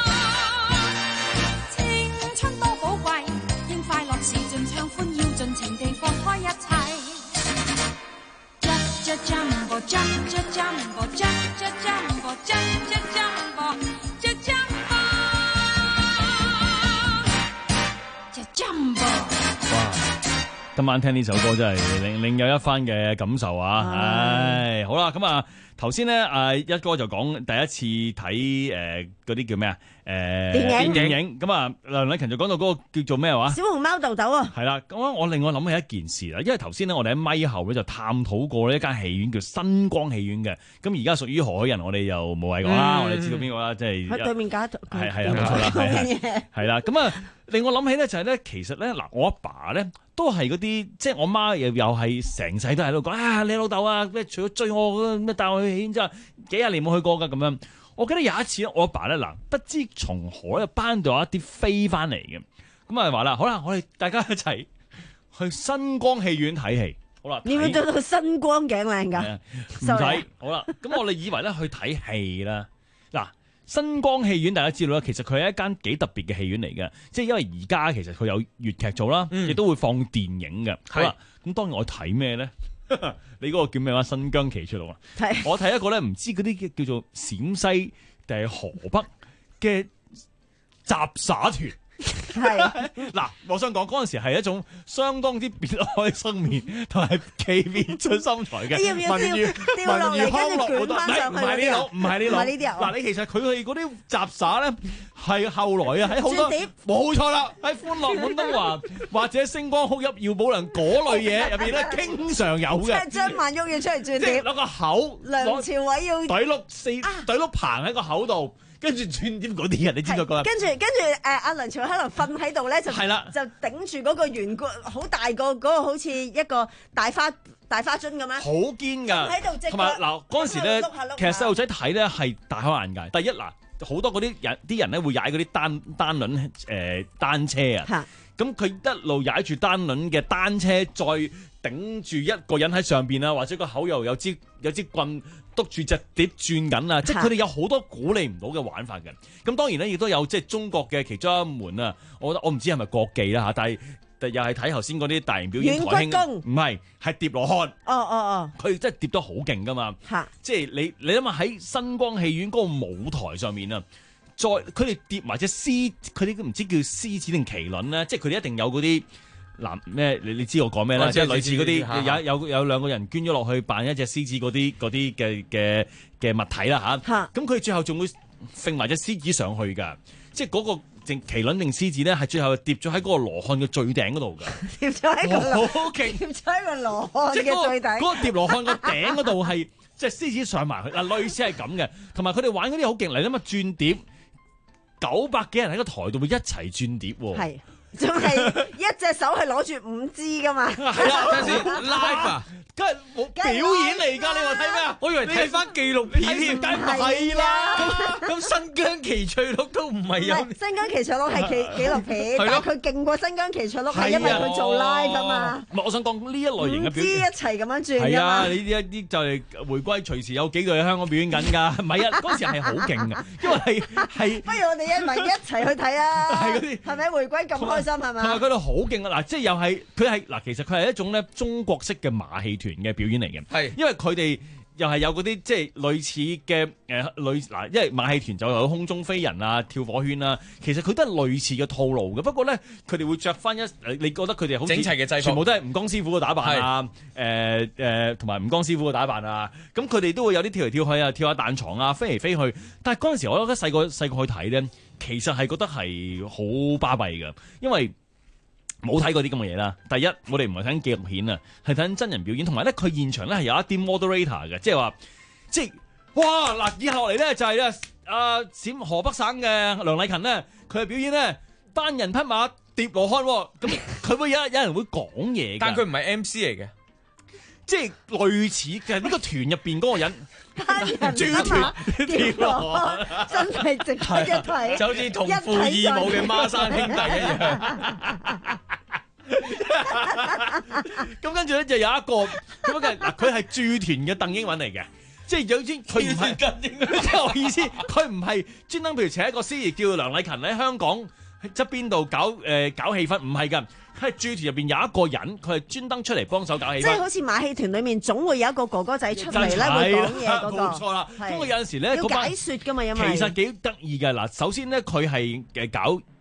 青春多寶貴，應快樂時盡暢歡，要盡情地放開一切。Just jumbo, just jumbo, just jumbo, just jumbo, just jumbo, just jumbo。 今晚聽呢首歌真係另另有一番嘅感受啊！唉，好啦，咁啊， 頭先咧，阿一哥就講第一次睇誒嗰啲叫咩啊？誒電影電影咁啊，梁禮勤就講到嗰個叫做咩話？ 小熊貓豆豆啊！ 係啦，咁我另外諗起一件事啦，因為頭先咧我哋喺咪後咧就探討過呢一間戲院叫新光戲院嘅，咁而家屬於何許人，我哋又冇謂講啦，我哋知道邊個啦，即係喺對面架， 係係啊，冇錯啦，係係啦，咁啊令我諗起咧就係咧，其實咧嗱，我阿爸咧都係嗰啲，即係我媽又又係成世都喺度講啊，你老豆啊，咩除咗追我咩帶我去戲院之後，幾廿年冇去過㗎咁樣。我記得有一次我阿爸咧嗱，不知從何一班度有一啲飛翻嚟嘅，咁啊話啦，好啦，我哋大家一齊去新光戲院睇戲，好啦， 你要做到新光頸靚㗎？ 唔使，好啦，咁我哋以為咧去睇戲啦，嗱，新光戲院大家知道啦，其實佢係一間幾特別嘅戲院嚟嘅，即係因為而家其實佢有粵劇做啦，亦、嗯、都會放電影嘅，好啦，咁當然我睇咩咧？你嗰個叫咩話？新疆奇趣錄啊！我睇一個咧，唔知嗰啲叫做陝西定係河北嘅雜耍團。係嗱，我想講嗰陣時係一種相當之別開生面同埋奇別出心裁嘅文娛文娛康樂活動，唔係唔係呢度，唔係呢度。嗱，你其實佢哋嗰啲雜耍咧係後來啊喺好多冇錯啦，喺歡樂滿東華或者星光哭泣耀保良嗰類嘢入邊咧，經常有嘅。即係張曼玉要出嚟轉碟，攞個口， 梁朝偉要懟碌四懟碌棚喺個口度。跟住轉碟嗰啲人，你知道嗰？ 跟住跟住誒，阿梁朝偉可能瞓喺度咧，就係啦， 就頂住嗰個圓骨，好大個嗰個，好似一個大花大花樽咁樣。好堅㗎， 喺度同埋嗱嗰陣時咧，其實細路仔睇咧係大開眼界。第一嗱，好多嗰啲人啲人咧會踩嗰啲單單輪誒單車啊，咁佢一路踩住單輪嘅單車，再頂住一個人喺上邊啊，或者個口又有支有支棍。督住隻碟轉緊啊！即係佢哋有好多鼓勵唔到嘅玩法嘅。咁當然咧，亦都有即係中國嘅其中一門啊。我覺得我唔知係咪國技啦嚇，但係又係睇頭先嗰啲大型表演台慶，唔係係疊羅漢。哦哦哦，佢真係疊得好勁噶嘛！嚇，即係你你諗下喺新光戲院嗰個舞台上面啊，再佢哋疊埋隻獅，佢哋都唔知叫獅子定麒麟咧，即係佢哋一定有嗰啲。嗱咩？你你知我講咩啦？即係類似嗰啲有有有兩個人捐咗落去扮一隻獅子嗰啲嗰啲嘅嘅嘅物體啦吓，咁佢最後仲會揈埋隻獅子上去㗎，即係嗰個定麒麟定獅子咧，係最後疊咗喺嗰個羅漢嘅最頂嗰度㗎。疊咗喺個好勁，疊咗喺個羅漢嘅最頂。嗰個疊羅漢個頂嗰度係即係獅子上埋去嗱，類似係咁嘅。同埋佢哋玩嗰啲好勁嚟啦嘛，轉碟九百幾人喺個台度會一齊轉碟喎。係。仲係一隻手係攞住五支噶嘛？係啦，等陣先 live 啊，梗係冇表演嚟㗎！你話睇咩啊？我以為睇翻紀錄片添，梗係啦。咁新疆奇趣錄都唔係有。新疆奇趣錄係紀紀錄片，但係佢勁過新疆奇趣錄係因為佢做 live 啊嘛。唔係，我想講呢一類型嘅表演，五支一齊咁樣轉㗎嘛。係啊，呢啲一啲就係回歸，隨時有幾個喺香港表演緊㗎。唔係啊，嗰時係好勁㗎，因為係係。不如我哋一咪一齊去睇啊！係嗰啲係咪回歸咁開？同埋佢哋好勁啊！嗱，即係又係佢係嗱，其實佢係一種咧中國式嘅馬戲團嘅表演嚟嘅。係，因為佢哋又係有嗰啲即係類似嘅誒類嗱，因為馬戲團就有空中飛人啊、跳火圈啊，其實佢都係類似嘅套路嘅。不過咧，佢哋會着翻一，你覺得佢哋好整齊嘅制服，全部都係吳江師傅嘅打扮啊，誒誒同埋吳江師傅嘅打扮啊。咁佢哋都會有啲跳嚟跳去啊，跳下彈床啊，飛嚟飛去。但係嗰陣時我覺得細個細個去睇咧。其實係覺得係好巴閉嘅，因為冇睇過啲咁嘅嘢啦。第一，我哋唔係睇紀錄片啊，係睇真人表演，同埋咧佢現場咧係有一啲 moderator 嘅，即係話即係哇嗱，以下落嚟咧就係咧啊陝河北省嘅梁禮勤咧，佢嘅表演咧單人匹馬疊羅漢，咁佢會有有人會講嘢，但佢唔係 M C 嚟嘅。即係類似嘅呢個團入邊嗰個人，豬團疊羅漢，真係值得一睇，就好似同父異母嘅孖生兄弟一樣。咁跟住咧就有一個咁嘅嗱，佢係駐團嘅鄧英文嚟嘅，即係有啲佢唔係，即係我意思，佢唔係專登譬如請一個司儀叫梁禮勤喺香港側邊度搞誒、呃、搞氣氛，唔係㗎。喺駐團入邊有一個人，佢係專登出嚟幫手搞氣氛。即係好似馬戲團裡面總會有一個哥哥仔出嚟咧，會講嘢嗰個。冇錯啦。咁我有陣時咧，要解説㗎嘛，因為其實幾得意嘅嗱。首先咧，佢係誒搞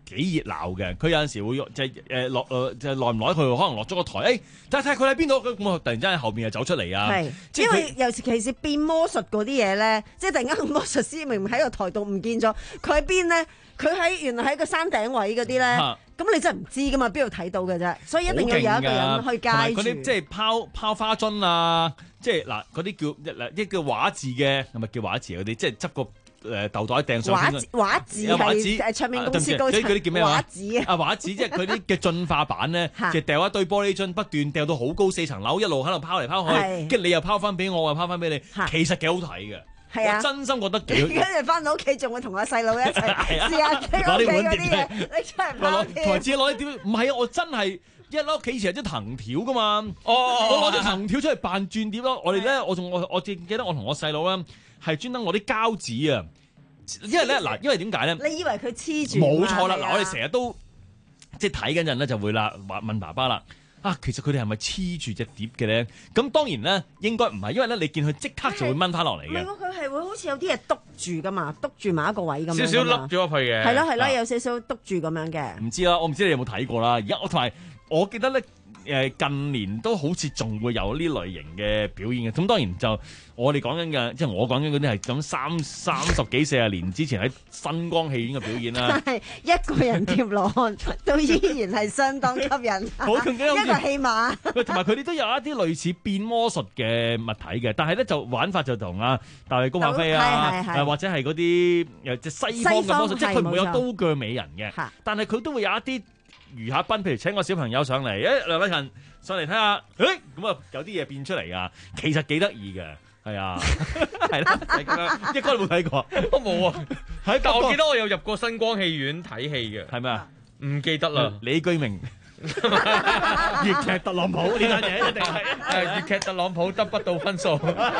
幾熱鬧嘅。佢有陣時會即係誒落誒就耐唔耐佢可能落咗個台，誒睇睇佢喺邊度，咁我突然之間喺後面又走出嚟啊！ 係，因為尤其是變魔術嗰啲嘢咧，即係突然間個魔術師明明喺個台度唔見咗，佢喺邊咧？佢喺原來喺個山頂位嗰啲咧，咁、啊、你真係唔知噶嘛？邊度睇到嘅啫？所以一定要有一個人去街住。嗰啲即係拋拋花樽啊，即係嗱嗰啲叫嗱啲叫畫字嘅，係咪叫畫字嗰啲？即係執個誒豆袋掟上邊。畫畫字係誒唱片公司高層。嗰啲叫咩話？畫字啊！啊畫字即係佢啲嘅進化版咧，就掉一堆玻璃樽，不斷掉到好高四層樓，一路喺度拋嚟拋去，跟住你又拋翻俾我，我又拋翻俾你，其實幾好睇嘅。係啊，我真心覺得幾好。跟住翻到屋企仲會同我細佬一齊試下攞啲碗碟嘢，你真係唔攞同埋自己攞啲碟，唔係啊！我真係一攞屋企以前有啲藤條噶嘛，哦，我攞啲藤條出嚟扮轉碟咯。我哋咧，我仲我我記記得我同我細佬咧係專登攞啲膠紙啊，因為咧嗱，因為點解咧？你以為佢黐住？冇錯啦，嗱，我哋成日都即係睇緊陣咧就會啦，話問爸爸啦。啊，其實佢哋係咪黐住隻碟嘅咧？咁當然咧，應該唔係，因為咧你見佢即刻就會掹翻落嚟嘅。唔係喎，佢係會好似有啲嘢篤住噶嘛，篤住埋一個位咁樣。少少凹咗入去嘅。係咯係咯，有少少篤住咁樣嘅。唔知啦，我唔知你有冇睇過啦。而家我同埋我記得咧。誒近年都好似仲會有呢類型嘅表演嘅，咁當然就我哋講緊嘅，即係我講緊嗰啲係咁三三十幾四十年之前喺新光戲院嘅表演啦。但係一個人疊羅漢都依然係相當吸引，好一個戲碼。喂，同埋佢哋都有一啲類似變魔術嘅物體嘅，但係咧就玩法就同啊大衛高柏飛啊，或者係嗰啲誒即係西方嘅魔術，即係佢唔會有刀鋸美人嘅，但係佢都會有一啲。餘下賓，譬如請個小朋友上嚟，誒梁禮勤上嚟睇下，誒咁啊有啲嘢變出嚟噶，其實幾得意嘅，係啊，係啦，係咁樣，應該冇睇過，我冇啊，喺但我記得我有入過新光戲院睇戲嘅，係咪啊？唔記得啦，李居明。粵劇特朗普呢單嘢一定係誒粵劇特朗普得不到分數，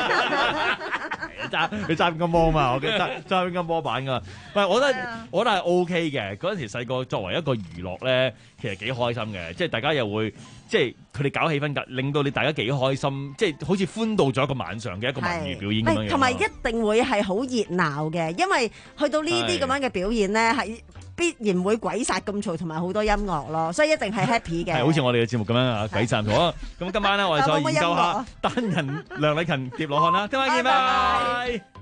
揸佢揸邊個魔嘛？我記得揸邊個魔板噶。喂，我覺得我覺得係 O K 嘅。嗰陣時細個作為一個娛樂咧，其實幾開心嘅。即係大家又會即係佢哋搞氣氛，令到你大家幾開心，即係好似歡度咗一個晚上嘅一個文娛表演咁樣。同埋一定會係好熱鬧嘅，因為去到呢啲咁樣嘅表演咧係。必然會鬼殺咁嘈，同埋好多音樂咯，所以一定係 happy 嘅。係好似我哋嘅節目咁樣啊，鬼殺嘈啊！咁今晚咧，我哋再研究下單人梁禮勤疊羅漢啦，聽晚見，拜拜。